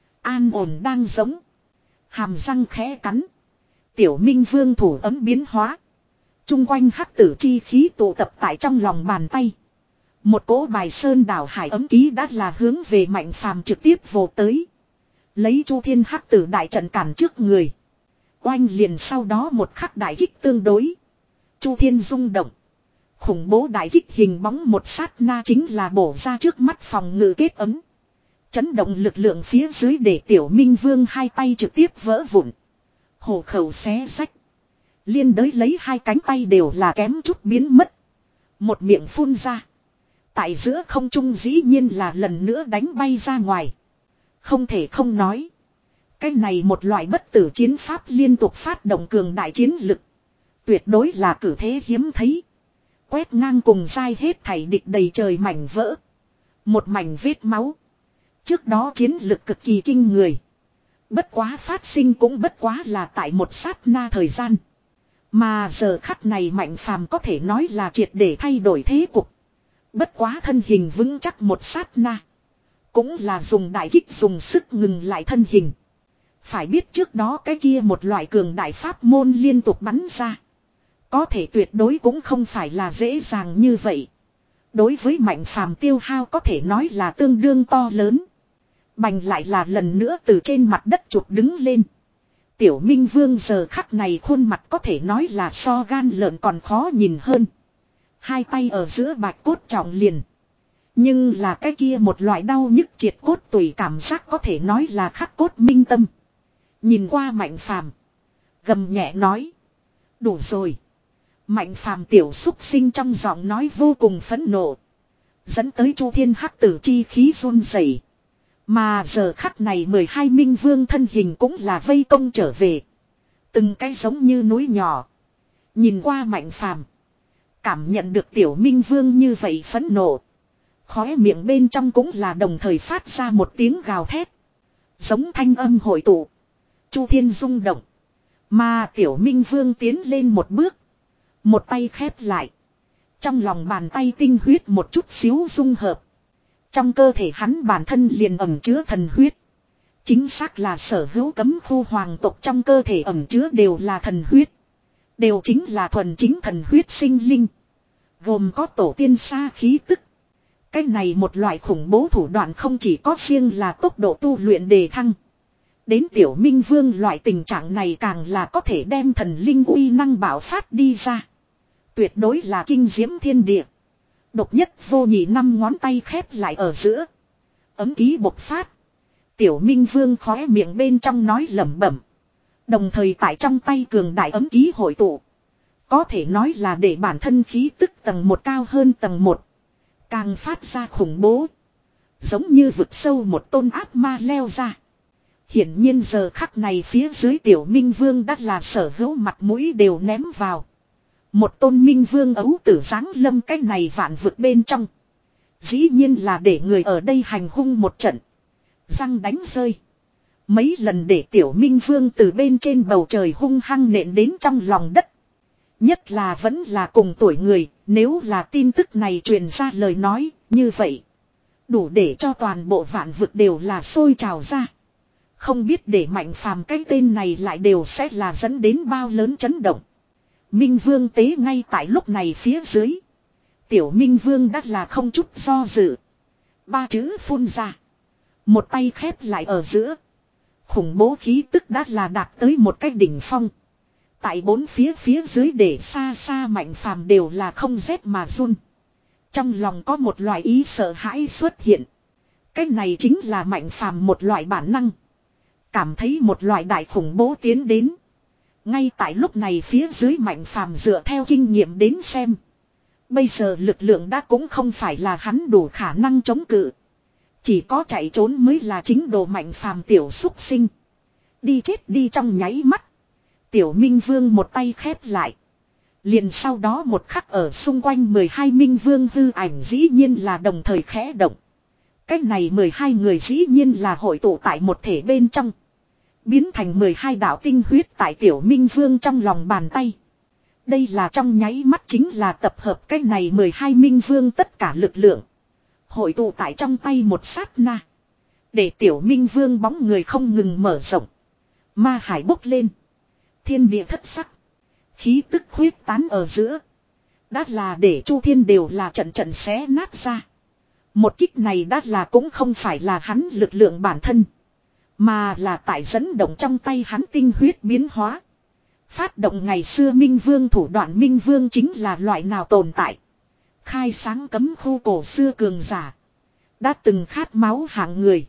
An ổn đang giống. Hàm răng khẽ cắn. Tiểu minh vương thủ ấm biến hóa. Trung quanh hắc tử chi khí tụ tập tại trong lòng bàn tay. Một cỗ bài sơn đảo hải ấm ký đã là hướng về Mạnh Phàm trực tiếp vô tới. Lấy chu thiên hắc tử đại trận cản trước người. Oanh liền sau đó một khắc đại kích tương đối. Chu thiên rung động. Khủng bố đại kích hình bóng một sát na chính là bổ ra trước mắt phòng ngự kết ấm. Chấn động lực lượng phía dưới để tiểu minh vương hai tay trực tiếp vỡ vụn. Hổ khẩu xé rách. Liên đới lấy hai cánh tay đều là kém chút biến mất. Một miệng phun ra. Tại giữa không trung dĩ nhiên là lần nữa đánh bay ra ngoài. Không thể không nói. Cái này một loại bất tử chiến pháp liên tục phát động cường đại chiến lực. Tuyệt đối là cử thế hiếm thấy. Quét ngang cùng dai hết thảy địch đầy trời mảnh vỡ. Một mảnh vết máu. Trước đó chiến lực cực kỳ kinh người. Bất quá phát sinh cũng bất quá là tại một sát na thời gian. Mà giờ khắc này Mạnh Phàm có thể nói là triệt để thay đổi thế cục. Bất quá thân hình vững chắc một sát na. Cũng là dùng đại kích dùng sức ngừng lại thân hình. Phải biết trước đó cái kia một loại cường đại pháp môn liên tục bắn ra. Có thể tuyệt đối cũng không phải là dễ dàng như vậy. Đối với Mạnh Phàm tiêu hao có thể nói là tương đương to lớn. Bành lại là lần nữa từ trên mặt đất chụp đứng lên. Tiểu Minh Vương giờ khắc này khuôn mặt có thể nói là so gan lợn còn khó nhìn hơn. Hai tay ở giữa bạch cốt trọng liền. Nhưng là cái kia một loại đau nhức triệt cốt tùy cảm giác có thể nói là khắc cốt minh tâm. Nhìn qua Mạnh Phàm, gầm nhẹ nói. Đủ rồi. Mạnh Phàm tiểu xúc sinh trong giọng nói vô cùng phẫn nộ. Dẫn tới chu thiên hắc tử chi khí run rẩy. Mà giờ khắc này mười hai minh vương thân hình cũng là vây công trở về. Từng cái giống như núi nhỏ. Nhìn qua Mạnh Phàm, cảm nhận được tiểu minh vương như vậy phẫn nộ. Khóe miệng bên trong cũng là đồng thời phát ra một tiếng gào thét. Giống thanh âm hội tụ. Chu thiên rung động. Mà tiểu minh vương tiến lên một bước. Một tay khép lại. Trong lòng bàn tay tinh huyết một chút xíu dung hợp. Trong cơ thể hắn bản thân liền ẩn chứa thần huyết. Chính xác là sở hữu cấm khu hoàng tộc trong cơ thể ẩn chứa đều là thần huyết. Đều chính là thuần chính thần huyết sinh linh. Gồm có tổ tiên xa khí tức. Cái này một loại khủng bố thủ đoạn không chỉ có riêng là tốc độ tu luyện đề thăng. Đến tiểu minh vương loại tình trạng này càng là có thể đem thần linh uy năng bạo phát đi ra. Tuyệt đối là kinh diễm thiên địa. Độc nhất vô nhị năm ngón tay khép lại ở giữa. Ấm ký bộc phát. Tiểu minh vương khóe miệng bên trong nói lẩm bẩm. Đồng thời tại trong tay cường đại ấm ký hội tụ. Có thể nói là để bản thân khí tức tầng một cao hơn tầng một. Càng phát ra khủng bố. Giống như vực sâu một tôn ác ma leo ra. Hiển nhiên giờ khắc này phía dưới tiểu minh vương đã là sở hữu mặt mũi đều ném vào. Một tôn minh vương ấu tử giáng lâm cái này vạn vực bên trong. Dĩ nhiên là để người ở đây hành hung một trận. Răng đánh rơi. Mấy lần để tiểu minh vương từ bên trên bầu trời hung hăng nện đến trong lòng đất. Nhất là vẫn là cùng tuổi người, nếu là tin tức này truyền ra lời nói, như vậy. Đủ để cho toàn bộ vạn vực đều là sôi trào ra. Không biết để Mạnh Phàm cái tên này lại đều sẽ là dẫn đến bao lớn chấn động. Minh Vương tế ngay tại lúc này phía dưới. Tiểu Minh Vương đắt là không chút do dự. Ba chữ phun ra. Một tay khép lại ở giữa. Khủng bố khí tức đã là đạt tới một cái đỉnh phong. Tại bốn phía phía dưới để xa xa Mạnh Phàm đều là không rét mà run. Trong lòng có một loại ý sợ hãi xuất hiện. Cái này chính là Mạnh Phàm một loại bản năng. Cảm thấy một loại đại khủng bố tiến đến. Ngay tại lúc này phía dưới Mạnh Phàm dựa theo kinh nghiệm đến xem. Bây giờ lực lượng đã cũng không phải là hắn đủ khả năng chống cự. Chỉ có chạy trốn mới là chính đồ Mạnh Phàm tiểu xúc sinh. Đi chết đi trong nháy mắt. Tiểu Minh Vương một tay khép lại. Liền sau đó một khắc ở xung quanh mười hai Minh Vương hư ảnh dĩ nhiên là đồng thời khẽ động. Cách này mười hai người dĩ nhiên là hội tụ tại một thể bên trong. Biến thành mười hai đạo tinh huyết tại Tiểu Minh Vương trong lòng bàn tay. Đây là trong nháy mắt chính là tập hợp cách này mười hai Minh Vương tất cả lực lượng. Hội tụ tại trong tay một sát na. Để Tiểu Minh Vương bóng người không ngừng mở rộng. Ma hải bốc lên. Thiên địa thất sắc. Khí tức huyết tán ở giữa. Đã là để Chu Thiên đều là trận trận xé nát ra. Một kích này đã là cũng không phải là hắn lực lượng bản thân. Mà là tại dẫn động trong tay hắn tinh huyết biến hóa. Phát động ngày xưa Minh Vương thủ đoạn Minh Vương chính là loại nào tồn tại. Khai sáng cấm khu cổ xưa cường giả. Đã từng khát máu hạng người.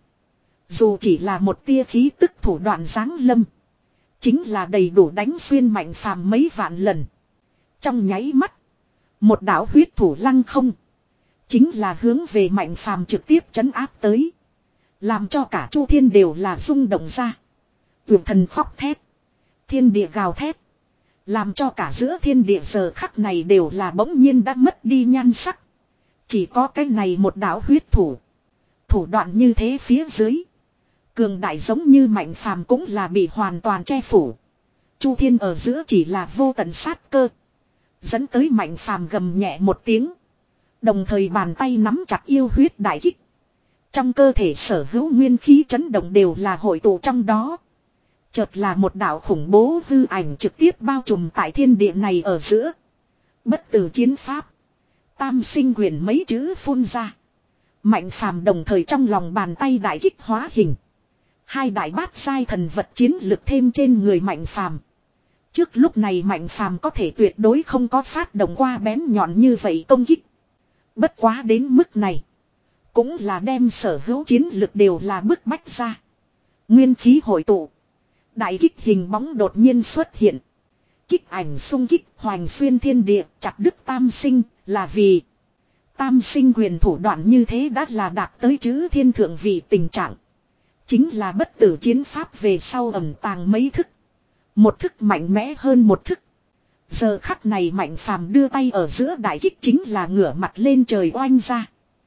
Dù chỉ là một tia khí tức thủ đoạn giáng lâm. Chính là đầy đủ đánh xuyên Mạnh Phàm mấy vạn lần. Trong nháy mắt. Một đạo huyết thủ lăng không. Chính là hướng về Mạnh Phàm trực tiếp trấn áp tới. Làm cho cả Chu Thiên đều là rung động ra. Vượt thần khóc thét. Thiên địa gào thét. Làm cho cả giữa thiên địa giờ khắc này đều là bỗng nhiên đã mất đi nhan sắc. Chỉ có cái này một đạo huyết thủ. Thủ đoạn như thế phía dưới. Cường đại giống như Mạnh Phàm cũng là bị hoàn toàn che phủ. Chu Thiên ở giữa chỉ là vô tận sát cơ. Dẫn tới Mạnh Phàm gầm nhẹ một tiếng. Đồng thời bàn tay nắm chặt yêu huyết đại kích. Trong cơ thể sở hữu nguyên khí chấn động đều là hội tụ trong đó. Chợt là một đạo khủng bố hư ảnh trực tiếp bao trùm tại thiên địa này ở giữa. Bất tử chiến pháp. Tam sinh quyền mấy chữ phun ra. Mạnh Phàm đồng thời trong lòng bàn tay đại kích hóa hình. Hai đại bát sai thần vật chiến lực thêm trên người Mạnh Phàm. Trước lúc này Mạnh Phàm có thể tuyệt đối không có phát động qua bén nhọn như vậy công kích. Bất quá đến mức này. Cũng là đem sở hữu chiến lực đều là bức bách ra. Nguyên khí hội tụ. Đại kích hình bóng đột nhiên xuất hiện. Kích ảnh xung kích hoành xuyên thiên địa chặt đứt tam sinh là vì. Tam sinh quyền thủ đoạn như thế đã là đạt tới chữ thiên thượng vị tình trạng. Chính là bất tử chiến pháp về sau ẩn tàng mấy thức. Một thức mạnh mẽ hơn một thức. Giờ khắc này Mạnh Phàm đưa tay ở giữa đại kích chính là ngửa mặt lên trời oanh ra.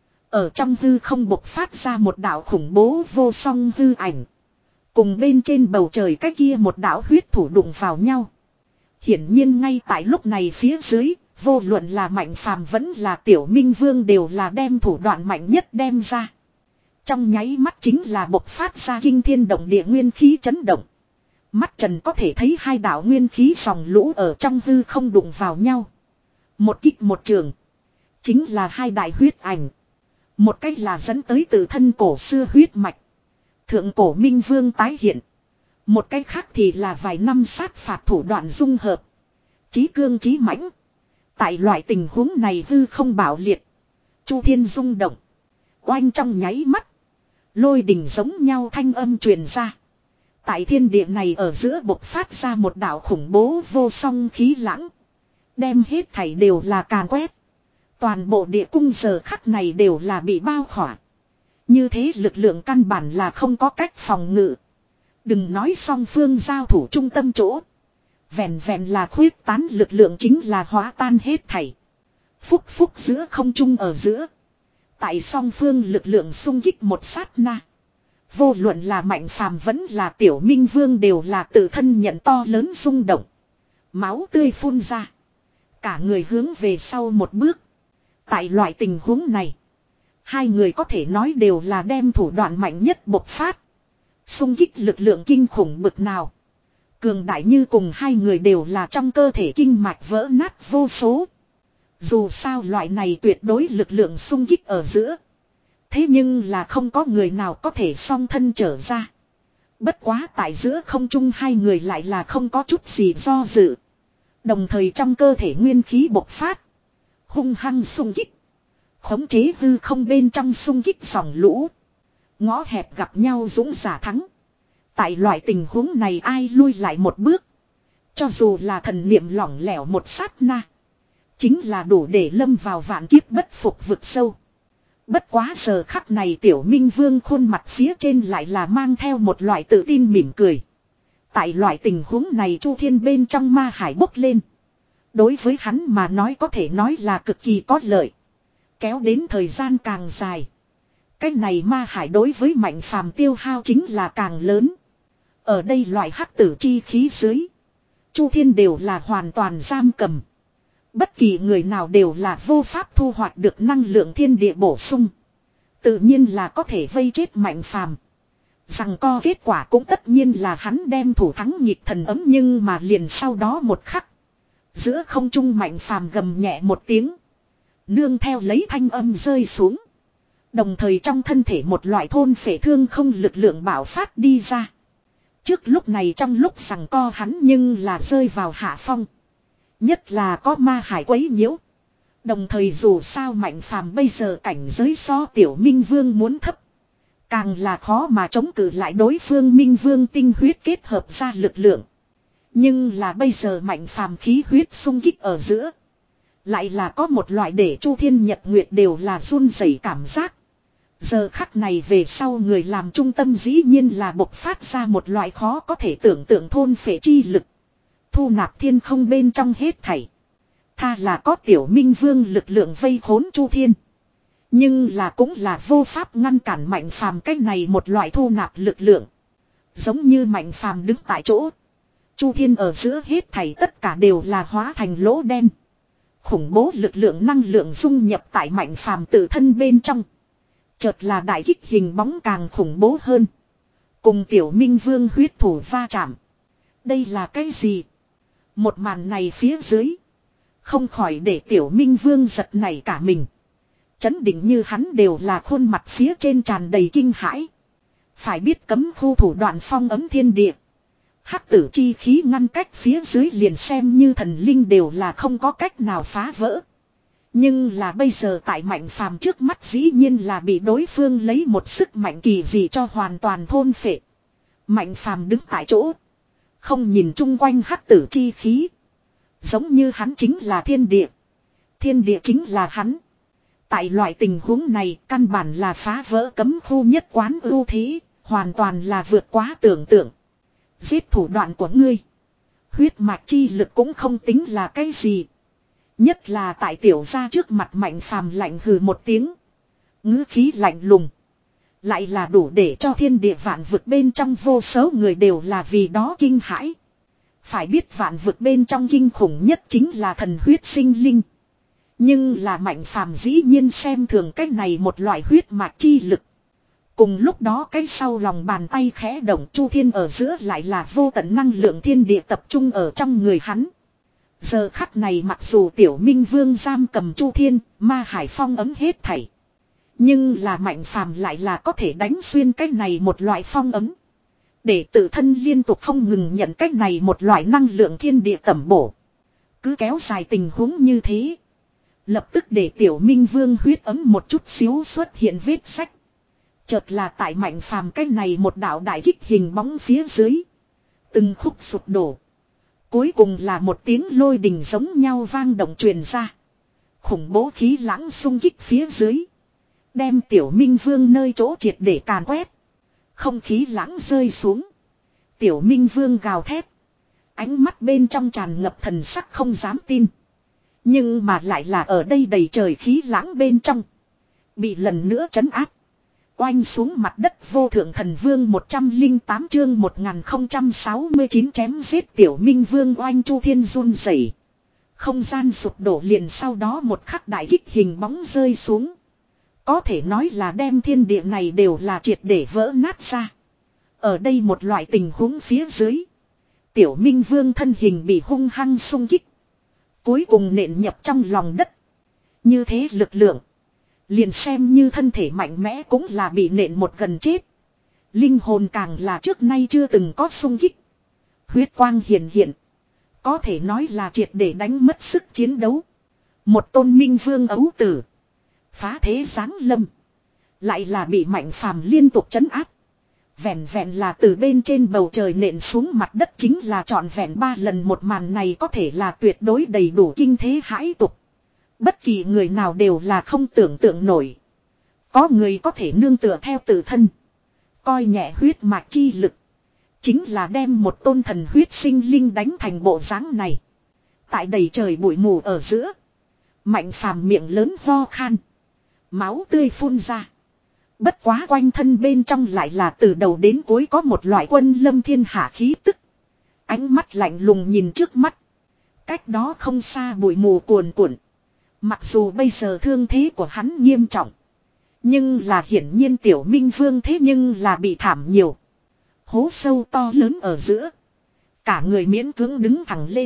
Ở trong hư không bộc phát ra một đạo khủng bố vô song hư ảnh. Cùng bên trên bầu trời cái kia một đạo huyết thủ đụng vào nhau. Hiển nhiên ngay tại lúc này phía dưới, vô luận là Mạnh Phàm vẫn là Tiểu Minh Vương đều là đem thủ đoạn mạnh nhất đem ra. Trong nháy mắt chính là bộc phát ra kinh thiên động địa nguyên khí chấn động. Mắt trần có thể thấy hai đạo nguyên khí dòng lũ ở trong hư không đụng vào nhau. Một kích một trường. Chính là hai đại huyết ảnh. Một cách là dẫn tới từ thân cổ xưa huyết mạch. Thượng cổ Minh Vương tái hiện. Một cách khác thì là vài năm sát phạt thủ đoạn dung hợp. Chí cương chí mãnh. Tại loại tình huống này hư không bảo liệt. Chu thiên rung động. Oanh trong nháy mắt. Lôi đình giống nhau thanh âm truyền ra. Tại thiên địa này ở giữa bộc phát ra một đạo khủng bố vô song khí lãng. Đem hết thảy đều là càn quét. Toàn bộ địa cung giờ khắc này đều là bị bao khỏa. Như thế lực lượng căn bản là không có cách phòng ngự. Đừng nói song phương giao thủ trung tâm chỗ. Vẹn vẹn là khuyết tán lực lượng chính là hóa tan hết thảy. Phúc phúc giữa không trung ở giữa. Tại song phương lực lượng xung kích một sát na. Vô luận là Mạnh Phàm vẫn là Tiểu Minh Vương đều là tự thân nhận to lớn rung động. Máu tươi phun ra. Cả người hướng về sau một bước. Tại loại tình huống này. Hai người có thể nói đều là đem thủ đoạn mạnh nhất bộc phát. Xung kích lực lượng kinh khủng bực nào. Cường đại như cùng hai người đều là trong cơ thể kinh mạch vỡ nát vô số. Dù sao loại này tuyệt đối lực lượng xung kích ở giữa. Thế nhưng là không có người nào có thể song thân trở ra. Bất quá tại giữa không trung hai người lại là không có chút gì do dự. Đồng thời trong cơ thể nguyên khí bộc phát. Hung hăng xung kích. Khống chế hư không bên trong xung kích dòng lũ. Ngõ hẹp gặp nhau dũng giả thắng. Tại loại tình huống này ai lui lại một bước. Cho dù là thần niệm lỏng lẻo một sát na. Chính là đủ để lâm vào vạn kiếp bất phục vực sâu. Bất quá giờ khắc này Tiểu Minh Vương khuôn mặt phía trên lại là mang theo một loại tự tin mỉm cười. Tại loại tình huống này Chu Thiên bên trong ma hải bốc lên. Đối với hắn mà nói có thể nói là cực kỳ có lợi. Kéo đến thời gian càng dài. Cái này ma hải đối với Mạnh Phàm tiêu hao chính là càng lớn. Ở đây loại hắc tử chi khí dưới. Chu Thiên đều là hoàn toàn giam cầm. Bất kỳ người nào đều là vô pháp thu hoạch được năng lượng thiên địa bổ sung. Tự nhiên là có thể vây chết Mạnh Phàm. Rằng co kết quả cũng tất nhiên là hắn đem thủ thắng nhịp thần ấm nhưng mà liền sau đó một khắc. Giữa không trung Mạnh Phàm gầm nhẹ một tiếng. Nương theo lấy thanh âm rơi xuống. Đồng thời trong thân thể một loại thôn phệ thương không lực lượng bạo phát đi ra. Trước lúc này trong lúc rằng co hắn nhưng là rơi vào hạ phong. Nhất là có ma hải quấy nhiễu. Đồng thời dù sao Mạnh Phàm bây giờ cảnh giới so Tiểu Minh Vương muốn thấp. Càng là khó mà chống cự lại đối phương Minh Vương tinh huyết kết hợp ra lực lượng. Nhưng là bây giờ Mạnh Phàm khí huyết xung kích ở giữa. Lại là có một loại để Chu Thiên Nhật Nguyệt đều là run rẩy cảm giác. Giờ khắc này về sau người làm trung tâm dĩ nhiên là bộc phát ra một loại khó có thể tưởng tượng thôn phệ chi lực. Thu nạp thiên không bên trong hết thảy. Tha là có Tiểu Minh Vương lực lượng vây khốn Chu Thiên. Nhưng là cũng là vô pháp ngăn cản Mạnh Phàm cách này một loại thu nạp lực lượng. Giống như Mạnh Phàm đứng tại chỗ. Chu Thiên ở giữa hết thảy tất cả đều là hóa thành lỗ đen. Khủng bố lực lượng năng lượng dung nhập tại Mạnh Phàm tự thân bên trong. Chợt là đại kích hình bóng càng khủng bố hơn. Cùng Tiểu Minh Vương huyết thủ va chạm. Đây là cái gì? Một màn này phía dưới. Không khỏi để Tiểu Minh Vương giật nảy cả mình. Chấn định như hắn đều là khuôn mặt phía trên tràn đầy kinh hãi. Phải biết cấm khu thủ đoạn phong ấm thiên địa. Hắc tử chi khí ngăn cách phía dưới liền xem như thần linh đều là không có cách nào phá vỡ. Nhưng là bây giờ tại Mạnh Phàm trước mắt dĩ nhiên là bị đối phương lấy một sức mạnh kỳ dị cho hoàn toàn thôn phệ. Mạnh Phàm đứng tại chỗ. Không nhìn chung quanh hắc tử chi khí. Giống như hắn chính là thiên địa. Thiên địa chính là hắn. Tại loại tình huống này căn bản là phá vỡ cấm khu nhất quán ưu thế. Hoàn toàn là vượt quá tưởng tượng. Giết thủ đoạn của ngươi. Huyết mạch chi lực cũng không tính là cái gì. Nhất là tại tiểu gia trước mặt Mạnh Phàm lạnh hừ một tiếng. Ngữ khí lạnh lùng. Lại là đủ để cho thiên địa vạn vực bên trong vô số người đều là vì đó kinh hãi. Phải biết vạn vực bên trong kinh khủng nhất chính là thần huyết sinh linh. Nhưng là Mạnh Phàm dĩ nhiên xem thường cái này một loại huyết mạch chi lực. Cùng lúc đó cái sau lòng bàn tay khẽ động, Chu Thiên ở giữa lại là vô tận năng lượng thiên địa tập trung ở trong người hắn. Giờ khắc này mặc dù Tiểu Minh Vương giam cầm Chu Thiên, Ma Hải phong ấm hết thảy. Nhưng là Mạnh Phàm lại là có thể đánh xuyên cái này một loại phong ấm. Để tự thân liên tục không ngừng nhận cái này một loại năng lượng thiên địa tẩm bổ. Cứ kéo dài tình huống như thế. Lập tức để Tiểu Minh Vương huyết ấm một chút xíu xuất hiện vết sách. Chợt là tại Mạnh Phàm cái này một đạo đại kích hình bóng phía dưới. Từng khúc sụp đổ. Cuối cùng là một tiếng lôi đình giống nhau vang động truyền ra. Khủng bố khí lãng xung kích phía dưới. Đem Tiểu Minh Vương nơi chỗ triệt để càn quét. Không khí lãng rơi xuống. Tiểu Minh Vương gào thét. Ánh mắt bên trong tràn ngập thần sắc không dám tin. Nhưng mà lại là ở đây đầy trời khí lãng bên trong. Bị lần nữa trấn áp. Oanh xuống mặt đất vô thượng thần vương một trăm lẻ tám chương một nghìn không trăm sáu mươi chín chém giết Tiểu Minh Vương oanh Chu Thiên run rẩy. Không gian sụp đổ liền sau đó một khắc đại kích hình bóng rơi xuống. Có thể nói là đem thiên địa này đều là triệt để vỡ nát ra. Ở đây một loại tình huống phía dưới. Tiểu Minh Vương thân hình bị hung hăng xung kích. Cuối cùng nện nhập trong lòng đất. Như thế lực lượng. Liền xem như thân thể mạnh mẽ cũng là bị nện một gần chết. Linh hồn càng là trước nay chưa từng có xung kích. Huyết quang hiện hiện. Có thể nói là triệt để đánh mất sức chiến đấu. Một tôn Minh Vương ấu tử. Phá thế giáng lâm. Lại là bị Mạnh Phàm liên tục trấn áp. Vẹn vẹn là từ bên trên bầu trời nện xuống mặt đất chính là trọn vẹn ba lần một màn này có thể là tuyệt đối đầy đủ kinh thế hãi tục. Bất kỳ người nào đều là không tưởng tượng nổi. Có người có thể nương tựa theo tự thân. Coi nhẹ huyết mạch chi lực. Chính là đem một tôn thần huyết sinh linh đánh thành bộ dáng này. Tại đầy trời bụi mù ở giữa. Mạnh Phàm miệng lớn ho khan. Máu tươi phun ra. Bất quá quanh thân bên trong lại là từ đầu đến cuối có một loại quân lâm thiên hạ khí tức. Ánh mắt lạnh lùng nhìn trước mắt. Cách đó không xa bụi mù cuồn cuộn. Mặc dù bây giờ thương thế của hắn nghiêm trọng. Nhưng là hiển nhiên Tiểu Minh Vương thế nhưng là bị thảm nhiều. Hố sâu to lớn ở giữa. Cả người miễn cưỡng đứng thẳng lên.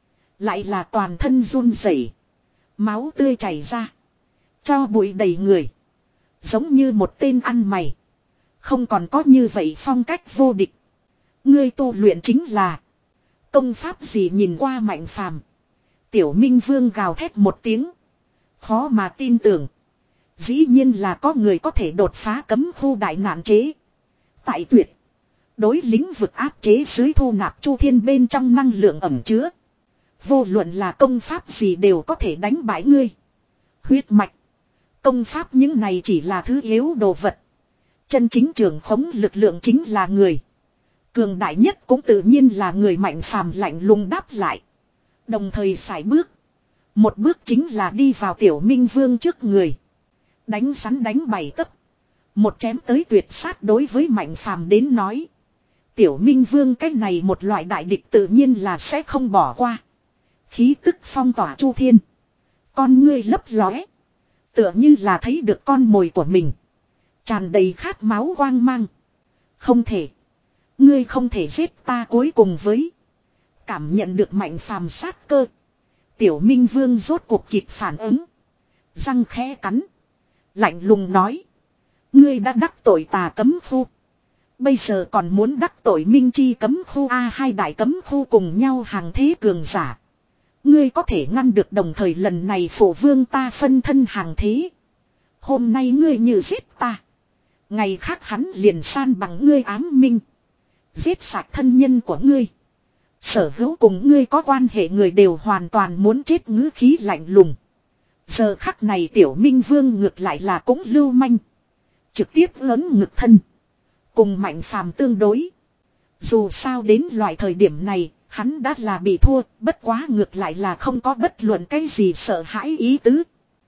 Lại là toàn thân run rẩy, máu tươi chảy ra. Cho bụi đầy người. Giống như một tên ăn mày. Không còn có như vậy phong cách vô địch. Ngươi tu luyện chính là công pháp gì nhìn qua Mạnh Phàm. Tiểu Minh Vương gào thét một tiếng. Khó mà tin tưởng. Dĩ nhiên là có người có thể đột phá cấm khu đại nạn chế. Tại tuyệt. Đối lĩnh vực áp chế dưới thu nạp Chu Thiên bên trong năng lượng ẩm chứa. Vô luận là công pháp gì đều có thể đánh bại ngươi. Huyết mạch. Công pháp những này chỉ là thứ yếu đồ vật. Chân chính trưởng khống lực lượng chính là người. Cường đại nhất cũng tự nhiên là người. Mạnh Phàm lạnh lùng đáp lại. Đồng thời sải bước. Một bước chính là đi vào Tiểu Minh Vương trước người. Đánh sắn đánh bảy tấc. Một chém tới tuyệt sát đối với Mạnh Phàm đến nói. Tiểu Minh Vương cái này một loại đại địch tự nhiên là sẽ không bỏ qua. Khí tức phong tỏa Chu Thiên. Con ngươi lấp lóe. Tựa như là thấy được con mồi của mình. Tràn đầy khát máu quang mang. Không thể. Ngươi không thể giết ta cuối cùng với. Cảm nhận được Mạnh Phàm sát cơ. Tiểu Minh Vương rốt cuộc kịp phản ứng. Răng khẽ cắn. Lạnh lùng nói. Ngươi đã đắc tội Tà Cấm Khu. Bây giờ còn muốn đắc tội Minh Chi Cấm Khu. A hai đại cấm khu cùng nhau hàng thế cường giả. Ngươi có thể ngăn được đồng thời lần này Phổ Vương ta phân thân hàng thế. Hôm nay ngươi như giết ta. Ngày khác hắn liền san bằng ngươi ám minh. Giết sạch thân nhân của ngươi. Sở hữu cùng ngươi có quan hệ người đều hoàn toàn muốn chết ngữ khí lạnh lùng. Giờ khắc này Tiểu Minh Vương ngược lại là cũng lưu manh. Trực tiếp lớn ngực thân. Cùng Mạnh Phàm tương đối. Dù sao đến loại thời điểm này, hắn đã là bị thua, bất quá ngược lại là không có bất luận cái gì sợ hãi ý tứ.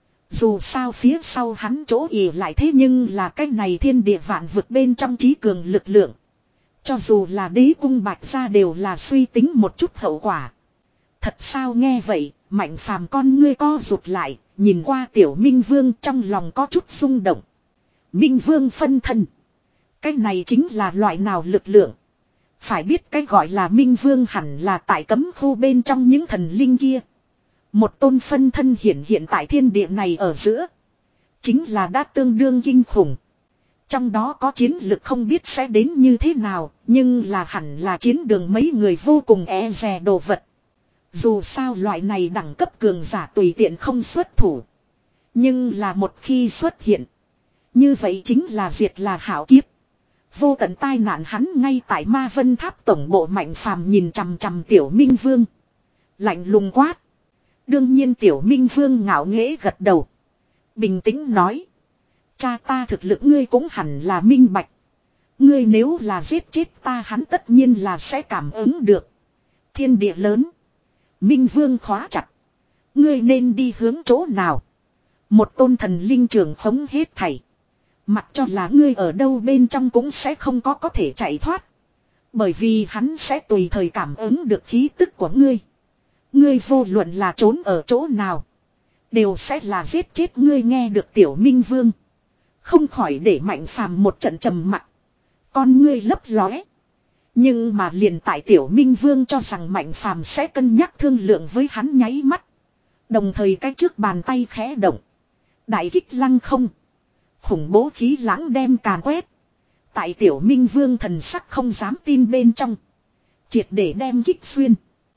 Dù sao phía sau hắn chỗ ỉ lại thế nhưng là cái này thiên địa vạn vực bên trong trí cường lực lượng. Cho dù là đế cung Bạch gia đều là suy tính một chút hậu quả. Thật sao nghe vậy, Mạnh Phàm con ngươi co rụt lại, nhìn qua Tiểu Minh Vương trong lòng có chút rung động. Minh Vương phân thân. Cái này chính là loại nào lực lượng. Phải biết cái gọi là Minh Vương hẳn là tại cấm khu bên trong những thần linh kia. Một tôn phân thân hiện hiện tại thiên địa này ở giữa. Chính là đã tương đương kinh khủng. Trong đó có chiến lực không biết sẽ đến như thế nào, nhưng là hẳn là chiến đường mấy người vô cùng e dè đồ vật. Dù sao loại này đẳng cấp cường giả tùy tiện không xuất thủ. Nhưng là một khi xuất hiện. Như vậy chính là diệt là hảo kiếp. Vô tận tai nạn hắn ngay tại Ma Vân Tháp tổng bộ Mạnh Phàm nhìn chằm chằm Tiểu Minh Vương. Lạnh lùng quát. Đương nhiên Tiểu Minh Vương ngạo nghễ gật đầu. Bình tĩnh nói. Cha ta thực lực ngươi cũng hẳn là minh bạch. Ngươi nếu là giết chết ta hắn tất nhiên là sẽ cảm ứng được. Thiên địa lớn. Minh Vương khóa chặt. Ngươi nên đi hướng chỗ nào. Một tôn thần linh trưởng khống hết thảy. Mặc cho là ngươi ở đâu bên trong cũng sẽ không có có thể chạy thoát. Bởi vì hắn sẽ tùy thời cảm ứng được khí tức của ngươi. Ngươi vô luận là trốn ở chỗ nào. Đều sẽ là giết chết ngươi nghe được Tiểu Minh Vương. Không khỏi để Mạnh Phàm một trận trầm mặc. Con ngươi lấp lóe. Nhưng mà liền tại Tiểu Minh Vương cho rằng Mạnh Phàm sẽ cân nhắc thương lượng với hắn nháy mắt. Đồng thời cái trước bàn tay khẽ động. Đại kích lăng không. Khủng bố khí lãng đem càn quét. Tại Tiểu Minh Vương thần sắc không dám tin bên trong. Triệt để đem kích xuyên.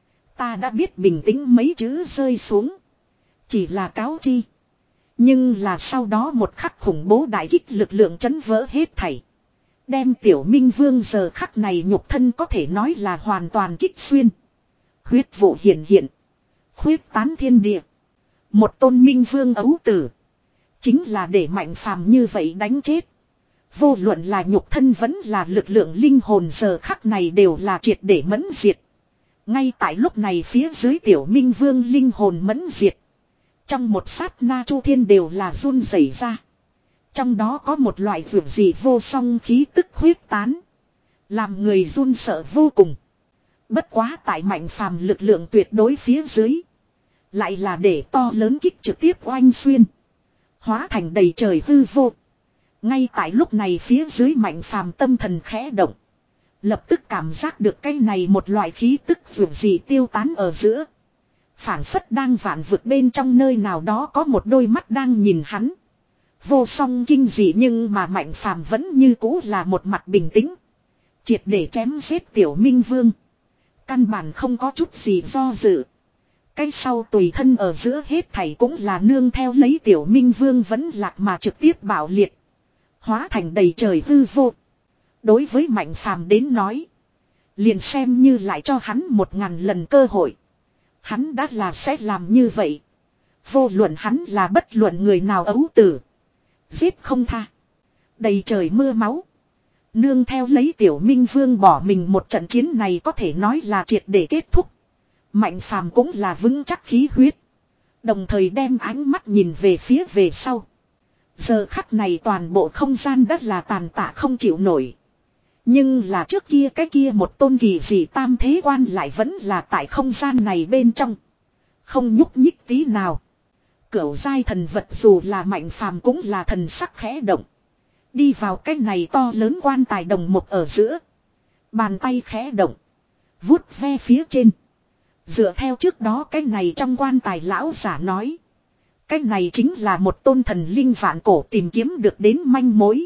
Ta đã biết bình tĩnh mấy chữ rơi xuống. Chỉ là cáo chi. Nhưng là sau đó một khắc khủng bố đại kích lực lượng chấn vỡ hết thảy. Đem Tiểu Minh Vương giờ khắc này nhục thân có thể nói là hoàn toàn kích xuyên. Huyết vụ hiện hiện. Khuyết tán thiên địa. Một tôn Minh Vương ấu tử. Chính là để Mạnh Phàm như vậy đánh chết. Vô luận là nhục thân vẫn là lực lượng linh hồn giờ khắc này đều là triệt để mẫn diệt. Ngay tại lúc này phía dưới Tiểu Minh Vương linh hồn mẫn diệt. Trong một sát na chu thiên đều là run rẩy ra. Trong đó có một loại vượt dị vô song khí tức huyết tán. Làm người run sợ vô cùng. Bất quá tại Mạnh Phàm lực lượng tuyệt đối phía dưới. Lại là để to lớn kích trực tiếp oanh xuyên. Hóa thành đầy trời hư vô. Ngay tại lúc này phía dưới Mạnh Phàm tâm thần khẽ động. Lập tức cảm giác được cái này một loại khí tức vượt dị tiêu tán ở giữa. Phảng phất đang vạn vực bên trong nơi nào đó có một đôi mắt đang nhìn hắn. Vô song kinh dị nhưng mà Mạnh Phàm vẫn như cũ là một mặt bình tĩnh. Triệt để chém giết Tiểu Minh Vương. Căn bản không có chút gì do dự. Cái sau tùy thân ở giữa hết thảy cũng là nương theo lấy Tiểu Minh Vương vẫn lạc mà trực tiếp bạo liệt. Hóa thành đầy trời hư vô. Đối với Mạnh Phàm đến nói. Liền xem như lại cho hắn một ngàn lần cơ hội. Hắn đã là sẽ làm như vậy. Vô luận hắn là bất luận người nào ấu tử. Giết không tha. Đầy trời mưa máu. Nương theo lấy Tiểu Minh Vương bỏ mình một trận chiến này có thể nói là triệt để kết thúc. Mạnh Phàm cũng là vững chắc khí huyết. Đồng thời đem ánh mắt nhìn về phía về sau. Giờ khắc này toàn bộ không gian đất là tàn tạ không chịu nổi. Nhưng là trước kia cái kia một tôn kỳ dị tam thế quan lại vẫn là tại không gian này bên trong. Không nhúc nhích tí nào. Cửu giai thần vật dù là Mạnh Phàm cũng là thần sắc khẽ động. Đi vào cái này to lớn quan tài đồng một ở giữa. Bàn tay khẽ động. Vuốt ve phía trên. Dựa theo trước đó cái này trong quan tài lão giả nói. Cái này chính là một tôn thần linh vạn cổ tìm kiếm được đến manh mối.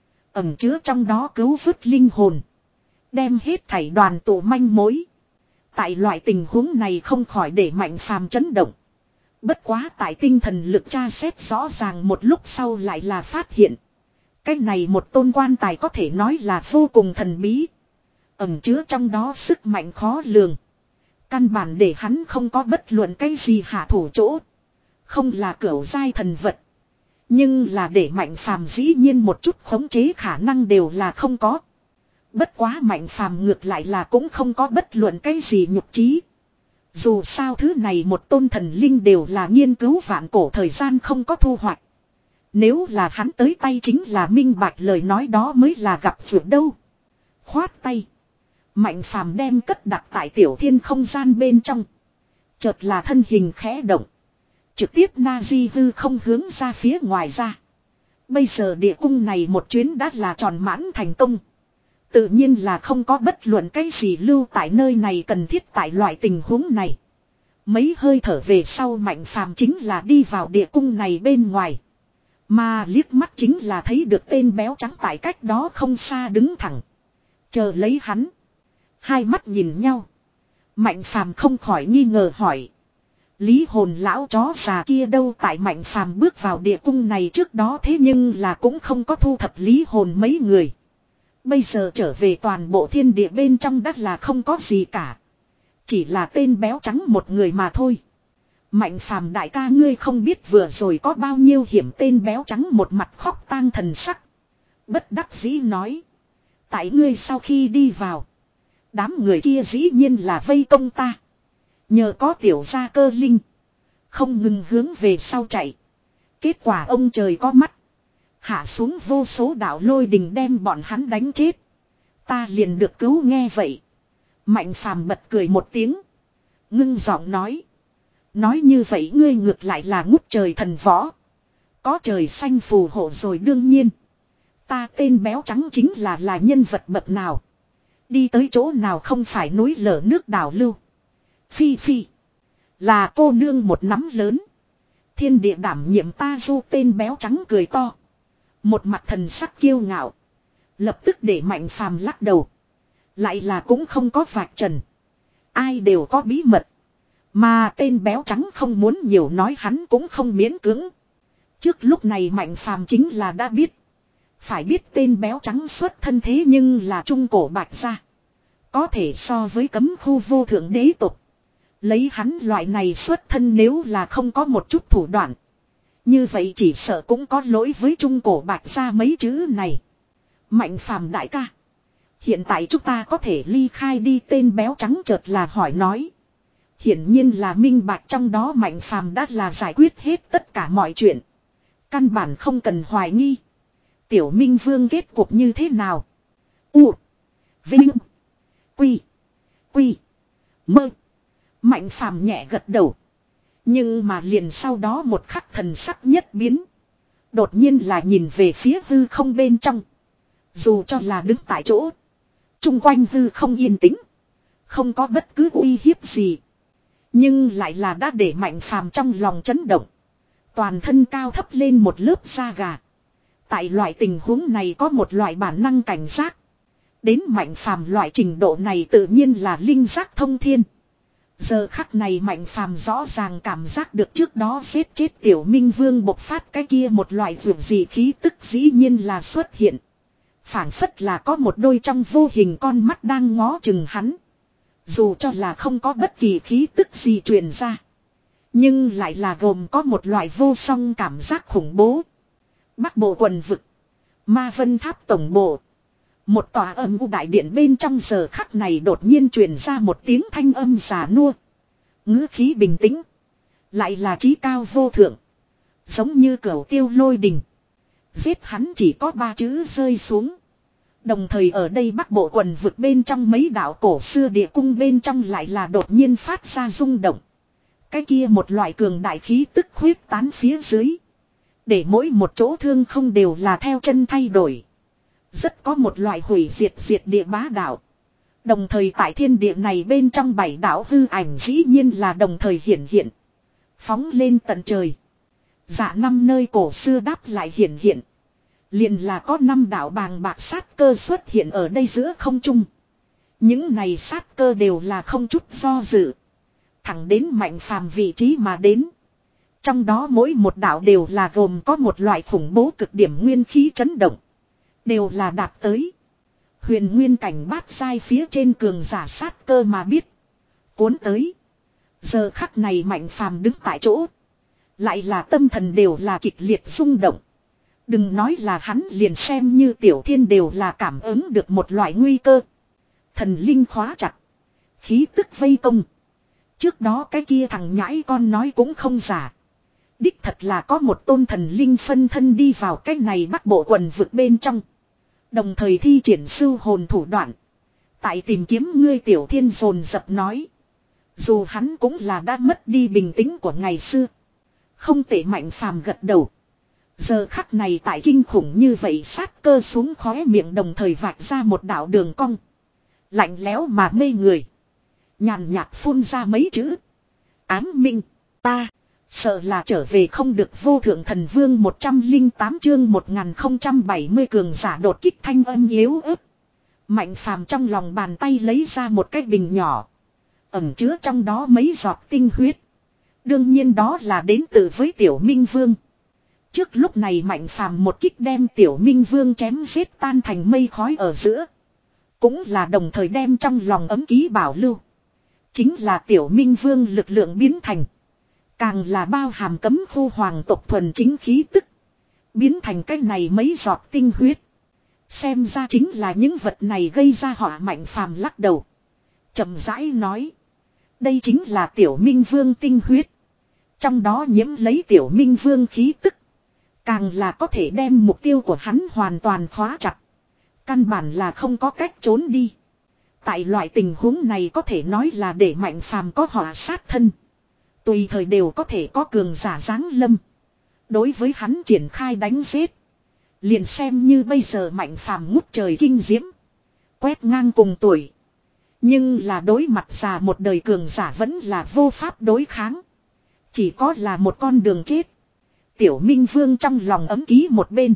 Ẩn chứa trong đó cứu vớt linh hồn. Đem hết thảy đoàn tụ manh mối. Tại loại tình huống này không khỏi để Mạnh Phàm chấn động. Bất quá tại tinh thần lực tra xét rõ ràng một lúc sau lại là phát hiện. Cái này một tôn quan tài có thể nói là vô cùng thần bí. Ẩn chứa trong đó sức mạnh khó lường. Căn bản để hắn không có bất luận cái gì hạ thủ chỗ. Không là cửu giai thần vật. Nhưng là để Mạnh Phàm dĩ nhiên một chút khống chế khả năng đều là không có. Bất quá Mạnh Phàm ngược lại là cũng không có bất luận cái gì nhục trí. Dù sao thứ này một tôn thần linh đều là nghiên cứu vạn cổ thời gian không có thu hoạch. Nếu là hắn tới tay chính là minh bạch lời nói đó mới là gặp vượt đâu. Khoát tay. Mạnh phàm đem cất đặt tại tiểu thiên không gian bên trong. Chợt là thân hình khẽ động. Trực tiếp na di hư không hướng ra phía ngoài ra. Bây giờ địa cung này một chuyến đã là tròn mãn thành công. Tự nhiên là không có bất luận cái gì lưu tại nơi này cần thiết tại loại tình huống này. Mấy hơi thở về sau Mạnh phàm chính là đi vào địa cung này bên ngoài. Mà liếc mắt chính là thấy được tên béo trắng tại cách đó không xa đứng thẳng. Chờ lấy hắn. Hai mắt nhìn nhau. Mạnh phàm không khỏi nghi ngờ hỏi. Lý hồn lão chó già kia đâu? Tại Mạnh phàm bước vào địa cung này trước đó thế nhưng là cũng không có thu thập lý hồn mấy người. Bây giờ trở về toàn bộ thiên địa bên trong đất là không có gì cả. Chỉ là tên béo trắng một người mà thôi. Mạnh phàm đại ca ngươi không biết vừa rồi có bao nhiêu hiểm. Tên béo trắng một mặt khóc tang thần sắc. Bất đắc dĩ nói. Tại ngươi sau khi đi vào. Đám người kia dĩ nhiên là vây công ta. Nhờ có tiểu gia cơ linh. Không ngừng hướng về sau chạy. Kết quả ông trời có mắt. Hạ xuống vô số đạo lôi đình đem bọn hắn đánh chết. Ta liền được cứu nghe vậy. Mạnh phàm bật cười một tiếng. Ngưng giọng nói. Nói như vậy ngươi ngược lại là ngút trời thần võ. Có trời xanh phù hộ rồi đương nhiên. Ta tên béo trắng chính là là nhân vật bậc nào. Đi tới chỗ nào không phải núi lở nước đảo lưu. Phi phi. Là cô nương một nắm lớn. Thiên địa đảm nhiệm ta du. Tên béo trắng cười to. Một mặt thần sắc kiêu ngạo. Lập tức để Mạnh phàm lắc đầu. Lại là cũng không có vạch trần. Ai đều có bí mật. Mà tên béo trắng không muốn nhiều nói hắn cũng không miễn cưỡng. Trước lúc này Mạnh phàm chính là đã biết. Phải biết tên béo trắng xuất thân thế nhưng là trung cổ bạch gia. Có thể so với cấm khu vô thượng đế tục. Lấy hắn loại này xuất thân nếu là không có một chút thủ đoạn. Như vậy chỉ sợ cũng có lỗi với trung cổ bạch gia mấy chữ này. Mạnh phàm đại ca. Hiện tại chúng ta có thể ly khai đi. Tên béo trắng chợt là hỏi nói. Hiển nhiên là minh bạch trong đó Mạnh phàm đã là giải quyết hết tất cả mọi chuyện. Căn bản không cần hoài nghi. Tiểu Minh Vương kết cục như thế nào? U. Vinh. Quy. Quy. Mơ. Mạnh phàm nhẹ gật đầu. Nhưng mà liền sau đó một khắc thần sắc nhất biến. Đột nhiên là nhìn về phía hư không bên trong. Dù cho là đứng tại chỗ. Trung quanh hư không yên tĩnh. Không có bất cứ uy hiếp gì. Nhưng lại là đã để Mạnh phàm trong lòng chấn động. Toàn thân cao thấp lên một lớp da gà. Tại loại tình huống này có một loại bản năng cảnh giác. Đến Mạnh phàm loại trình độ này tự nhiên là linh giác thông thiên. Giờ khắc này Mạnh phàm rõ ràng cảm giác được trước đó giết chết Tiểu Minh Vương bộc phát cái kia một loại dường gì khí tức dĩ nhiên là xuất hiện. Phảng phất là có một đôi trong vô hình con mắt đang ngó chừng hắn. Dù cho là không có bất kỳ khí tức gì truyền ra. Nhưng lại là gồm có một loại vô song cảm giác khủng bố. Bắc bộ quần vực. Ma Vân Tháp tổng bộ. Một tòa âm u đại điện bên trong giờ khắc này đột nhiên truyền ra một tiếng thanh âm già nua. Ngữ khí bình tĩnh. Lại là trí cao vô thượng. Giống như cửu tiêu lôi đình. Giết hắn chỉ có ba chữ rơi xuống. Đồng thời ở đây Bắc bộ quần vực bên trong mấy đạo cổ xưa địa cung bên trong lại là đột nhiên phát ra rung động. Cái kia một loại cường đại khí tức khuyết tán phía dưới. Để mỗi một chỗ thương không đều là theo chân thay đổi. Rất có một loại hủy diệt diệt địa bá đạo. Đồng thời tại thiên địa này bên trong bảy đạo hư ảnh dĩ nhiên là đồng thời hiển hiện. Phóng lên tận trời. Dạ năm nơi cổ xưa đáp lại hiển hiện. Liền là có năm đạo bàng bạc sát cơ xuất hiện ở đây giữa không trung. Những này sát cơ đều là không chút do dự. Thẳng đến Mạnh phàm vị trí mà đến. Trong đó mỗi một đạo đều là gồm có một loại khủng bố cực điểm nguyên khí chấn động. Đều là đạt tới. Huyền nguyên cảnh bát sai phía trên cường giả sát cơ mà biết. Cuốn tới. Giờ khắc này Mạnh phàm đứng tại chỗ. Lại là tâm thần đều là kịch liệt rung động. Đừng nói là hắn liền xem như Tiểu Thiên đều là cảm ứng được một loại nguy cơ. Thần linh khóa chặt. Khí tức vây công. Trước đó cái kia thằng nhãi con nói cũng không giả. Đích thật là có một tôn thần linh phân thân đi vào cái này Bắc bộ quần vực bên trong. Đồng thời thi triển sư hồn thủ đoạn. Tại tìm kiếm ngươi Tiểu Thiên dồn dập nói. Dù hắn cũng là đã mất đi bình tĩnh của ngày xưa. Không tệ, Mạnh Phàm gật đầu. Giờ khắc này tại kinh khủng như vậy sát cơ xuống khóe miệng đồng thời vạch ra một đạo đường cong. Lạnh lẽo mà mê người. Nhàn nhạt phun ra mấy chữ. Ám minh, ta, sợ là trở về không được. Vô thượng thần vương một trăm lẻ tám chương một nghìn không trăm bảy mươi cường giả đột kích thanh âm yếu ớt. Mạnh Phàm trong lòng bàn tay lấy ra một cái bình nhỏ. Ẩn chứa trong đó mấy giọt tinh huyết. Đương nhiên đó là đến từ với Tiểu Minh Vương. Trước lúc này Mạnh Phàm một kích đem Tiểu Minh Vương chém giết tan thành mây khói ở giữa. Cũng là đồng thời đem trong lòng ấm ký bảo lưu. Chính là Tiểu Minh Vương lực lượng biến thành. Càng là bao hàm cấm khu hoàng tộc thuần chính khí tức. Biến thành cái này mấy giọt tinh huyết. Xem ra chính là những vật này gây ra họa. Mạnh Phàm lắc đầu. Chậm rãi nói. Đây chính là Tiểu Minh Vương tinh huyết. Trong đó nhiễm lấy Tiểu Minh Vương khí tức. Càng là có thể đem mục tiêu của hắn hoàn toàn khóa chặt. Căn bản là không có cách trốn đi. Tại loại tình huống này có thể nói là để Mạnh Phàm có họa sát thân. Tùy thời đều có thể có cường giả giáng lâm. Đối với hắn triển khai đánh giết. Liền xem như bây giờ Mạnh Phàm ngút trời kinh diễm. Quét ngang cùng tuổi. Nhưng là đối mặt già một đời cường giả vẫn là vô pháp đối kháng. Chỉ có là một con đường chết. Tiểu Minh Vương trong lòng ấm ký một bên.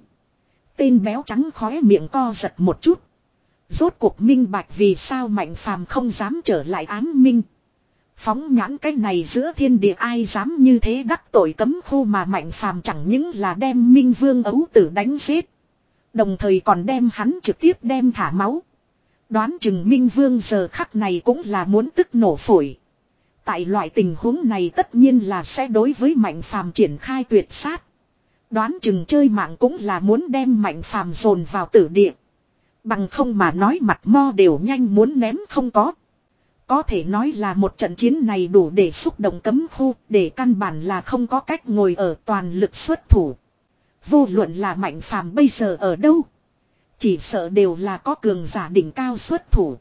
Tên béo trắng khóe miệng co giật một chút. Rốt cuộc minh bạch vì sao Mạnh Phàm không dám trở lại ám minh. Phóng nhãn cái này giữa thiên địa ai dám như thế đắc tội cấm khu mà Mạnh Phàm chẳng những là đem Minh Vương ấu tử đánh giết. Đồng thời còn đem hắn trực tiếp đem thả máu. Đoán chừng Minh Vương giờ khắc này cũng là muốn tức nổ phổi. Tại loại tình huống này tất nhiên là sẽ đối với Mạnh Phàm triển khai tuyệt sát. Đoán chừng chơi mạng cũng là muốn đem Mạnh Phàm dồn vào tử địa. Bằng không mà nói mặt mo đều nhanh muốn ném không có. Có thể nói là một trận chiến này đủ để xúc động cấm khu, để căn bản là không có cách ngồi ở toàn lực xuất thủ. Vô luận là Mạnh Phàm bây giờ ở đâu. Chỉ sợ đều là có cường giả đỉnh cao xuất thủ.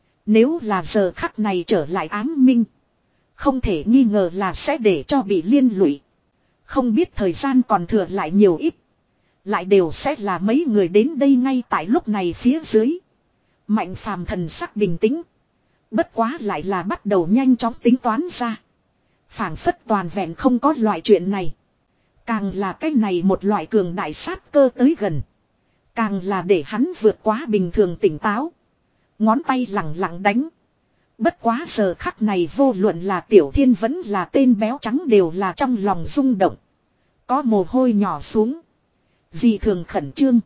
Nếu là giờ khắc này trở lại ám minh. Không thể nghi ngờ là sẽ để cho bị liên lụy. Không biết thời gian còn thừa lại nhiều ít. Lại đều sẽ là mấy người đến đây ngay tại lúc này phía dưới. Mạnh Phàm thần sắc bình tĩnh. Bất quá lại là bắt đầu nhanh chóng tính toán ra. Phảng phất toàn vẹn không có loại chuyện này. Càng là cái này một loại cường đại sát cơ tới gần. Càng là để hắn vượt quá bình thường tỉnh táo. Ngón tay lặng lặng đánh. Bất quá giờ khắc này vô luận là Tiểu Thiên vẫn là tên béo trắng đều là trong lòng rung động. Có mồ hôi nhỏ xuống. Dị thường khẩn trương.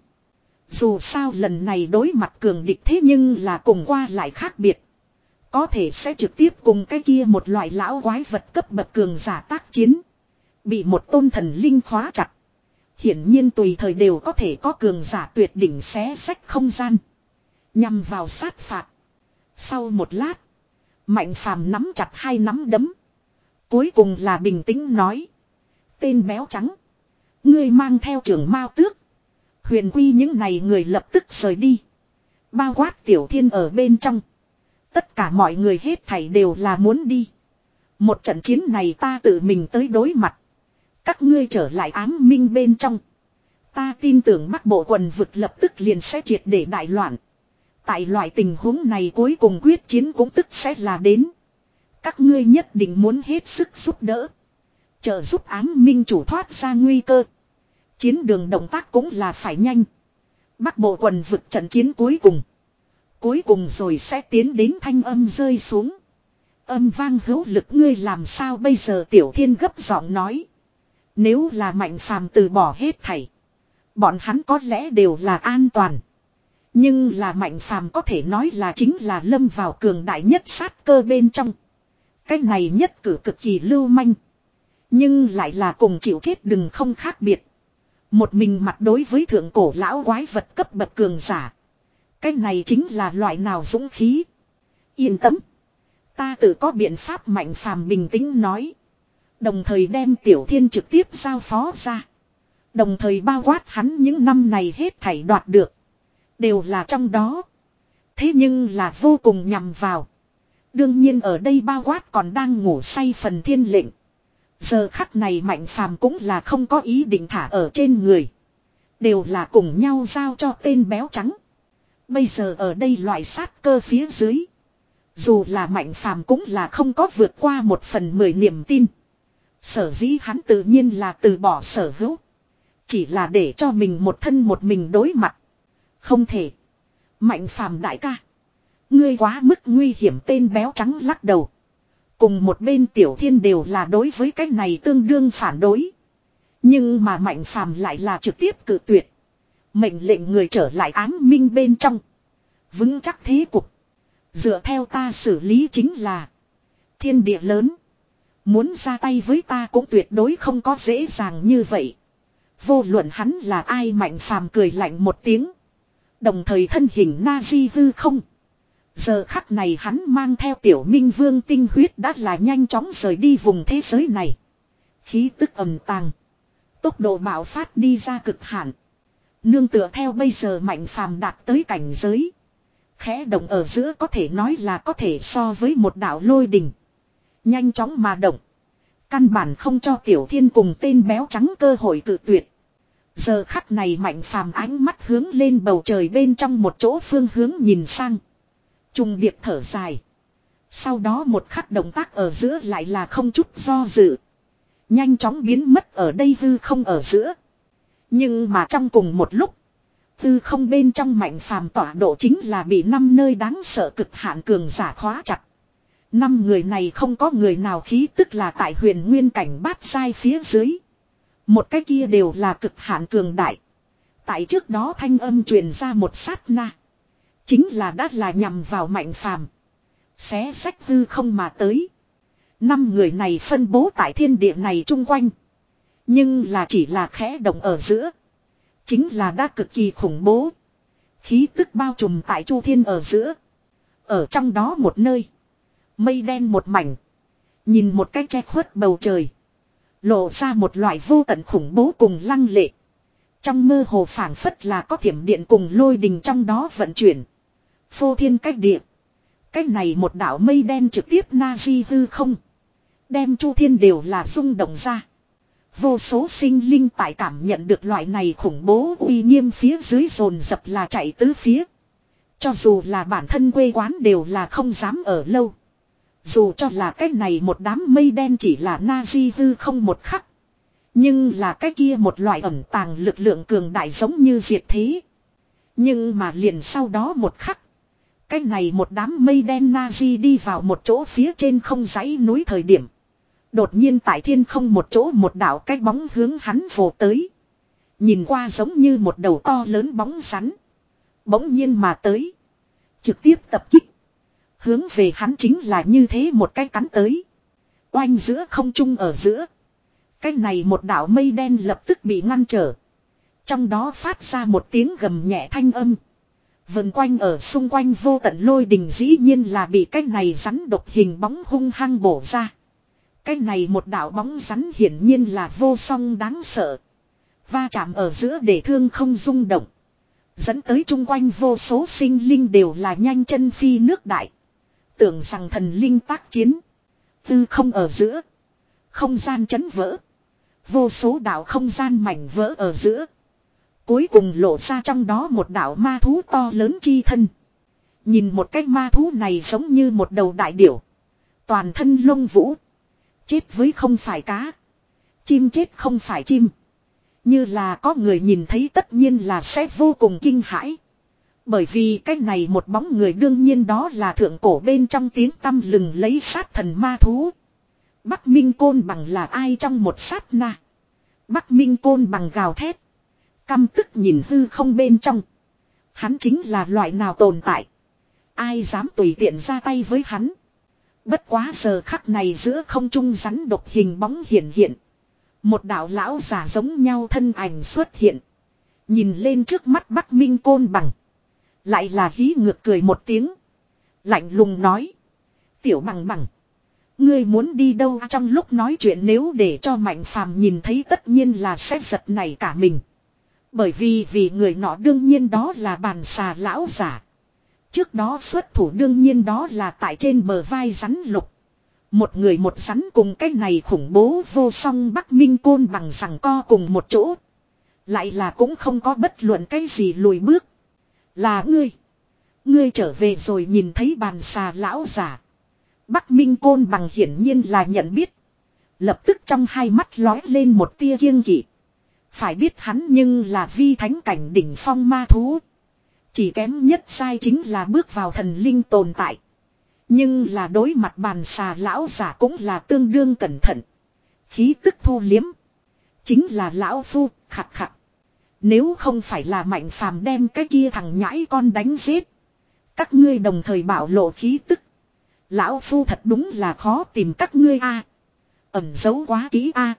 Dù sao lần này đối mặt cường địch thế nhưng là cùng qua lại khác biệt. Có thể sẽ trực tiếp cùng cái kia một loại lão quái vật cấp bậc cường giả tác chiến. Bị một tôn thần linh khóa chặt. Hiển nhiên tùy thời đều có thể có cường giả tuyệt đỉnh xé sách không gian. Nhằm vào sát phạt. Sau một lát. Mạnh Phàm nắm chặt hai nắm đấm. Cuối cùng là bình tĩnh nói. Tên béo trắng. Ngươi mang theo trưởng Mao Tước. Huyền Quy những này người lập tức rời đi. Bao quát Tiểu Thiên ở bên trong. Tất cả mọi người hết thảy đều là muốn đi. Một trận chiến này ta tự mình tới đối mặt. Các ngươi trở lại ám minh bên trong. Ta tin tưởng Bắc Bộ quần vực lập tức liền sẽ triệt để đại loạn. Tại loại tình huống này cuối cùng quyết chiến cũng tức sẽ là đến. Các ngươi nhất định muốn hết sức giúp đỡ. Trợ giúp ám minh chủ thoát ra nguy cơ. Chiến đường động tác cũng là phải nhanh. Bắc Bộ quần vực trận chiến cuối cùng. Cuối cùng rồi sẽ tiến đến thanh âm rơi xuống. Âm vang hữu lực ngươi làm sao bây giờ Tiểu Thiên gấp giọng nói. Nếu là Mạnh Phàm từ bỏ hết thảy. Bọn hắn có lẽ đều là an toàn. Nhưng là Mạnh Phàm có thể nói là chính là lâm vào cường đại nhất sát cơ bên trong. Cái này nhất cử cực kỳ lưu manh. Nhưng lại là cùng chịu chết đừng không khác biệt. Một mình mặt đối với thượng cổ lão quái vật cấp bậc cường giả. Cái này chính là loại nào dũng khí. Yên tâm. Ta tự có biện pháp Mạnh Phàm bình tĩnh nói. Đồng thời đem Tiểu Thiên trực tiếp giao phó ra. Đồng thời bao quát hắn những năm này hết thảy đoạt được. Đều là trong đó. thế nhưng là vô cùng nhằm vào. Đương nhiên ở đây bao quát còn đang ngủ say phần thiên lệnh. Giờ khắc này Mạnh Phàm cũng là không có ý định thả ở trên người. Đều là cùng nhau giao cho tên béo trắng. Bây giờ ở đây loại sát cơ phía dưới. Dù là Mạnh Phàm cũng là không có vượt qua một phần mười niềm tin. Sở dĩ hắn tự nhiên là từ bỏ sở hữu. Chỉ là để cho mình một thân một mình đối mặt. Không thể. Mạnh Phàm đại ca. Ngươi quá mức nguy hiểm, tên béo trắng lắc đầu. Cùng một bên Tiểu Thiên đều là đối với cái này tương đương phản đối. Nhưng mà Mạnh Phàm lại là trực tiếp cự tuyệt. Mệnh lệnh người trở lại ám minh bên trong. Vững chắc thế cục. Dựa theo ta xử lý chính là. Thiên địa lớn. Muốn ra tay với ta cũng tuyệt đối không có dễ dàng như vậy. Vô luận hắn là ai, Mạnh Phàm cười lạnh một tiếng. Đồng thời thân hình Na-di hư không. Giờ khắc này hắn mang theo Tiểu Minh Vương tinh huyết đã là nhanh chóng rời đi vùng thế giới này. Khí tức ầm tàng. Tốc độ bạo phát đi ra cực hạn. Nương tựa theo bây giờ Mạnh Phàm đạt tới cảnh giới. Khẽ động ở giữa có thể nói là có thể so với một đạo lôi đình. Nhanh chóng mà động. Căn bản không cho Tiểu Thiên cùng tên béo trắng cơ hội cự tuyệt. Giờ khắc này Mạnh Phàm ánh mắt hướng lên bầu trời bên trong một chỗ phương hướng nhìn sang. Trùng điệp thở dài. Sau đó một khắc động tác ở giữa lại là không chút do dự. Nhanh chóng biến mất ở đây hư không ở giữa. Nhưng mà trong cùng một lúc. Hư không bên trong Mạnh Phàm tọa độ chính là bị năm nơi đáng sợ cực hạn cường giả khóa chặt. Năm người này không có người nào khí tức là tại huyền nguyên cảnh bát sai phía dưới. Một cái kia đều là cực hạn cường đại. Tại trước đó thanh âm truyền ra một sát na. Chính là đã là nhằm vào Mạnh Phàm. Xé sách hư không mà tới. Năm người này phân bố tại thiên địa này chung quanh. Nhưng là chỉ là khẽ động ở giữa. Chính là đã cực kỳ khủng bố. Khí tức bao trùm tại chu thiên ở giữa. Ở trong đó một nơi. Mây đen một mảnh. Nhìn một cách che khuất bầu trời. Lộ ra một loại vô tận khủng bố cùng lăng lệ. Trong mơ hồ phảng phất là có thiểm điện cùng lôi đình trong đó vận chuyển. Phô thiên cách địa. Cách này một đảo mây đen trực tiếp na di hư không. Đem chu thiên đều là rung động ra. Vô số sinh linh tại cảm nhận được loại này khủng bố uy nghiêm phía dưới dồn dập là chạy tứ phía. Cho dù là bản thân quê quán đều là không dám ở lâu. Dù cho là cái này một đám mây đen chỉ là na di hư không một khắc. Nhưng là cái kia một loại ẩn tàng lực lượng cường đại giống như diệt thế. Nhưng mà liền sau đó một khắc. Cái này một đám mây đen na di đi vào một chỗ phía trên không dãy núi thời điểm. Đột nhiên tại thiên không một chỗ một đảo cái bóng hướng hắn vồ tới. Nhìn qua giống như một đầu to lớn bóng rắn. Bỗng nhiên mà tới. Trực tiếp tập kích. Hướng về hắn chính là như thế một cái cắn tới. Oanh giữa không trung ở giữa. Cái này một đảo mây đen lập tức bị ngăn trở. Trong đó phát ra một tiếng gầm nhẹ thanh âm. Vần quanh ở xung quanh vô tận lôi đình dĩ nhiên là bị cái này rắn độc hình bóng hung hăng bổ ra. Cái này một đảo bóng rắn hiển nhiên là vô song đáng sợ. Va chạm ở giữa để thương không rung động. Dẫn tới chung quanh vô số sinh linh đều là nhanh chân phi nước đại. Tưởng rằng thần linh tác chiến. Tư không ở giữa. Không gian chấn vỡ. Vô số đảo không gian mảnh vỡ ở giữa. Cuối cùng lộ ra trong đó một đảo ma thú to lớn chi thân. Nhìn một cái ma thú này giống như một đầu đại điểu. Toàn thân lông vũ. Chết với không phải cá. Chim chết không phải chim. Như là có người nhìn thấy tất nhiên là sẽ vô cùng kinh hãi. Bởi vì cái này một bóng người đương nhiên đó là thượng cổ bên trong tiếng tăm lừng lấy sát thần ma thú. Bắc Minh Côn Bằng là ai trong một sát na. Bắc Minh Côn Bằng gào thét. Căm tức nhìn hư không bên trong. Hắn chính là loại nào tồn tại. Ai dám tùy tiện ra tay với hắn. Bất quá giờ khắc này giữa không trung rắn độc hình bóng hiện hiện. Một đạo lão già giống nhau thân ảnh xuất hiện. Nhìn lên trước mắt Bắc Minh Côn Bằng. Lại là hí ngược cười một tiếng. Lạnh lùng nói. Tiểu Bằng Bằng. Ngươi muốn đi đâu? Trong lúc nói chuyện nếu để cho Mạnh Phàm nhìn thấy tất nhiên là sẽ giật nảy cả mình. Bởi vì vì người nọ đương nhiên đó là bàn xà lão giả. Trước đó xuất thủ đương nhiên đó là tại trên bờ vai rắn lục. Một người một rắn cùng cái này khủng bố vô song Bắc Minh Côn bằng rằng co cùng một chỗ. Lại là cũng không có bất luận cái gì lùi bước. Là ngươi. Ngươi trở về rồi nhìn thấy bàn xà lão giả. Bắc Minh Côn bằng hiển nhiên là nhận biết. Lập tức trong hai mắt lói lên một tia kiêng kỵ. Phải biết hắn nhưng là vi thánh cảnh đỉnh phong ma thú. Chỉ kém nhất sai chính là bước vào thần linh tồn tại. Nhưng là đối mặt bàn xà lão giả cũng là tương đương cẩn thận. Khí tức thu liếm. Chính là lão phu, khặt khặt. Nếu không phải là Mạnh Phàm đem cái kia thằng nhãi con đánh giết. Các ngươi đồng thời bảo lộ khí tức. Lão phu thật đúng là khó tìm các ngươi a. Ẩn giấu quá kỹ a.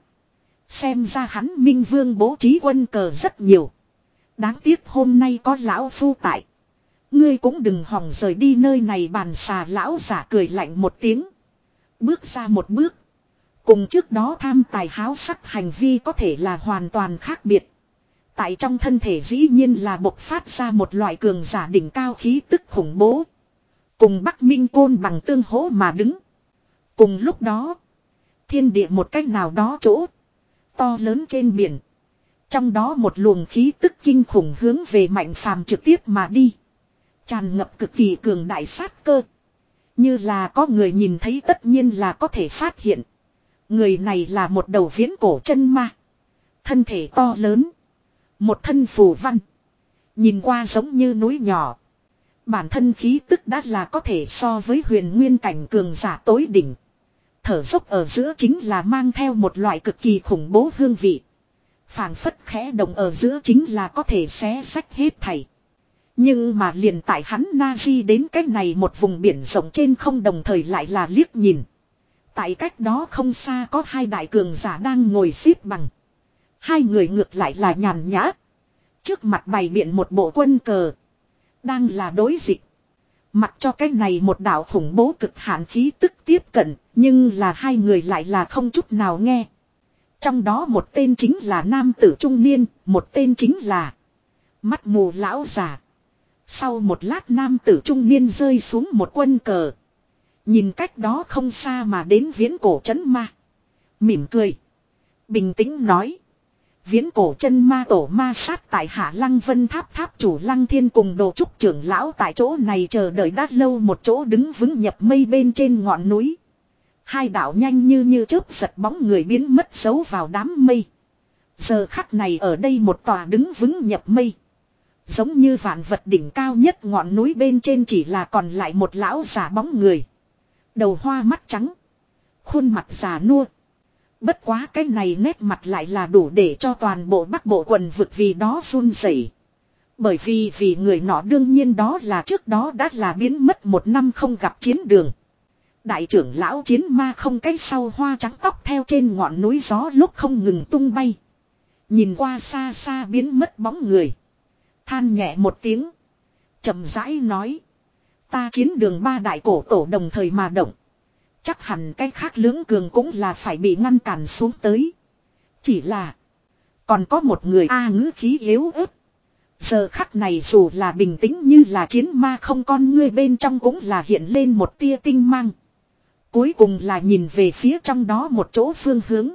Xem ra hắn Minh Vương bố trí quân cờ rất nhiều. Đáng tiếc hôm nay có lão phu tại. Ngươi cũng đừng hòng rời đi nơi này. Bàn xà lão giả cười lạnh một tiếng. Bước ra một bước. Cùng trước đó tham tài háo sắc hành vi có thể là hoàn toàn khác biệt. Tại trong thân thể dĩ nhiên là bộc phát ra một loại cường giả đỉnh cao khí tức khủng bố. Cùng Bắc Minh Côn bằng tương hỗ mà đứng. Cùng lúc đó. Thiên địa một cách nào đó chỗ. To lớn trên biển. Trong đó một luồng khí tức kinh khủng hướng về Mạnh Phàm trực tiếp mà đi. Tràn ngập cực kỳ cường đại sát cơ. Như là có người nhìn thấy tất nhiên là có thể phát hiện. Người này là một đầu viễn cổ chân ma. Thân thể to lớn. Một thân phù văn. Nhìn qua giống như núi nhỏ. Bản thân khí tức đã là có thể so với huyền nguyên cảnh cường giả tối đỉnh. Thở dốc ở giữa chính là mang theo một loại cực kỳ khủng bố hương vị. Phảng phất khẽ động ở giữa chính là có thể xé sách hết thảy. Nhưng mà liền tại hắn Nazi đến cái này một vùng biển rộng trên không đồng thời lại là liếc nhìn. Tại cách đó không xa có hai đại cường giả đang ngồi xếp bằng. Hai người ngược lại là nhàn nhã. Trước mặt bày biện một bộ quân cờ. Đang là đối dịch. Mặc cho cái này một đạo khủng bố cực hạn khí tức tiếp cận. Nhưng là hai người lại là không chút nào nghe. Trong đó một tên chính là nam tử trung niên. Một tên chính là mắt mù lão già. Sau một lát nam tử trung niên rơi xuống một quân cờ. Nhìn cách đó không xa mà đến viễn cổ trấn ma. Mỉm cười. Bình tĩnh nói. Viễn cổ chân ma tổ ma sát tại Hạ Lăng Vân Tháp tháp chủ Lăng Thiên cùng đồ trúc trưởng lão tại chỗ này chờ đợi đã lâu một chỗ đứng vững nhập mây bên trên ngọn núi. Hai đạo nhanh như như chớp giật bóng người biến mất giấu vào đám mây. Giờ khắc này ở đây một tòa đứng vững nhập mây. Giống như vạn vật đỉnh cao nhất ngọn núi bên trên chỉ là còn lại một lão giả bóng người. Đầu hoa mắt trắng. Khuôn mặt già nua. Bất quá cái này nét mặt lại là đủ để cho toàn bộ Bắc Bộ quần vực vì đó run rẩy. Bởi vì vì người nọ đương nhiên đó là trước đó đã là biến mất một năm không gặp chiến đường. Đại trưởng lão chiến ma không cái sau hoa trắng tóc theo trên ngọn núi gió lúc không ngừng tung bay. Nhìn qua xa xa biến mất bóng người. Than nhẹ một tiếng. Chậm rãi nói. Ta chiến đường ba đại cổ tổ đồng thời mà động. Chắc hẳn cái khác lưỡng cường cũng là phải bị ngăn cản xuống tới. Chỉ là. Còn có một người A ngữ khí yếu ớt. Giờ khắc này dù là bình tĩnh như là chiến ma không con ngươi bên trong cũng là hiện lên một tia tinh mang. Cuối cùng là nhìn về phía trong đó một chỗ phương hướng.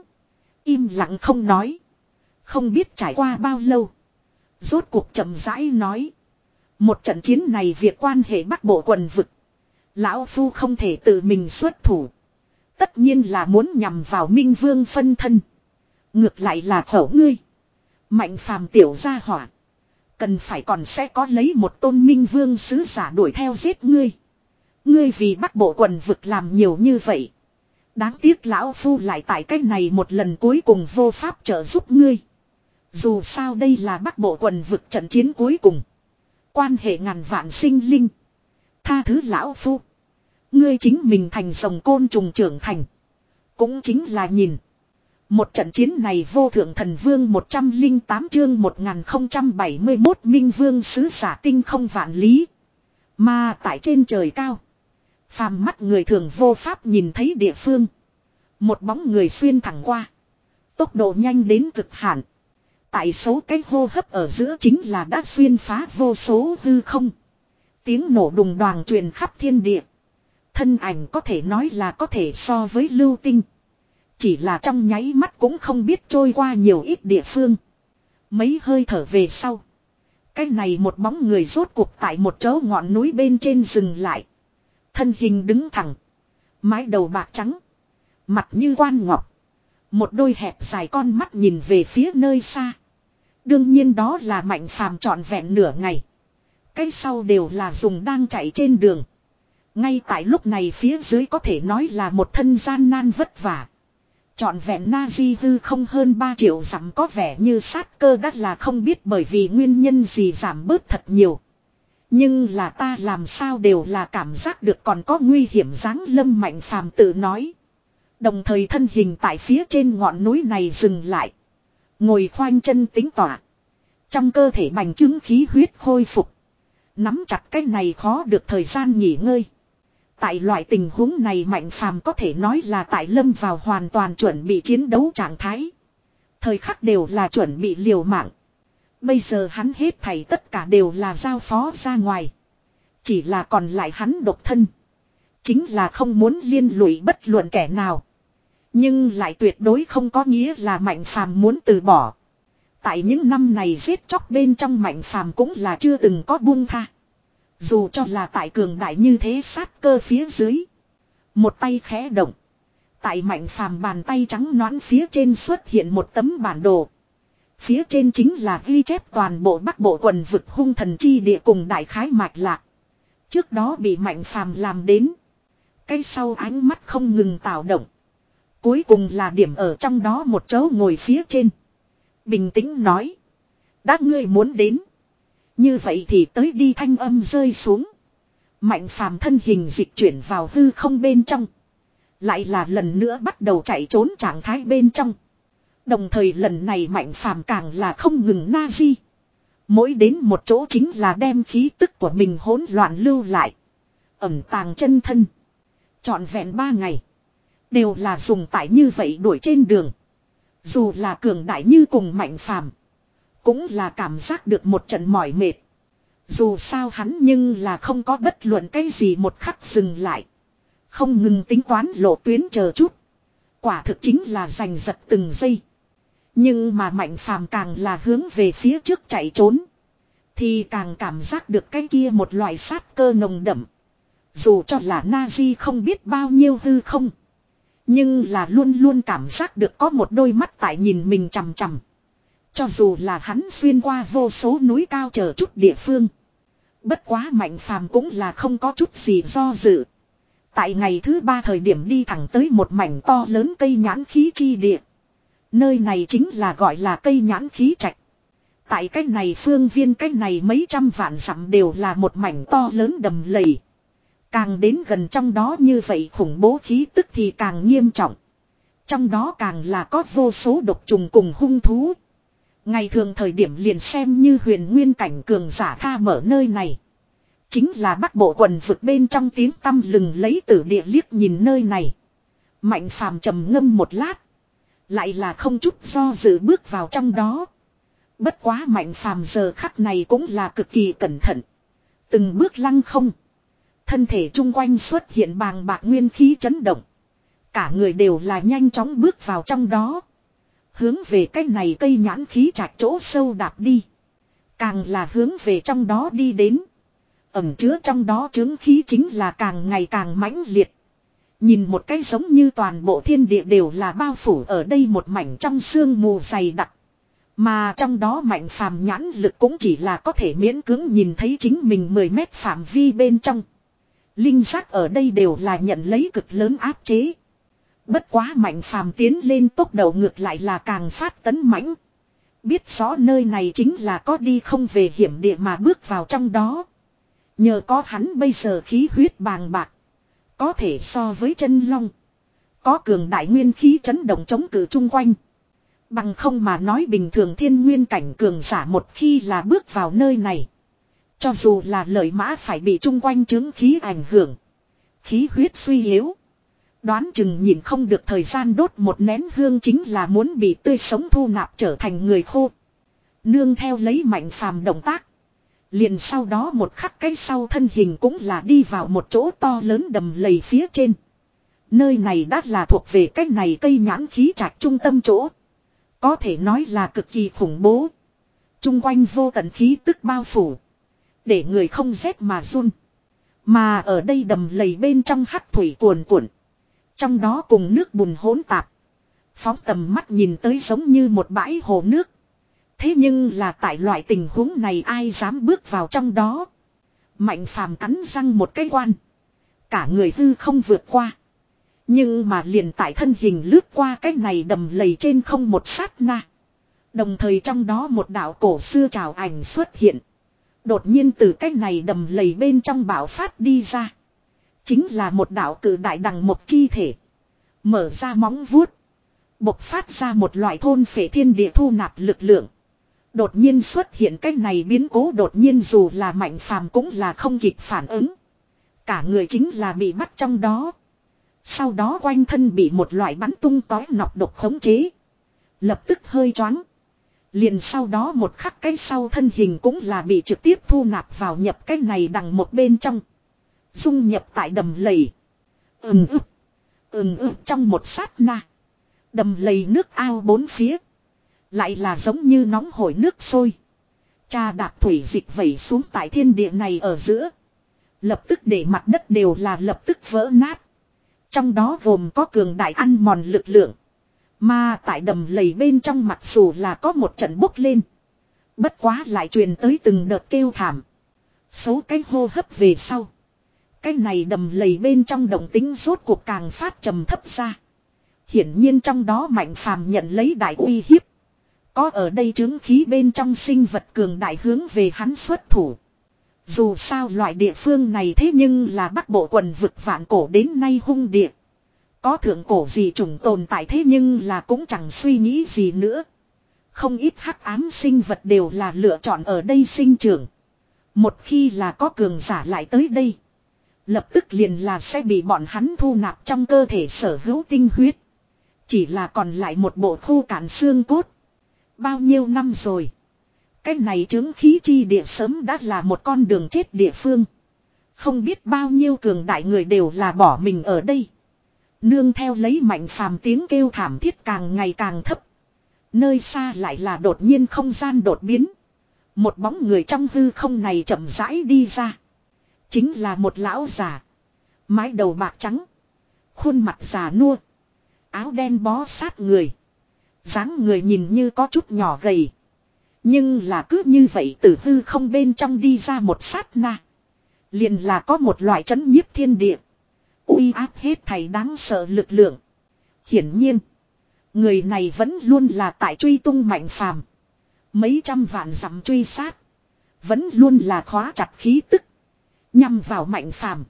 Im lặng không nói. Không biết trải qua bao lâu. Rốt cuộc chậm rãi nói. Một trận chiến này việc quan hệ Bắc Bộ quần vực. Lão Phu không thể tự mình xuất thủ. Tất nhiên là muốn nhằm vào Minh Vương phân thân. Ngược lại là khẩu ngươi. Mạnh phàm tiểu gia hỏa. Cần phải còn sẽ có lấy một tôn Minh Vương sứ giả đuổi theo giết ngươi. Ngươi vì Bắc Bộ quần vực làm nhiều như vậy. Đáng tiếc Lão Phu lại tại cách này một lần cuối cùng vô pháp trợ giúp ngươi. Dù sao đây là Bắc Bộ quần vực trận chiến cuối cùng. Quan hệ ngàn vạn sinh linh. Tha thứ Lão Phu. Ngươi chính mình thành rồng côn trùng trưởng thành. Cũng chính là nhìn. Một trận chiến này vô thượng thần vương một trăm lẻ tám chương một nghìn không trăm bảy mươi mốt Minh Vương sứ giả tinh không vạn lý. Mà tại trên trời cao. Phàm mắt người thường vô pháp nhìn thấy địa phương. Một bóng người xuyên thẳng qua. Tốc độ nhanh đến cực hạn. Tại số cái hô hấp ở giữa chính là đã xuyên phá vô số hư không. Tiếng nổ đùng đoàng truyền khắp thiên địa. Thân ảnh có thể nói là có thể so với lưu tinh. Chỉ là trong nháy mắt cũng không biết trôi qua nhiều ít địa phương. Mấy hơi thở về sau. Cái này một bóng người rốt cuộc tại một chỗ ngọn núi bên trên dừng lại. Thân hình đứng thẳng. Mái đầu bạc trắng. Mặt như quan ngọc. Một đôi hẹp dài con mắt nhìn về phía nơi xa. Đương nhiên đó là Mạnh Phàm trọn vẹn nửa ngày. Cái sau đều là dùng đang chạy trên đường. Ngay tại lúc này phía dưới có thể nói là một thân gian nan vất vả. Trọn vẹn na di hư không hơn ba triệu dặm có vẻ như sát cơ đắt là không biết bởi vì nguyên nhân gì giảm bớt thật nhiều. Nhưng là ta làm sao đều là cảm giác được còn có nguy hiểm giáng lâm Mạnh Phàm tự nói. Đồng thời thân hình tại phía trên ngọn núi này dừng lại. Ngồi khoanh chân tính tỏa. Trong cơ thể bành trướng khí huyết khôi phục. Nắm chặt cái này khó được thời gian nghỉ ngơi. Tại loại tình huống này Mạnh Phàm có thể nói là tại lâm vào hoàn toàn chuẩn bị chiến đấu trạng thái. Thời khắc đều là chuẩn bị liều mạng. Bây giờ hắn hết thảy tất cả đều là giao phó ra ngoài. Chỉ là còn lại hắn độc thân. Chính là không muốn liên lụy bất luận kẻ nào. Nhưng lại tuyệt đối không có nghĩa là Mạnh Phàm muốn từ bỏ. Tại những năm này giết chóc bên trong Mạnh Phàm cũng là chưa từng có buông tha. Dù cho là tại cường đại như thế sát cơ phía dưới. Một tay khẽ động. Tại Mạnh Phàm bàn tay trắng nõn phía trên xuất hiện một tấm bản đồ. Phía trên chính là ghi chép toàn bộ Bắc Bộ quần vực hung thần chi địa cùng đại khái mạch lạc. Trước đó bị Mạnh Phàm làm đến. Cái sau ánh mắt không ngừng tạo động. Cuối cùng là điểm ở trong đó một chỗ ngồi phía trên. Bình tĩnh nói. Đã ngươi muốn đến. Như vậy thì tới đi thanh âm rơi xuống. Mạnh Phàm thân hình dịch chuyển vào hư không bên trong. Lại là lần nữa bắt đầu chạy trốn trạng thái bên trong. Đồng thời lần này Mạnh Phàm càng là không ngừng na di. Mỗi đến một chỗ chính là đem khí tức của mình hỗn loạn lưu lại. Ẩn tàng chân thân. Trọn vẹn ba ngày. Đều là dùng tại như vậy đuổi trên đường. Dù là cường đại như cùng Mạnh Phàm cũng là cảm giác được một trận mỏi mệt. Dù sao hắn nhưng là không có bất luận cái gì một khắc dừng lại. Không ngừng tính toán lộ tuyến chờ chút. Quả thực chính là giành giật từng giây. Nhưng mà Mạnh Phàm càng là hướng về phía trước chạy trốn. Thì càng cảm giác được cái kia một loại sát cơ nồng đậm. Dù cho là Nazi không biết bao nhiêu hư không. Nhưng là luôn luôn cảm giác được có một đôi mắt tại nhìn mình chằm chằm. Cho dù là hắn xuyên qua vô số núi cao chờ chút địa phương. Bất quá Mạnh Phàm cũng là không có chút gì do dự. Tại ngày thứ ba thời điểm đi thẳng tới một mảnh to lớn cây nhãn khí chi địa. Nơi này chính là gọi là cây nhãn khí trạch. Tại cái này phương viên cái này mấy trăm vạn dặm đều là một mảnh to lớn đầm lầy. Càng đến gần trong đó như vậy khủng bố khí tức thì càng nghiêm trọng. Trong đó càng là có vô số độc trùng cùng hung thú. Ngày thường thời điểm liền xem như huyền nguyên cảnh cường giả tha mở nơi này. Chính là Bắc Bộ quần vực bên trong tiếng tăm lừng lấy tử địa liếc nhìn nơi này. Mạnh Phàm trầm ngâm một lát. Lại là không chút do dự bước vào trong đó. Bất quá Mạnh Phàm giờ khắc này cũng là cực kỳ cẩn thận. Từng bước lăng không. Thân thể chung quanh xuất hiện bàng bạc nguyên khí chấn động. Cả người đều là nhanh chóng bước vào trong đó. Hướng về cái này cây nhãn khí trạch chỗ sâu đạp đi. Càng là hướng về trong đó đi đến. Ẩm chứa trong đó chứng khí chính là càng ngày càng mãnh liệt. Nhìn một cái giống như toàn bộ thiên địa đều là bao phủ ở đây một mảnh trong sương mù dày đặc. Mà trong đó Mạnh Phàm nhãn lực cũng chỉ là có thể miễn cưỡng nhìn thấy chính mình mười mét phạm vi bên trong. Linh giác ở đây đều là nhận lấy cực lớn áp chế. Bất quá Mạnh Phàm tiến lên tốc độ ngược lại là càng phát tấn mãnh. Biết rõ nơi này chính là có đi không về hiểm địa mà bước vào trong đó. Nhờ có hắn bây giờ khí huyết bàng bạc. Có thể so với chân long. Có cường đại nguyên khí chấn động chống cự chung quanh. Bằng không mà nói bình thường thiên nguyên cảnh cường giả một khi là bước vào nơi này. Cho dù là lợi mã phải bị chung quanh chứng khí ảnh hưởng. Khí huyết suy yếu. Đoán chừng nhìn không được thời gian đốt một nén hương chính là muốn bị tươi sống thu nạp trở thành người khô. Nương theo lấy Mạnh Phàm động tác. Liền sau đó một khắc cái sau thân hình cũng là đi vào một chỗ to lớn đầm lầy phía trên. Nơi này đã là thuộc về cái này cây nhãn khí trạch trung tâm chỗ. Có thể nói là cực kỳ khủng bố. Trung quanh vô tận khí tức bao phủ. Để người không rét mà run. Mà ở đây đầm lầy bên trong hắc thủy cuồn cuộn. Trong đó cùng nước bùn hỗn tạp. Phóng tầm mắt nhìn tới giống như một bãi hồ nước. Thế nhưng là tại loại tình huống này ai dám bước vào trong đó. Mạnh phàm cắn răng một cái quan. Cả người hư không vượt qua. Nhưng mà liền tại thân hình lướt qua cái này đầm lầy trên không một sát na. Đồng thời trong đó một đạo cổ xưa trào ảnh xuất hiện. Đột nhiên từ cái này đầm lầy bên trong bạo phát đi ra. Chính là một đạo cử đại đằng một chi thể. Mở ra móng vuốt. Bộc phát ra một loại thôn phệ thiên địa thu nạp lực lượng. Đột nhiên xuất hiện cái này biến cố đột nhiên dù là mạnh phàm cũng là không kịp phản ứng. Cả người chính là bị bắt trong đó. Sau đó quanh thân bị một loại bắn tung tói nọc độc khống chế. Lập tức hơi choáng. Liền sau đó một khắc cái sau thân hình cũng là bị trực tiếp thu nạp vào nhập cái này đằng một bên trong. Dung nhập tại đầm lầy. Ừm ức. Ừm ức trong một sát na. Đầm lầy nước ao bốn phía. Lại là giống như nóng hổi nước sôi. Trà đạp thủy dịch vẩy xuống tại thiên địa này ở giữa. Lập tức để mặt đất đều là lập tức vỡ nát. Trong đó gồm có cường đại ăn mòn lực lượng. Mà tại đầm lầy bên trong mặc dù là có một trận bốc lên. Bất quá lại truyền tới từng đợt kêu thảm. Số cái hô hấp về sau. Cái này đầm lầy bên trong động tính rốt cuộc càng phát trầm thấp ra. Hiển nhiên trong đó mạnh phàm nhận lấy đại uy hiếp. Có ở đây chứng khí bên trong sinh vật cường đại hướng về hắn xuất thủ. Dù sao loại địa phương này thế nhưng là bắc bộ quần vực vạn cổ đến nay hung địa. Có thượng cổ gì trùng tồn tại thế nhưng là cũng chẳng suy nghĩ gì nữa. Không ít hắc ám sinh vật đều là lựa chọn ở đây sinh trưởng. Một khi là có cường giả lại tới đây. Lập tức liền là sẽ bị bọn hắn thu nạp trong cơ thể sở hữu tinh huyết. Chỉ là còn lại một bộ khô cạn xương cốt. Bao nhiêu năm rồi. Cái này chứng khí chi địa sớm đã là một con đường chết địa phương. Không biết bao nhiêu cường đại người đều là bỏ mình ở đây. Nương theo lấy mạnh phàm tiếng kêu thảm thiết càng ngày càng thấp. Nơi xa lại là đột nhiên không gian đột biến. Một bóng người trong hư không này chậm rãi đi ra. Chính là một lão già. Mái đầu bạc trắng. Khuôn mặt già nua. Áo đen bó sát người. Dáng người nhìn như có chút nhỏ gầy. Nhưng là cứ như vậy từ hư không bên trong đi ra một sát na. Liền là có một loại chấn nhiếp thiên địa. Uy áp hết thảy đáng sợ lực lượng. Hiển nhiên. Người này vẫn luôn là tại truy tung mạnh phàm. Mấy trăm vạn dặm truy sát. Vẫn luôn là khóa chặt khí tức. Nhằm vào mạnh phàm.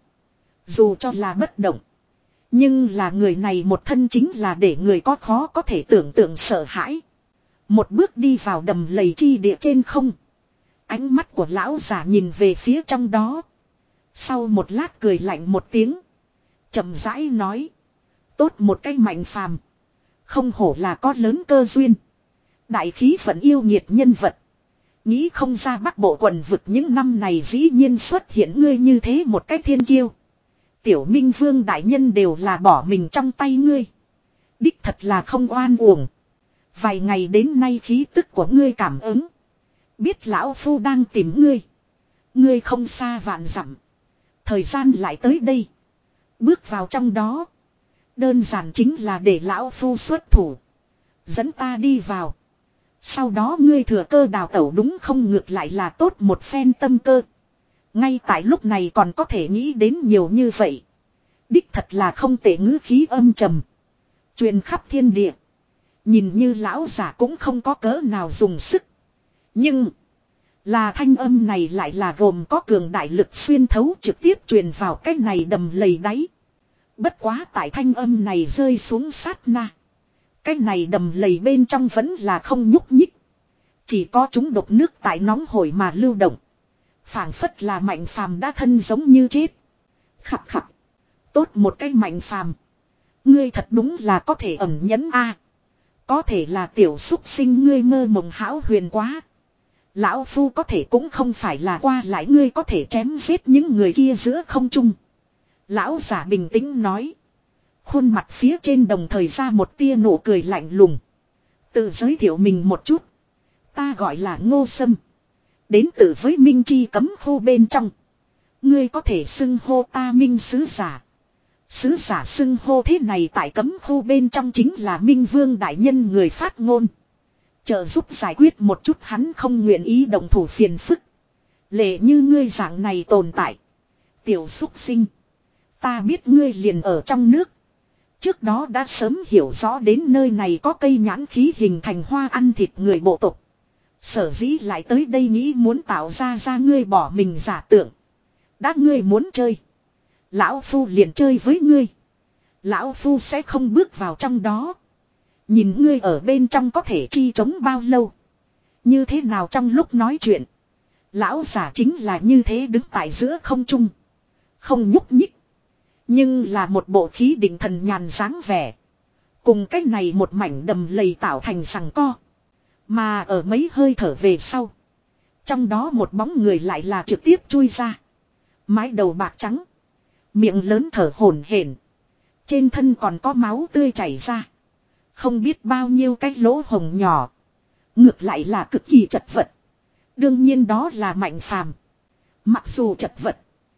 Dù cho là bất động. Nhưng là người này một thân chính là để người có khó có thể tưởng tượng sợ hãi. Một bước đi vào đầm lầy chi địa trên không. Ánh mắt của lão già nhìn về phía trong đó. Sau một lát cười lạnh một tiếng. Chậm rãi nói. Tốt một cái mạnh phàm. Không hổ là có lớn cơ duyên. Đại khí phận yêu nghiệt nhân vật. Nghĩ không ra bắc bộ quần vực những năm này dĩ nhiên xuất hiện ngươi như thế một cách thiên kiêu. Tiểu Minh Vương đại nhân đều là bỏ mình trong tay ngươi. Đích thật là không oan uổng. Vài ngày đến nay khí tức của ngươi cảm ứng. Biết lão phu đang tìm ngươi. Ngươi không xa vạn dặm. Thời gian lại tới đây. Bước vào trong đó. Đơn giản chính là để lão phu xuất thủ. Dẫn ta đi vào. Sau đó ngươi thừa cơ đào tẩu đúng không ngược lại là tốt một phen tâm cơ. Ngay tại lúc này còn có thể nghĩ đến nhiều như vậy. Đích thật là không tệ ngữ khí âm trầm. Truyền khắp thiên địa. Nhìn như lão giả cũng không có cỡ nào dùng sức. Nhưng. Là thanh âm này lại là gồm có cường đại lực xuyên thấu trực tiếp truyền vào cái này đầm lầy đáy. Bất quá tại thanh âm này rơi xuống sát na. Cái này đầm lầy bên trong vẫn là không nhúc nhích. Chỉ có chúng độc nước tại nóng hổi mà lưu động. Phảng phất là mạnh phàm đã thân giống như chết. Khập khập. Tốt một cái mạnh phàm. Ngươi thật đúng là có thể ẩn nhẫn a. Có thể là tiểu xúc sinh ngươi mơ mộng hão huyền quá. Lão Phu có thể cũng không phải là qua lại ngươi có thể chém giết những người kia giữa không trung. Lão giả bình tĩnh nói. Khuôn mặt phía trên đồng thời ra một tia nụ cười lạnh lùng. Tự giới thiệu mình một chút. Ta gọi là Ngô Sâm. Đến từ với Minh Chi cấm khu bên trong. Ngươi có thể xưng hô ta Minh sứ giả. Sứ giả xưng hô thế này tại cấm khu bên trong chính là Minh Vương đại nhân người phát ngôn. Trợ giúp giải quyết một chút hắn không nguyện ý động thủ phiền phức. Lệ như ngươi dạng này tồn tại. Tiểu xúc sinh. Ta biết ngươi liền ở trong nước. Trước đó đã sớm hiểu rõ đến nơi này có cây nhãn khí hình thành hoa ăn thịt người bộ tộc. Sở dĩ lại tới đây nghĩ muốn tạo ra ra ngươi bỏ mình giả tưởng. Đã ngươi muốn chơi. Lão Phu liền chơi với ngươi. Lão Phu sẽ không bước vào trong đó. Nhìn ngươi ở bên trong có thể chi chống bao lâu. Như thế nào trong lúc nói chuyện. Lão giả chính là như thế đứng tại giữa không trung. Không nhúc nhích. Nhưng là một bộ khí định thần nhàn dáng vẻ. Cùng cách này một mảnh đầm lầy tạo thành sằng co. Mà ở mấy hơi thở về sau. Trong đó một bóng người lại là trực tiếp chui ra. Mái đầu bạc trắng. Miệng lớn thở hổn hển. Trên thân còn có máu tươi chảy ra. Không biết bao nhiêu cái lỗ hồng nhỏ. Ngược lại là cực kỳ chật vật. Đương nhiên đó là Mạnh Phàm. Mặc dù chật vật.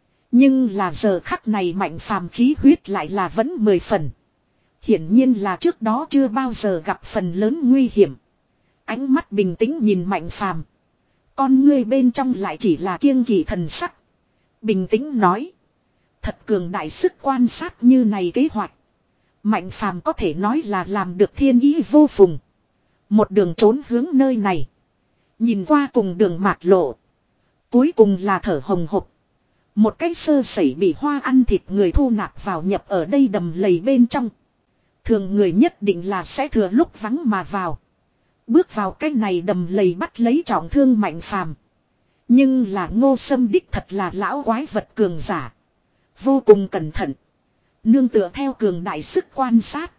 Nhưng là giờ khắc này Mạnh Phàm khí huyết lại là vẫn mười phần. Hiển nhiên là trước đó chưa bao giờ gặp phần lớn nguy hiểm. Ánh mắt bình tĩnh nhìn Mạnh Phàm. Con ngươi bên trong lại chỉ là kiêng kỵ thần sắc. Bình tĩnh nói. Thật cường đại sức quan sát như này kế hoạch. Mạnh Phàm có thể nói là làm được thiên ý vô phùng. Một đường trốn hướng nơi này. Nhìn qua cùng đường mạt lộ. Cuối cùng là thở hồng hộc. Một cái sơ sẩy bị hoa ăn thịt người thu nạp vào nhập ở đây đầm lầy bên trong. Thường người nhất định là sẽ thừa lúc vắng mà vào. Bước vào cái này đầm lầy bắt lấy trọng thương Mạnh Phàm. Nhưng là Ngô Sâm đích thật là lão quái vật cường giả. Vô cùng cẩn thận. Nương tựa theo cường đại sức quan sát.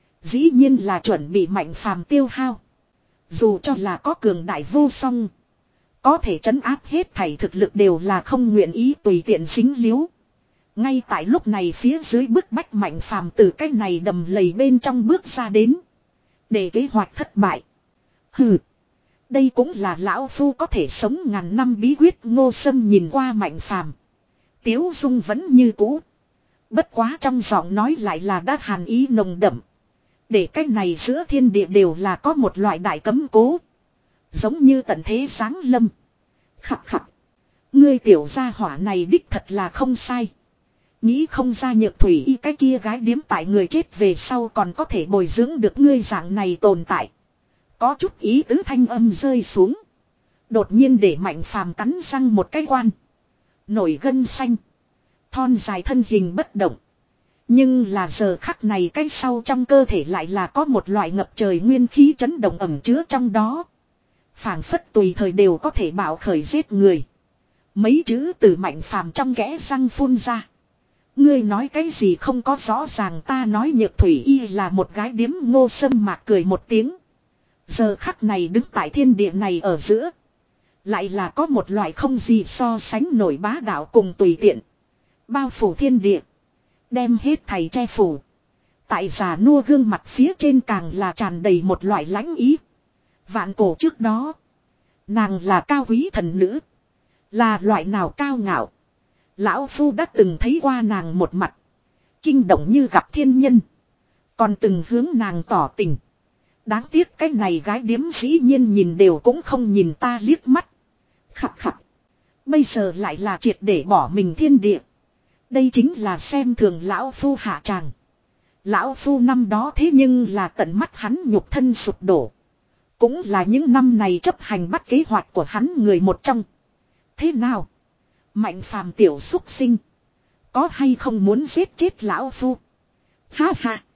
Dĩ nhiên là chuẩn bị Mạnh Phàm tiêu hao. Dù cho là có cường đại vô song. Có thể trấn áp hết thảy thực lực đều là không nguyện ý tùy tiện xính liếu. Ngay tại lúc này phía dưới bức bách Mạnh Phàm từ cái này đầm lầy bên trong bước ra đến. Để kế hoạch thất bại. Hừ. Đây cũng là lão Phu có thể sống ngàn năm bí quyết. Ngô Sâm nhìn qua Mạnh Phàm. Tiếu dung vẫn như cũ. Bất quá trong giọng nói lại là đã hàn ý nồng đậm. Để cái này giữa thiên địa đều là có một loại đại cấm cố. Giống như tận thế sáng lâm. Khặt khặt. Ngươi tiểu gia hỏa này đích thật là không sai. Nghĩ không ra Nhược Thủy y cái kia gái điếm tại người chết về sau còn có thể bồi dưỡng được ngươi dạng này tồn tại. Có chút ý tứ thanh âm rơi xuống. Đột nhiên để Mạnh Phàm cắn răng một cái quan. Nổi gân xanh. Thon dài thân hình bất động. Nhưng là giờ khắc này cái sau trong cơ thể lại là có một loại ngập trời nguyên khí chấn động ẩm chứa trong đó. Phảng phất tùy thời đều có thể bạo khởi giết người. Mấy chữ từ Mạnh Phàm trong kẽ răng phun ra. Ngươi nói cái gì không có rõ ràng, ta nói Nhược Thủy y là một gái điếm. Ngô Sâm mạc cười một tiếng. Giờ khắc này đứng tại thiên địa này ở giữa. Lại là có một loại không gì so sánh nổi bá đạo cùng tùy tiện. Bao phủ thiên địa. Đem hết thầy che phủ. Tại già nua gương mặt phía trên càng là tràn đầy một loại lãnh ý. Vạn cổ trước đó. Nàng là cao quý thần nữ. Là loại nào cao ngạo. Lão Phu đã từng thấy qua nàng một mặt. Kinh động như gặp thiên nhân. Còn từng hướng nàng tỏ tình. Đáng tiếc cái này gái điếm dĩ nhiên nhìn đều cũng không nhìn ta liếc mắt. Khặt khặt. Bây giờ lại là triệt để bỏ mình thiên địa. Đây chính là xem thường lão Phu hạ tràng. Lão Phu năm đó thế nhưng là tận mắt hắn nhục thân sụp đổ. Cũng là những năm này chấp hành bắt kế hoạch của hắn người một trong. Thế nào? Mạnh Phàm tiểu xúc sinh. Có hay không muốn giết chết lão Phu? Ha ha.